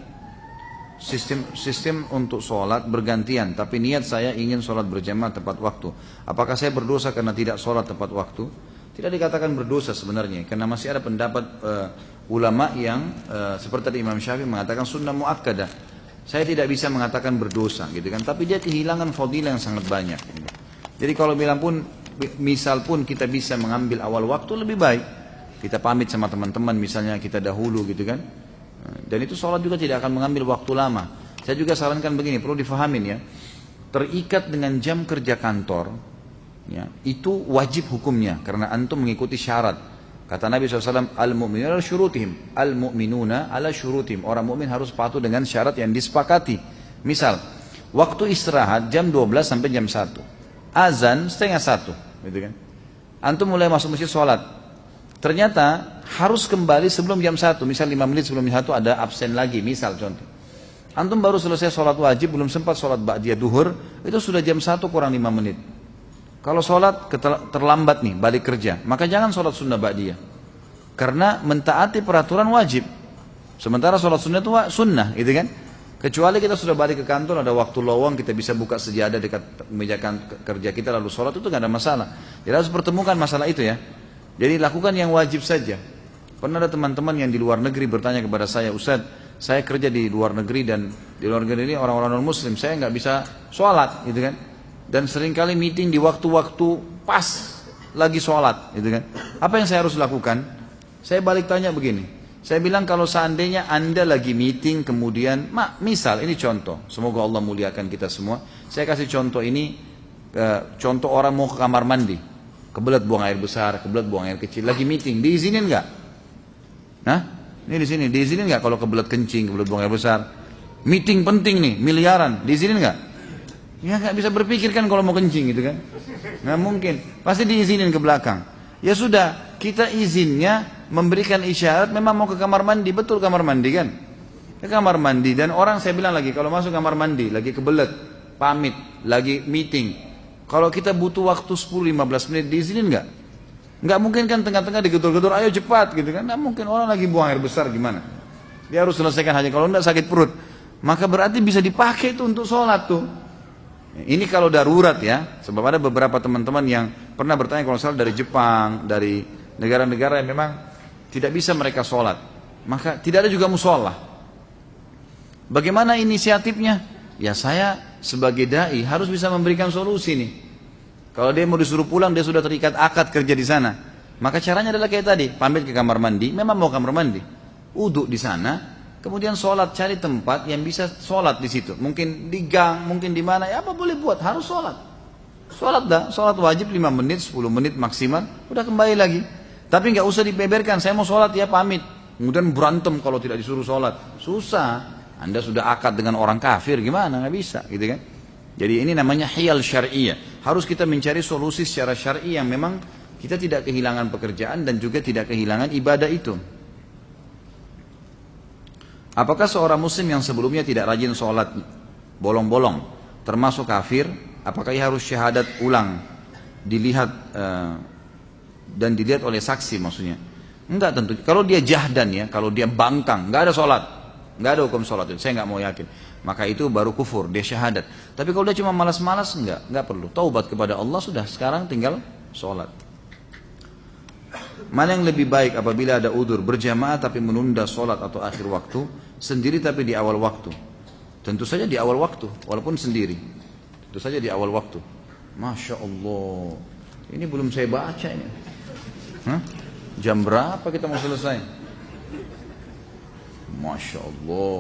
Speaker 1: sistem sistem untuk sholat bergantian, tapi niat saya ingin sholat berjamaah tepat waktu. Apakah saya berdosa karena tidak sholat tepat waktu? Tidak dikatakan berdosa sebenarnya, karena masih ada pendapat uh, ulama yang uh, seperti Imam Syafi'i mengatakan sunnah muakkadah. Saya tidak bisa mengatakan berdosa gitu kan, tapi dia kehilangan fadilah yang sangat banyak. Gitu. Jadi kalau bilang pun, misal pun kita bisa mengambil awal waktu lebih baik. Kita pamit sama teman-teman misalnya kita dahulu gitu kan. Dan itu sholat juga tidak akan mengambil waktu lama. Saya juga sarankan begini, perlu difahamin ya. Terikat dengan jam kerja kantor, ya, itu wajib hukumnya karena antum mengikuti syarat. Kata Nabi shallallahu alaihi wasallam, al-mu'minuna ala syurutihim, al-mu'minuna ala syurutihim. Orang mukmin harus patuh dengan syarat yang disepakati. Misal, waktu istirahat jam dua belas sampai jam satu. Azan setengah satu, gitu kan? Antum mulai masuk masjid sholat. Ternyata harus kembali sebelum jam satu. Misal lima menit sebelum jam satu ada absen lagi, misal contoh. Antum baru selesai sholat wajib, belum sempat sholat ba'diyah duhur, itu sudah jam satu kurang lima menit. Kalau sholat terlambat nih, balik kerja, maka jangan sholat sunnah ba'diyah. Karena mentaati peraturan wajib. Sementara sholat sunnah itu sunnah, gitu kan? Kecuali kita sudah balik ke kantor, ada waktu lowong, kita bisa buka sejadah dekat meja kerja kita, lalu sholat itu nggak ada masalah. Jadi harus pertemukan masalah itu ya. Jadi lakukan yang wajib saja. Pernah ada teman-teman yang di luar negeri bertanya kepada saya, Ustaz, saya kerja di luar negeri dan di luar negeri ini orang-orang non-muslim, saya nggak bisa sholat, gitu kan? Dan seringkali meeting di waktu-waktu pas lagi sholat, gitu kan? Apa yang saya harus lakukan? Saya balik tanya begini. Saya bilang kalau seandainya anda lagi meeting kemudian, mak, misal ini contoh. Semoga Allah muliakan kita semua. Saya kasih contoh ini, e, contoh orang mau ke kamar mandi, kebelet buang air besar, kebelet buang air kecil, lagi meeting, diizinin nggak? Nah, ini di sini diizinin nggak kalau kebelet kencing, kebelet buang air besar? Meeting penting nih, miliaran, diizinin nggak? Ya nggak bisa berpikir kan kalau mau kencing gitu kan, nggak mungkin, pasti diizinin ke belakang. Ya sudah, kita izinnya memberikan isyarat memang mau ke kamar mandi, betul kamar mandi kan, ke kamar mandi. Dan orang saya bilang lagi kalau masuk kamar mandi lagi kebelet, pamit, lagi meeting, Kalau kita butuh waktu sepuluh lima belas menit diizinin nggak? Nggak mungkin kan tengah-tengah digedor-gedor, ayo cepat gitu kan? Nggak mungkin, orang lagi buang air besar gimana? Dia harus selesaikan haji, kalau nggak sakit perut. Maka berarti bisa dipakai itu untuk sholat tuh. Ini kalau darurat ya, sebab ada beberapa teman-teman yang pernah bertanya kalau salah dari Jepang, dari negara-negara yang memang tidak bisa mereka sholat, maka tidak ada juga musola. Bagaimana inisiatifnya? Ya saya sebagai dai harus bisa memberikan solusi nih. Kalau dia mau disuruh pulang, dia sudah terikat akad kerja di sana. Maka caranya adalah kayak tadi, pamit ke kamar mandi, memang mau kamar mandi, uduk di sana. Kemudian sholat, cari tempat yang bisa sholat di situ. Mungkin di gang, mungkin di mana, ya apa boleh buat, harus sholat. Sholat dah, sholat wajib lima menit, sepuluh menit maksimal, udah kembali lagi. Tapi nggak usah dibeberkan, saya mau sholat ya pamit. Kemudian berantem kalau tidak disuruh sholat. Susah, Anda sudah akad dengan orang kafir, gimana, nggak bisa gitu kan. Jadi ini namanya hiyal syari'iyah. Harus kita mencari solusi secara syar'i yang memang kita tidak kehilangan pekerjaan dan juga tidak kehilangan ibadah itu. Apakah seorang muslim yang sebelumnya tidak rajin sholat bolong-bolong termasuk kafir? Apakah ia harus syahadat ulang dilihat uh, dan dilihat oleh saksi maksudnya? Enggak tentu. Kalau dia jahdan ya, kalau dia bangkang, enggak ada sholat, enggak ada hukum sholat itu. Saya enggak mau yakin. Maka itu baru kufur, dia syahadat. Tapi kalau dia cuma malas-malas, enggak, enggak perlu. Taubat kepada Allah sudah, sekarang tinggal sholat. Mana yang lebih baik apabila ada udzur berjamaah tapi menunda sholat atau akhir waktu, sendiri tapi di awal waktu? Tentu saja di awal waktu, walaupun sendiri. Tentu saja di awal waktu. Masya Allah, ini belum saya baca ini. Hah? Jam berapa kita mau selesai? Masya Allah.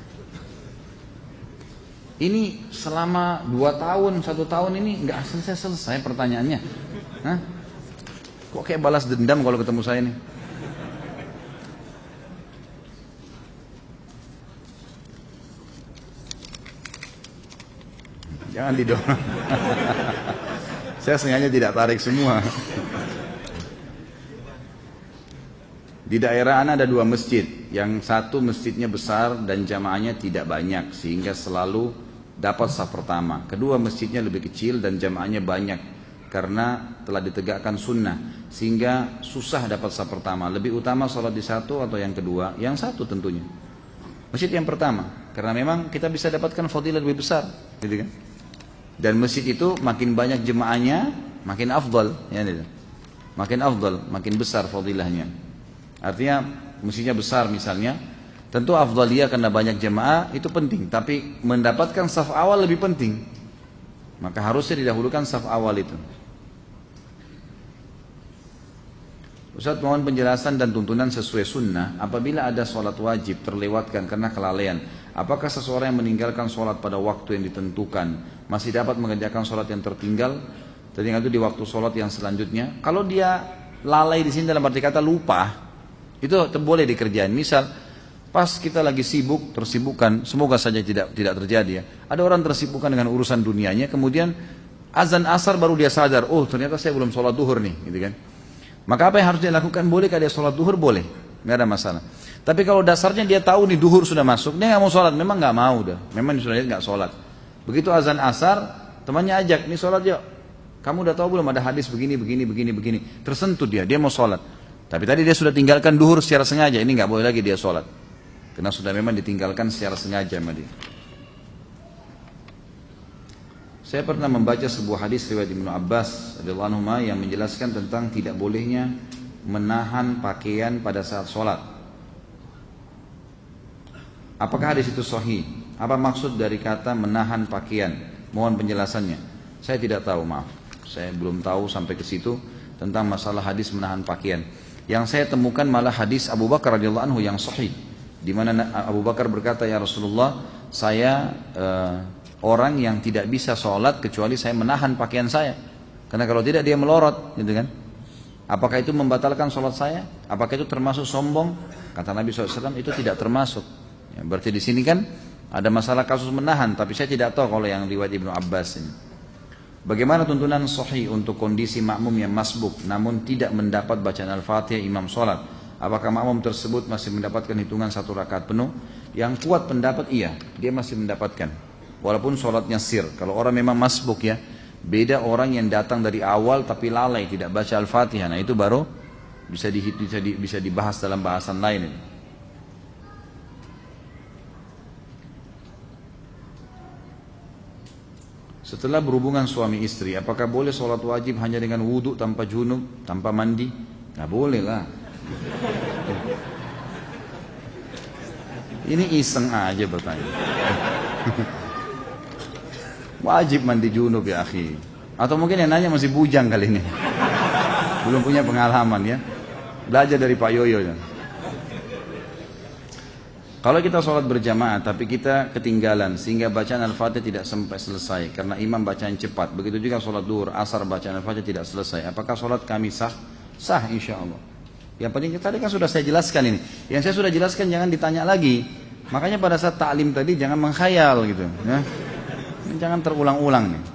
Speaker 1: Ini selama dua tahun, satu tahun ini nggak selesai-selesai pertanyaannya. Hah? Kok kayak balas dendam kalau ketemu saya nih? Jangan didorong. Saya sengaja tidak tarik semua. Di daerah Ana ada dua masjid. Yang satu masjidnya besar dan jamaahnya tidak banyak, sehingga selalu dapat saf pertama. Kedua masjidnya lebih kecil dan jamaahnya banyak, karena telah ditegakkan sunnah, sehingga susah dapat saf pertama. Lebih utama sholat di satu atau yang kedua? Yang satu tentunya, masjid yang pertama, karena memang kita bisa dapatkan fadilah lebih besar, gitu kan? Dan masjid itu makin banyak jemaahnya, makin afdal, ya, gitu. Makin afdal, makin besar fadilahnya. Artinya masjidnya besar misalnya, tentu afdaliyah karena banyak jemaah itu penting, tapi mendapatkan saf awal lebih penting. Maka harusnya didahulukan saf awal itu. Ustaz, mohon penjelasan dan tuntunan sesuai sunnah. Apabila ada sholat wajib terlewatkan karena kelalaian, apakah seseorang yang meninggalkan sholat pada waktu yang ditentukan masih dapat mengerjakan sholat yang tertinggal? Tertinggal itu di waktu sholat yang selanjutnya. Kalau dia lalai di sini dalam arti kata lupa, itu boleh dikerjain. Misal pas kita lagi sibuk, tersibukkan, semoga saja tidak tidak terjadi ya. Ada orang tersibukkan dengan urusan dunianya, kemudian azan asar baru dia sadar, oh ternyata saya belum sholat duhur nih, gitu kan. Maka apa yang harus dia lakukan? Boleh kalau dia sholat duhur, boleh, nggak ada masalah. Tapi kalau dasarnya dia tahu nih duhur sudah masuk, dia nggak mau sholat, memang nggak mau dah, memang sudah nggak sholat. Begitu azan asar, temannya ajak, nih sholat yuk. Kamu udah tahu belum ada hadis begini, begini, begini, begini. Tersentuh dia, dia mau sholat. Tapi tadi dia sudah tinggalkan duhur secara sengaja, ini nggak boleh lagi dia sholat. Karena sudah memang ditinggalkan secara sengaja sama dia. Saya pernah membaca sebuah hadis riwayat Ibnu Abbas radhiyallahu anhu yang menjelaskan tentang tidak bolehnya menahan pakaian pada saat sholat. Apakah hadis itu sahih? Apa maksud dari kata menahan pakaian? Mohon penjelasannya. Saya tidak tahu, maaf. Saya belum tahu sampai ke situ tentang masalah hadis menahan pakaian. Yang saya temukan malah hadis Abu Bakar radhiyallahu anhu yang sahih, di mana Abu Bakar berkata, ya Rasulullah, saya uh, orang yang tidak bisa sholat kecuali saya menahan pakaian saya, karena kalau tidak dia melorot, gitu kan? Apakah itu membatalkan sholat saya? Apakah itu termasuk sombong? Kata Nabi shallallahu alaihi wasallam, itu tidak termasuk. Ya, berarti di sini kan ada masalah kasus menahan, tapi saya tidak tahu kalau yang riwayat Ibnu Abbas ini. Bagaimana tuntunan sahih untuk kondisi makmum yang masbuk namun tidak mendapat bacaan Al-Fatihah imam sholat? Apakah makmum tersebut masih mendapatkan hitungan satu rakaat penuh? Yang kuat pendapat iya, dia masih mendapatkan, walaupun sholatnya sir. Kalau orang memang masbuk ya, Beda orang yang datang dari awal tapi lalai tidak baca Al-Fatihah. Nah itu baru bisa, di, bisa, di, bisa dibahas dalam bahasan lain ini. Setelah berhubungan suami istri, apakah boleh sholat wajib hanya dengan wudhu tanpa junub, tanpa mandi? Nggak boleh lah. Ini iseng aja bertanya. Wajib mandi junub ya akhi. Atau mungkin yang nanya masih bujang kali ini. Belum punya pengalaman ya. Belajar dari Pak Yoyo ya. Kalau kita sholat berjamaah tapi kita ketinggalan sehingga bacaan Al-Fatihah tidak sampai selesai karena imam bacaan cepat. Begitu juga sholat duhur, asar bacaan Al-Fatihah tidak selesai. Apakah sholat kami sah? Sah insya Allah. Yang penting tadi kan sudah saya jelaskan ini. Yang saya sudah jelaskan jangan ditanya lagi. Makanya pada saat taklim tadi jangan menghayal gitu ya. Jangan terulang-ulang nih.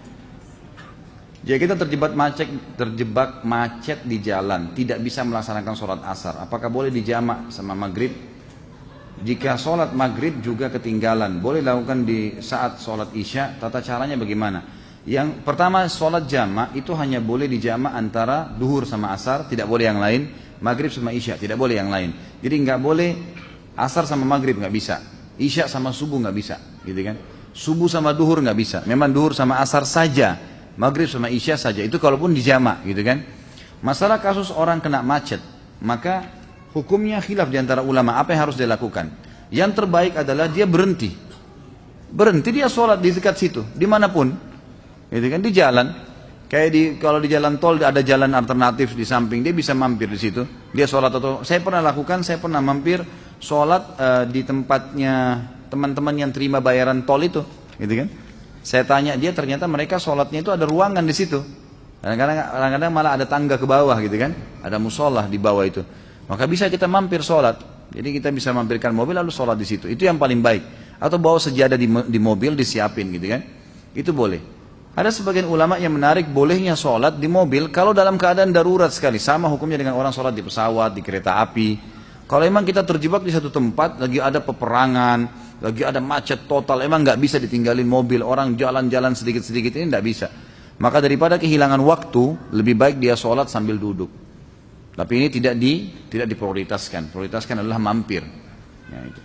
Speaker 1: Jadi kita terjebak macet, terjebak macet di jalan, tidak bisa melaksanakan sholat asar. Apakah boleh dijamak sama maghrib? Jika sholat maghrib juga ketinggalan, boleh dilakukan di saat sholat isya. Tata caranya bagaimana? Yang pertama, sholat jamak itu hanya boleh dijamak antara duhur sama asar, tidak boleh yang lain. Maghrib sama isya, tidak boleh yang lain. Jadi nggak boleh asar sama maghrib nggak bisa, isya sama subuh nggak bisa, gitu kan? Subuh sama duhur nggak bisa. Memang duhur sama asar saja, maghrib sama isya saja. Itu kalaupun dijamak, gitu kan? Masalah kasus orang kena macet, maka hukumnya khilaf di antara ulama. Apa yang harus dilakukan? Yang terbaik adalah dia berhenti, berhenti dia sholat di dekat situ, dimanapun, gitu kan? Di jalan, kayak di kalau di jalan tol ada jalan alternatif di samping, dia bisa mampir di situ. Dia sholat atau saya pernah lakukan, saya pernah mampir sholat uh, di tempatnya teman-teman yang terima bayaran tol itu, gitu kan? Saya tanya dia, ternyata mereka sholatnya itu ada ruangan di situ. Kadang-kadang malah ada tangga ke bawah, gitu kan? Ada musola di bawah itu. Maka bisa kita mampir sholat. Jadi kita bisa mampirkan mobil lalu sholat di situ. Itu yang paling baik. Atau bawa sejadah di, di mobil disiapin, gitu kan? Itu boleh. Ada sebagian ulama yang menarik bolehnya sholat di mobil kalau dalam keadaan darurat sekali. Sama hukumnya dengan orang sholat di pesawat, di kereta api. Kalau emang kita terjebak di satu tempat, lagi ada peperangan, lagi ada macet total, emang nggak bisa ditinggalin mobil, orang jalan-jalan sedikit-sedikit, ini nggak bisa. Maka daripada kehilangan waktu, lebih baik dia sholat sambil duduk. Tapi ini tidak di tidak diprioritaskan. Prioritaskan adalah mampir. Ya, itu.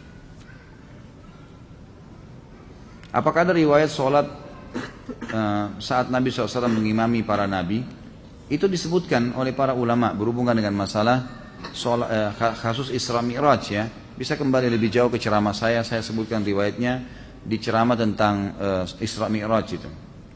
Speaker 1: Apakah ada riwayat sholat uh, saat Nabi shallallahu alaihi wasallam mengimami para nabi? Itu disebutkan oleh para ulama berhubungan dengan masalah sholat, uh, kasus Isra Mi'raj ya. Bisa kembali lebih jauh ke ceramah saya, saya sebutkan riwayatnya di ceramah tentang uh, Isra Mi'raj itu.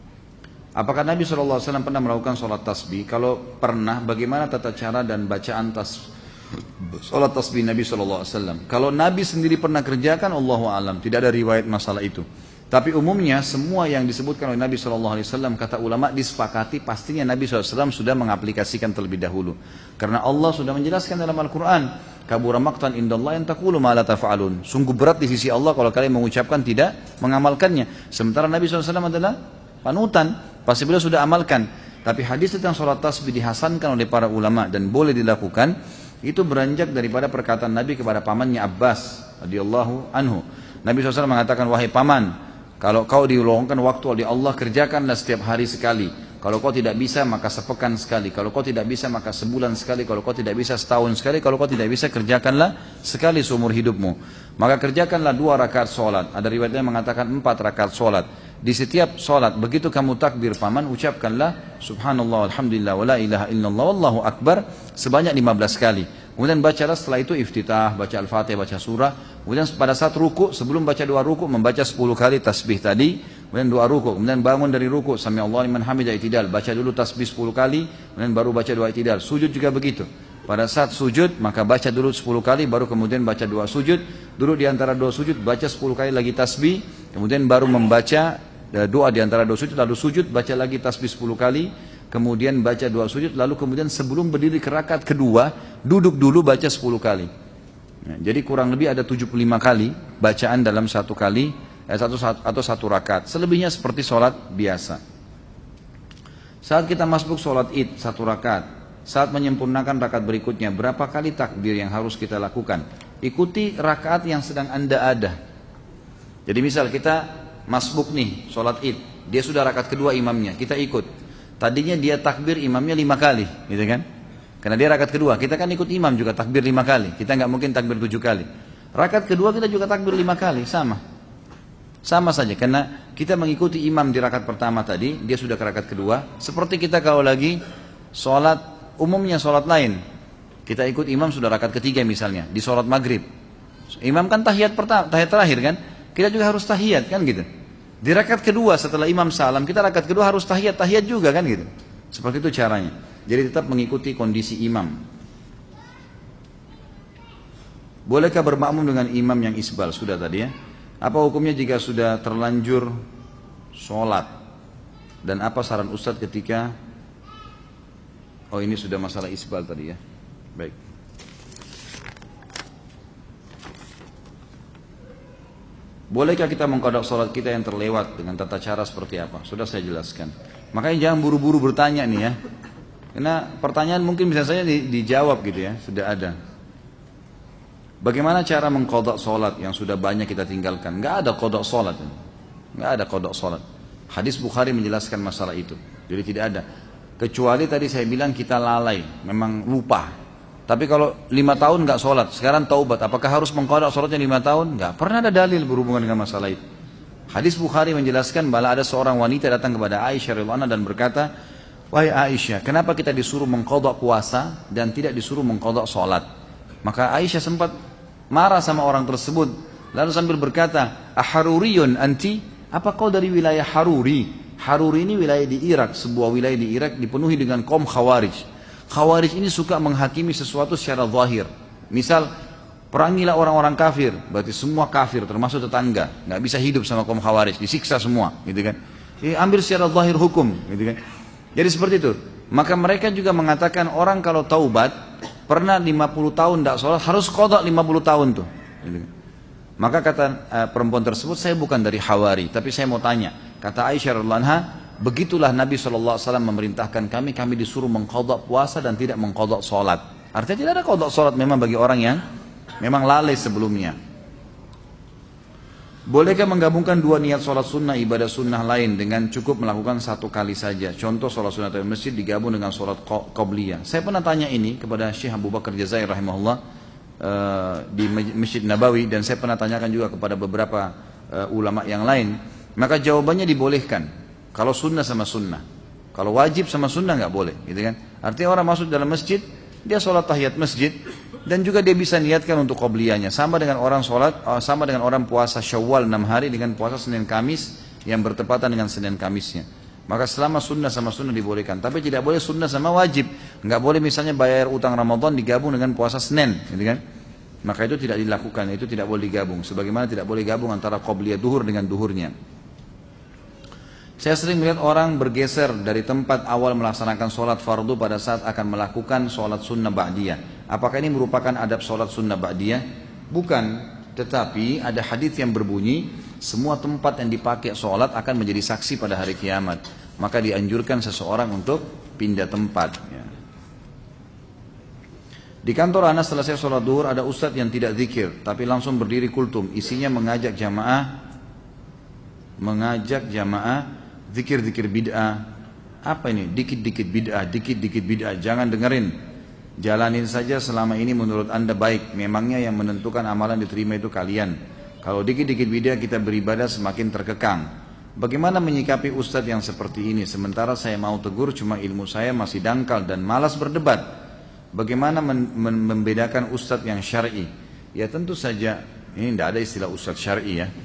Speaker 1: Apakah Nabi shallallahu alaihi wasallam pernah melakukan sholat tasbih? Kalau pernah, bagaimana tata cara dan bacaan tas sholat tasbih Nabi shallallahu alaihi wasallam? Kalau Nabi sendiri pernah kerjakan, Allahu a'lam, tidak ada riwayat masalah itu. Tapi umumnya semua yang disebutkan oleh Nabi shallallahu alaihi wasallam, kata ulama disepakati pastinya Nabi shallallahu alaihi wasallam sudah mengaplikasikan terlebih dahulu. Karena Allah sudah menjelaskan dalam Al-Quran, kabura maqtan indallah yang taqulu ma la taf'alun. Sungguh berat di sisi Allah kalau kalian mengucapkan tidak mengamalkannya. Sementara Nabi shallallahu alaihi wasallam adalah panutan, pasti beliau sudah amalkan. Tapi hadis tentang sholat tasbih dihasankan oleh para ulama dan boleh dilakukan, itu beranjak daripada perkataan Nabi kepada pamannya Abbas radhiyallahu anhu. Nabi shallallahu alaihi wasallam mengatakan, wahai paman, kalau kau diluangkan waktu oleh Allah, kerjakanlah setiap hari sekali. Kalau kau tidak bisa, maka sepekan sekali. Kalau kau tidak bisa, maka sebulan sekali. Kalau kau tidak bisa, setahun sekali. Kalau kau tidak bisa, kerjakanlah sekali seumur hidupmu. Maka kerjakanlah dua rakaat sholat. Ada riwayatnya mengatakan empat rakaat sholat. Di setiap sholat, begitu kamu takbir paman, ucapkanlah Subhanallah, Alhamdulillah, wa la ilaha illallah, wallahu akbar, sebanyak lima belas kali. Kemudian bacalah setelah itu iftitah, baca Al-Fatihah, baca surah. Kemudian pada saat ruku, sebelum baca dua ruku, membaca sepuluh kali tasbih tadi. Kemudian dua ruku, kemudian bangun dari ruku, Sami Allahu liman hamidah, i'tidal, baca dulu tasbih sepuluh kali, kemudian baru baca dua i'tidal. Sujud juga begitu. Pada saat sujud, maka baca dulu sepuluh kali, baru kemudian baca dua sujud. Duduk di antara dua sujud, baca sepuluh kali lagi tasbih, kemudian baru membaca doa di antara dua sujud, lalu sujud, baca lagi tasbih sepuluh kali, kemudian baca dua sujud, lalu kemudian sebelum berdiri ke rakaat kedua, duduk dulu baca sepuluh kali. Nah, jadi kurang lebih ada tujuh puluh lima kali bacaan dalam satu kali, eh, satu, satu, atau satu rakaat. Selebihnya seperti sholat biasa. Saat kita masuk sholat id, satu rakaat. Saat menyempurnakan rakaat berikutnya, berapa kali takbir yang harus kita lakukan? Ikuti rakaat yang sedang Anda ada. Jadi misal kita masbuk nih, sholat id, dia sudah rakaat kedua imamnya, kita ikut. Tadinya dia takbir imamnya lima kali, gitu kan? Karena dia rakaat kedua, kita kan ikut imam juga takbir lima kali. Kita nggak mungkin takbir tujuh kali. Rakaat kedua kita juga takbir lima kali, sama. Sama saja, karena kita mengikuti imam di rakaat pertama tadi, dia sudah ke rakaat kedua. Seperti kita kalau lagi sholat, umumnya sholat lain, kita ikut imam sudah rakaat ketiga misalnya, di sholat maghrib. Imam kan tahiyat pertama, tahiyat terakhir kan, kita juga harus tahiyat kan gitu. Di rakaat kedua setelah imam salam, kita rakaat kedua harus tahiyat, tahiyat juga kan gitu. Seperti itu caranya. Jadi tetap mengikuti kondisi imam. Bolehkah bermakmum dengan imam yang isbal? Sudah tadi ya. Apa hukumnya jika sudah terlanjur sholat? Dan apa saran Ustadz ketika, oh ini sudah masalah isbal tadi ya. Baik. Bolehkah kita mengqadha sholat kita yang terlewat dengan tata cara seperti apa? Sudah saya jelaskan. Makanya jangan buru-buru bertanya nih ya. Karena pertanyaan mungkin bisa saja di, dijawab gitu ya, sudah ada. Bagaimana cara mengqadha sholat yang sudah banyak kita tinggalkan? Gak ada qadha sholat. Gak ada qadha sholat. Hadis Bukhari menjelaskan masalah itu. Jadi tidak ada. Kecuali tadi saya bilang kita lalai, memang lupa. Tapi kalau lima tahun gak sholat, sekarang taubat, apakah harus mengqadha sholatnya lima tahun? Gak pernah ada dalil berhubungan dengan masalah itu. Hadis Bukhari menjelaskan bahwa ada seorang wanita datang kepada Aisyah radhiyallahu anha dan berkata, wahai Aisyah, kenapa kita disuruh mengqadha puasa dan tidak disuruh mengqadha sholat? Maka Aisyah sempat marah sama orang tersebut, lalu sambil berkata, aharuriyun anti? Apa kau dari wilayah Haruri? Haruri ini wilayah di Irak, sebuah wilayah di Irak dipenuhi dengan kaum Khawarij. Khawarij ini suka menghakimi sesuatu secara zahir. Misal, perangilah orang-orang kafir, berarti semua kafir termasuk tetangga, nggak bisa hidup sama kaum Khawarij, disiksa semua, gitu kan? Jadi, ambil secara zahir hukum, gitu kan? Jadi seperti itu. Maka mereka juga mengatakan orang kalau taubat pernah lima puluh tahun tidak sholat harus qadha lima puluh tahun tuh. Maka kata uh, perempuan tersebut, saya bukan dari Hawari, tapi saya mau tanya. Kata Aisyah radhiyallahu anha, begitulah Nabi shallallahu alaihi wasallam memerintahkan kami, kami disuruh mengqadha puasa dan tidak mengqadha sholat. Artinya tidak ada qadha sholat memang bagi orang yang memang lalai sebelumnya. Bolehkah menggabungkan dua niat sholat sunnah ibadah sunnah lain dengan cukup melakukan satu kali saja? Contoh sholat sunnah di masjid digabung dengan sholat qobliyah. Saya pernah tanya ini kepada Syekh Abu Bakar Jazair rahimahullah uh, di Masjid Nabawi, dan saya pernah tanyakan juga kepada beberapa uh, ulama yang lain. Maka jawabannya dibolehkan kalau sunnah sama sunnah. Kalau wajib sama sunnah nggak boleh, gitu kan? Artinya orang masuk dalam masjid, dia sholat tahiyat masjid, dan juga dia bisa niatkan untuk qobliyahnya. Sama dengan orang sholat, sama dengan orang puasa Syawal enam hari dengan puasa Senin Kamis yang bertepatan dengan Senin Kamisnya. Maka selama sunnah sama sunnah dibolehkan. Tapi tidak boleh sunnah sama wajib. Nggak boleh misalnya bayar utang Ramadan digabung dengan puasa Senin, gitu kan? Maka itu tidak dilakukan, itu tidak boleh digabung. Sebagaimana tidak boleh gabung antara qobliyah duhur dengan duhurnya. Saya sering melihat orang bergeser dari tempat awal melaksanakan sholat fardu pada saat akan melakukan sholat sunnah ba'diyah. Apakah ini merupakan adab sholat sunnah ba'diyah? Bukan, tetapi ada hadis yang berbunyi, semua tempat yang dipakai sholat akan menjadi saksi pada hari kiamat. Maka dianjurkan seseorang untuk pindah tempat. Ya. Di kantor Anas selesai sholat duhur ada ustadz yang tidak zikir, tapi langsung berdiri kultum. Isinya mengajak jamaah, mengajak jamaah zikir-zikir bid'ah. Apa ini? Dikit-dikit bid'ah, dikit-dikit bid'ah. Jangan dengerin. Jalanin saja selama ini menurut anda baik. Memangnya yang menentukan amalan diterima itu kalian. Kalau dikit-dikit bid'ah kita beribadah semakin terkekang. Bagaimana menyikapi ustadz yang seperti ini? Sementara saya mau tegur, cuma ilmu saya masih dangkal dan malas berdebat. Bagaimana men men membedakan ustadz yang syar'i? Ya tentu saja, ini tidak ada istilah ustadz syar'i ya.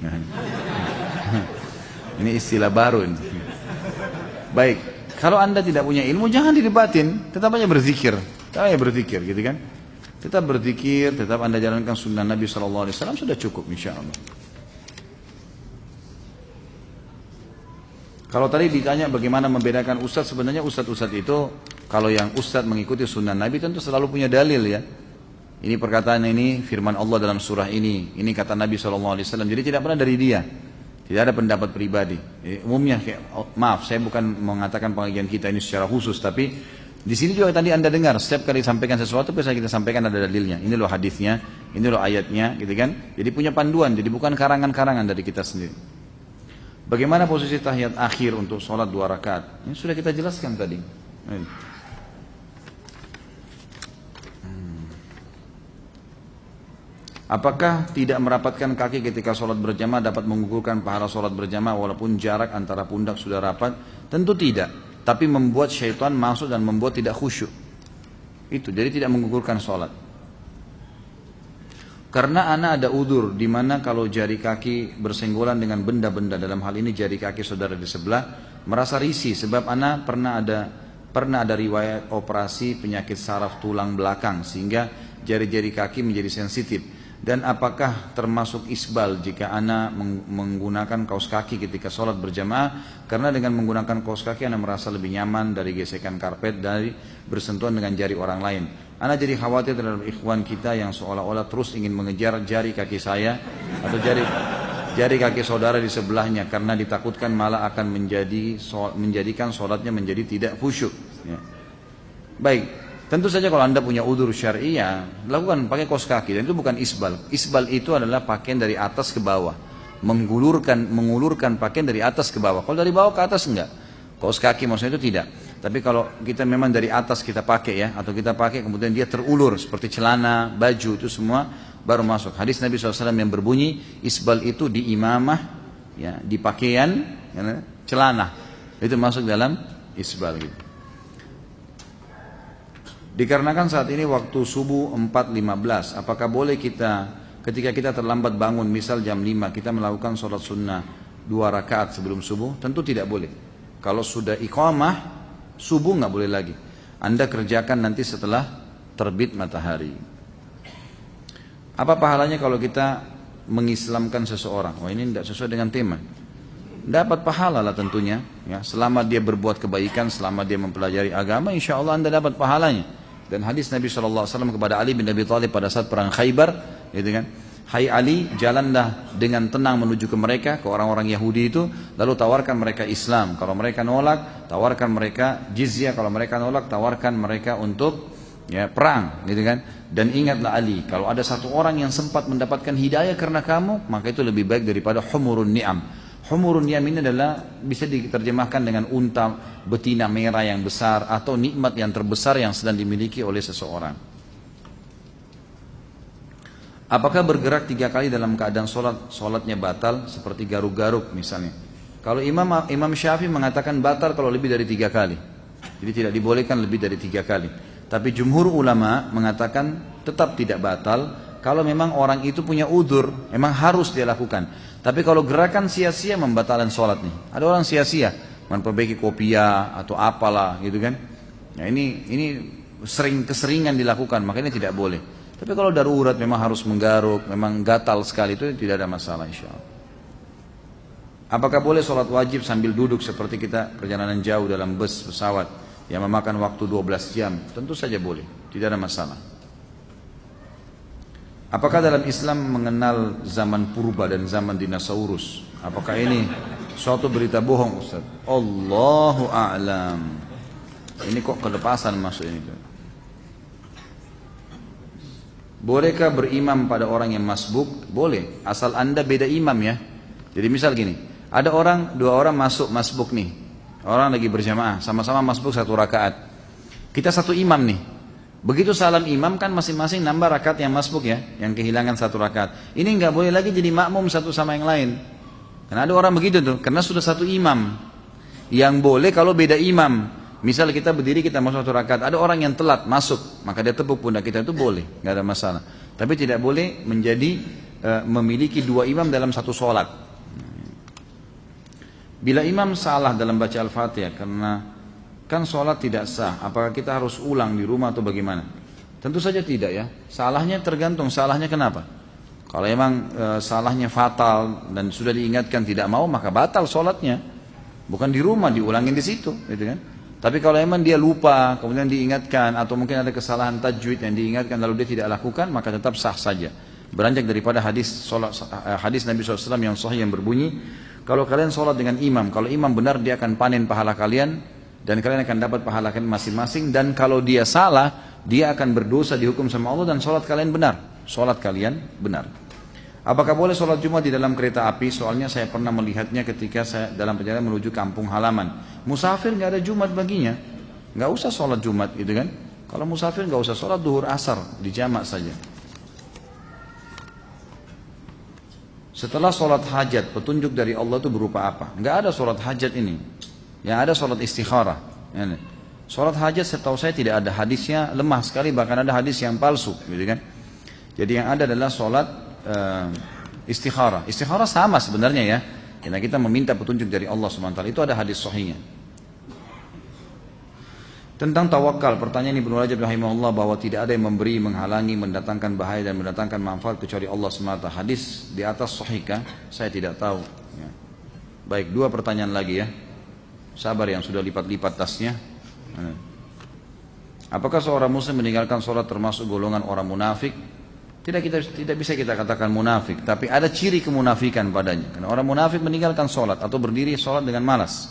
Speaker 1: Ini istilah baru ini. Baik, kalau anda tidak punya ilmu jangan didebatin, tetap aja berzikir, tetap aja berzikir, gitu kan? Tetap berzikir, tetap anda jalankan sunnah Nabi shallallahu alaihi wasallam sudah cukup, insya Allah. Kalau tadi ditanya bagaimana membedakan ustadz, sebenarnya ustadz-ustadz itu kalau yang ustadz mengikuti sunnah Nabi tentu selalu punya dalil ya. Ini perkataan ini firman Allah dalam surah ini, ini kata Nabi shallallahu alaihi wasallam. Jadi tidak pernah dari dia. Tidak ada pendapat pribadi. Jadi, umumnya, maaf, saya bukan mengatakan pengajian kita ini secara khusus, tapi di sini juga tadi anda dengar, setiap kali sampaikan sesuatu, biasa kita sampaikan ada dalilnya. Ini loh hadisnya, ini loh ayatnya, gitu kan? Jadi punya panduan, jadi bukan karangan-karangan dari kita sendiri. Bagaimana posisi tahiyat akhir untuk sholat dua rakaat? Ini sudah kita jelaskan tadi. Apakah tidak merapatkan kaki ketika sholat berjamaah dapat menggugurkan pahala sholat berjamaah walaupun jarak antara pundak sudah rapat? Tentu tidak. Tapi membuat syaitan masuk dan membuat tidak khusyuk. Itu, jadi tidak menggugurkan sholat. Karena ana ada udur, di mana kalau jari kaki bersenggolan dengan benda-benda, dalam hal ini jari kaki saudara di sebelah, merasa risih sebab ana pernah ada pernah ada riwayat operasi penyakit saraf tulang belakang sehingga jari-jari kaki menjadi sensitif. Dan apakah termasuk isbal jika ana menggunakan kaos kaki ketika sholat berjamaah? Karena dengan menggunakan kaos kaki ana merasa lebih nyaman dari gesekan karpet, dari bersentuhan dengan jari orang lain. Ana jadi khawatir terhadap ikhwan kita yang seolah-olah terus ingin mengejar jari kaki saya atau jari jari kaki saudara di sebelahnya, karena ditakutkan malah akan menjadi menjadikan sholatnya menjadi tidak khusyuk. Ya. Baik. Tentu saja kalau anda punya udzur syar'i, ya lakukan pakai kaos kaki, dan itu bukan isbal. Isbal itu adalah pakaian dari atas ke bawah, menggulurkan mengulurkan pakaian dari atas ke bawah. Kalau dari bawah ke atas enggak. Kaos kaki maksudnya itu tidak. Tapi kalau kita memang dari atas kita pakai ya, atau kita pakai kemudian dia terulur seperti celana, baju, itu semua baru masuk. Hadis Nabi shallallahu alaihi wasallam yang berbunyi isbal itu di imamah, ya, di pakaian, ya, celana, itu masuk dalam isbal gitu. Dikarenakan saat ini waktu subuh empat lima belas, apakah boleh kita ketika kita terlambat bangun, misal jam lima, kita melakukan sholat sunnah dua rakaat sebelum subuh? Tentu tidak boleh. Kalau sudah iqamah, subuh nggak boleh lagi. Anda kerjakan nanti setelah terbit matahari. Apa pahalanya kalau kita mengislamkan seseorang? Wah, ini tidak sesuai dengan tema. Dapat pahala lah tentunya. Ya, selama dia berbuat kebaikan, selama dia mempelajari agama, insya Allah Anda dapat pahalanya. Dan hadis Nabi shallallahu alaihi wasallam kepada Ali bin Abi Thalib pada saat perang Khaybar, gitu kan? Hai Ali, jalanlah dengan tenang menuju ke mereka, ke orang-orang Yahudi itu, lalu tawarkan mereka Islam. Kalau mereka nolak, tawarkan mereka jizyah. Kalau mereka nolak, tawarkan mereka untuk ya perang, gitu kan? Dan ingatlah Ali, kalau ada satu orang yang sempat mendapatkan hidayah karena kamu, maka itu lebih baik daripada humurun ni'am. Humurun ni'am ini adalah bisa diterjemahkan dengan unta betina merah yang besar atau nikmat yang terbesar yang sedang dimiliki oleh seseorang. Apakah bergerak tiga kali dalam keadaan sholat, sholatnya batal seperti garuk-garuk misalnya? Kalau Imam Imam Syafi'i mengatakan batal kalau lebih dari tiga kali. Jadi tidak dibolehkan lebih dari tiga kali. Tapi jumhur ulama mengatakan tetap tidak batal kalau memang orang itu punya udzur, memang harus dia lakukan. Tapi kalau gerakan sia-sia membatalkan sholat nih. Ada orang sia-sia memperbaiki kopiah atau apalah gitu kan. Nah ini ini sering keseringan dilakukan, makanya tidak boleh. Tapi kalau darurat memang harus menggaruk, memang gatal sekali, itu tidak ada masalah insyaallah. Apakah boleh sholat wajib sambil duduk seperti kita perjalanan jauh dalam bus, pesawat yang memakan waktu dua belas jam? Tentu saja boleh, tidak ada masalah. Apakah dalam Islam mengenal zaman purba dan zaman dinosaurus? Apakah ini suatu berita bohong, Ustaz? Allahu a'lam. Ini kok kelepasan masuk ini? Bolehkah berimam pada orang yang masbuk? Boleh, asal anda beda imam ya. Jadi misal gini, ada orang, dua orang masuk masbuk nih. Orang lagi berjamaah, sama-sama masbuk satu rakaat. Kita satu imam nih. Begitu salam imam kan masing-masing nambah rakaat yang masbuk ya, yang kehilangan satu rakaat. Ini nggak boleh lagi jadi makmum satu sama yang lain. Karena ada orang begitu tuh, karena sudah satu imam. Yang boleh kalau beda imam. Misal kita berdiri kita masuk satu rakaat, ada orang yang telat masuk, maka dia tepuk pundak kita, itu boleh, nggak ada masalah. Tapi tidak boleh menjadi e, memiliki dua imam dalam satu sholat. Bila imam salah dalam baca Al-Fatihah karena kan sholat tidak sah, apakah kita harus ulang di rumah atau bagaimana? Tentu saja tidak ya. Salahnya tergantung salahnya kenapa. Kalau emang e, salahnya fatal dan sudah diingatkan tidak mau, maka batal sholatnya. Bukan di rumah, diulangin di situ, gitu kan? Tapi kalau emang dia lupa, kemudian diingatkan, atau mungkin ada kesalahan tajwid yang diingatkan lalu dia tidak lakukan, maka tetap sah saja. Beranjak daripada hadis sholat, hadis Nabi shallallahu alaihi wasallam yang sahih yang berbunyi, kalau kalian sholat dengan imam, kalau imam benar dia akan panen pahala kalian, dan kalian akan dapat pahala kalian masing-masing. Dan kalau dia salah, dia akan berdosa dihukum sama Allah dan sholat kalian benar. Sholat kalian benar. Apakah boleh sholat Jumat di dalam kereta api? Soalnya saya pernah melihatnya ketika saya dalam perjalanan menuju kampung halaman. Musafir nggak ada Jumat baginya, nggak usah sholat Jumat gitu kan. Kalau musafir nggak usah sholat duhur asar, di jamak saja. Setelah sholat hajat, petunjuk dari Allah itu berupa apa? Nggak ada sholat hajat ini. Yang ada sholat istikharah. Sholat hajat setahu saya tidak ada hadisnya, lemah sekali, bahkan ada hadis yang palsu, gitu kan? Jadi yang ada adalah sholat uh, istikharah. Istikharah sama sebenarnya ya. Karena kita meminta petunjuk dari Allah subhanahu wa taala. Itu ada hadis sahihnya. Tentang tawakal, pertanyaan Ibnu Rajab rahimahullah bahwa tidak ada yang memberi, menghalangi, mendatangkan bahaya dan mendatangkan manfaat kecuali Allah semata. Hadis di atas sahihkah? Saya tidak tahu. Ya. Baik, dua pertanyaan lagi ya. Sabar yang sudah lipat-lipat tasnya. Apakah seorang muslim meninggalkan sholat termasuk golongan orang munafik? Tidak, kita tidak bisa kita katakan munafik, tapi ada ciri kemunafikan padanya. Karena orang munafik meninggalkan sholat atau berdiri sholat dengan malas.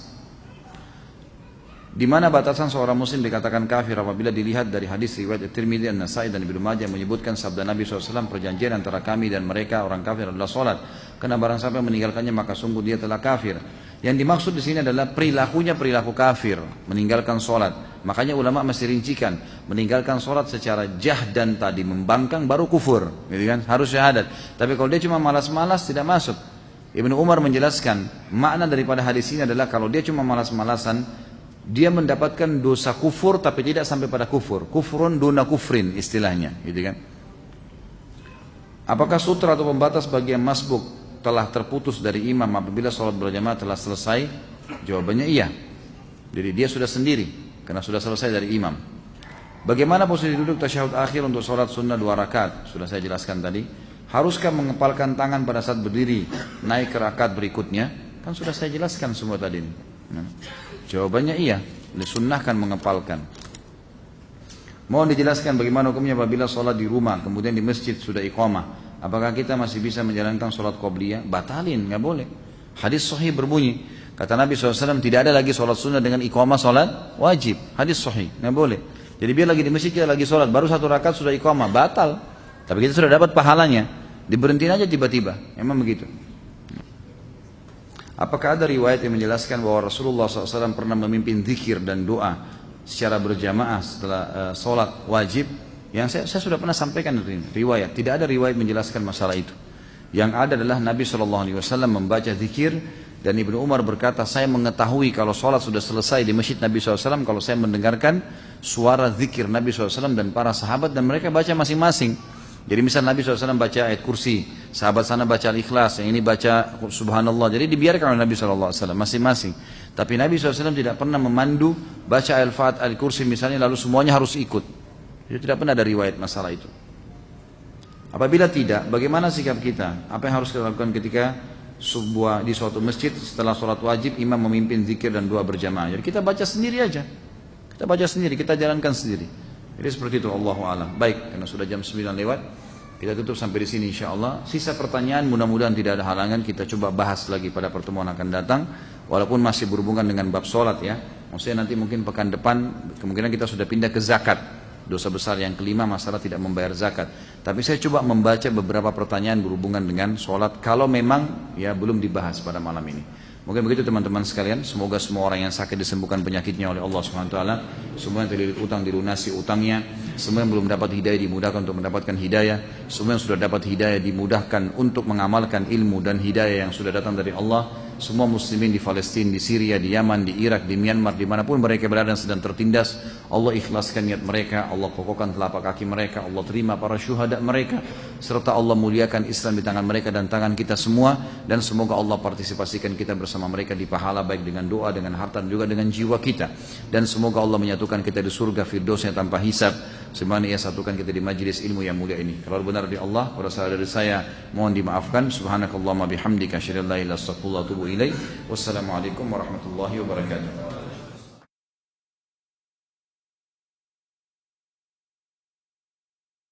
Speaker 1: Di mana batasan seorang muslim dikatakan kafir apabila dilihat dari hadis riwayat At-Tirmidzi, An-Nasai dan Ibnu Majah menyebutkan sabda Nabi shallallahu alaihi wasallam, perjanjian antara kami dan mereka orang kafir adalah sholat. Karena barang siapa meninggalkannya maka sungguh dia telah kafir. Yang dimaksud di sini adalah perilakunya perilaku kafir, meninggalkan sholat. Makanya ulama masih rincikan, meninggalkan sholat secara jahdan tadi, membangkang baru kufur, gitu kan? Harus syahadat. Tapi kalau dia cuma malas-malas tidak masuk. Ibnu Umar menjelaskan makna daripada hadis ini adalah kalau dia cuma malas-malasan, dia mendapatkan dosa kufur tapi tidak sampai pada kufur. Kufrun duna kufrin istilahnya, gitu kan? Apakah sutra atau pembatas bagi yang masbuk telah terputus dari imam apabila sholat berjamaah telah selesai? Jawabannya iya. Jadi dia sudah sendiri karena sudah selesai dari imam. Bagaimana posisi duduk tasyahud akhir untuk sholat sunnah dua rakaat? Sudah saya jelaskan tadi. Haruskah mengepalkan tangan pada saat berdiri naik ke rakaat berikutnya? Kan sudah saya jelaskan semua tadi. Nah, jawabannya iya, disunnahkan mengepalkan. Mohon dijelaskan bagaimana hukumnya apabila sholat di rumah kemudian di masjid sudah iqamah. Apakah kita masih bisa menjalankan sholat qobliyah? Batalin, nggak boleh. Hadis sahih berbunyi, kata Nabi shallallahu alaihi wasallam, tidak ada lagi sholat sunnah dengan iqamah sholat wajib. Hadis sahih, nggak boleh. Jadi biar lagi di masjid kita lagi sholat, baru satu rakaat sudah iqamah, batal. Tapi kita sudah dapat pahalanya, diberhentiin aja tiba-tiba. Memang begitu. Apakah ada riwayat yang menjelaskan bahwa Rasulullah shallallahu alaihi wasallam pernah memimpin zikir dan doa secara berjamaah setelah uh, sholat wajib? Yang saya, saya sudah pernah sampaikan ini, riwayat. Tidak ada riwayat menjelaskan masalah itu. Yang ada adalah Nabi shallallahu alaihi wasallam membaca zikir dan Ibnu Umar berkata, saya mengetahui kalau sholat sudah selesai di masjid Nabi shallallahu alaihi wasallam kalau saya mendengarkan suara zikir Nabi shallallahu alaihi wasallam dan para sahabat dan mereka baca masing-masing. Jadi misal Nabi shallallahu alaihi wasallam baca ayat kursi, sahabat sana baca al-ikhlas, yang ini baca subhanallah. Jadi dibiarkan oleh Nabi shallallahu alaihi wasallam masing-masing. Tapi Nabi shallallahu alaihi wasallam tidak pernah memandu baca al-fat al-kursi misalnya lalu semuanya harus ikut. Jadi tidak pernah ada riwayat masalah itu. Apabila tidak, bagaimana sikap kita? Apa yang harus kita lakukan ketika sebuah di suatu masjid setelah sholat wajib imam memimpin zikir dan doa berjamaah? Jadi kita baca sendiri aja. Kita baca sendiri, kita jalankan sendiri. Jadi seperti itu, Allahu a'lam. Baik, karena sudah jam sembilan lewat, kita tutup sampai di sini insyaallah. Sisa pertanyaan mudah-mudahan tidak ada halangan kita coba bahas lagi pada pertemuan akan datang, walaupun masih berhubungan dengan bab sholat ya. Maksudnya nanti mungkin pekan depan kemungkinan kita sudah pindah ke zakat. Dosa besar yang kelima masalah tidak membayar zakat. Tapi saya coba membaca beberapa pertanyaan berhubungan dengan sholat kalau memang ya belum dibahas pada malam ini. Mungkin begitu teman-teman sekalian. Semoga semua orang yang sakit disembuhkan penyakitnya oleh Allah subhanahu wa taala. Semua yang terlilit utang dilunasi utangnya. Semua yang belum dapat hidayah dimudahkan untuk mendapatkan hidayah. Semua yang sudah dapat hidayah dimudahkan untuk mengamalkan ilmu dan hidayah yang sudah datang dari Allah. Semua muslimin di Palestina, di Syria, di Yaman, di Irak, di Myanmar, dimanapun mereka berada dan sedang tertindas, Allah ikhlaskan niat mereka, Allah kokohkan telapak kaki mereka, Allah terima para syuhada mereka, serta Allah muliakan Islam di tangan mereka dan tangan kita semua, dan semoga Allah partisipasikan kita bersama mereka di pahala baik dengan doa, dengan harta, dan juga dengan jiwa kita, dan semoga Allah menyatukan kita di surga firdausnya tanpa hisab, sebagaimana Ia satukan kita di majlis ilmu yang mulia ini. Kalau benar dari Allah, kalau salah dari saya, mohon dimaafkan. Subhanakallahumma bihamdika asyhadu an la ilaha illa anta astaghfiruka wa atubu ilaik. Wassalamualaikum warahmatullahi wabarakatuh.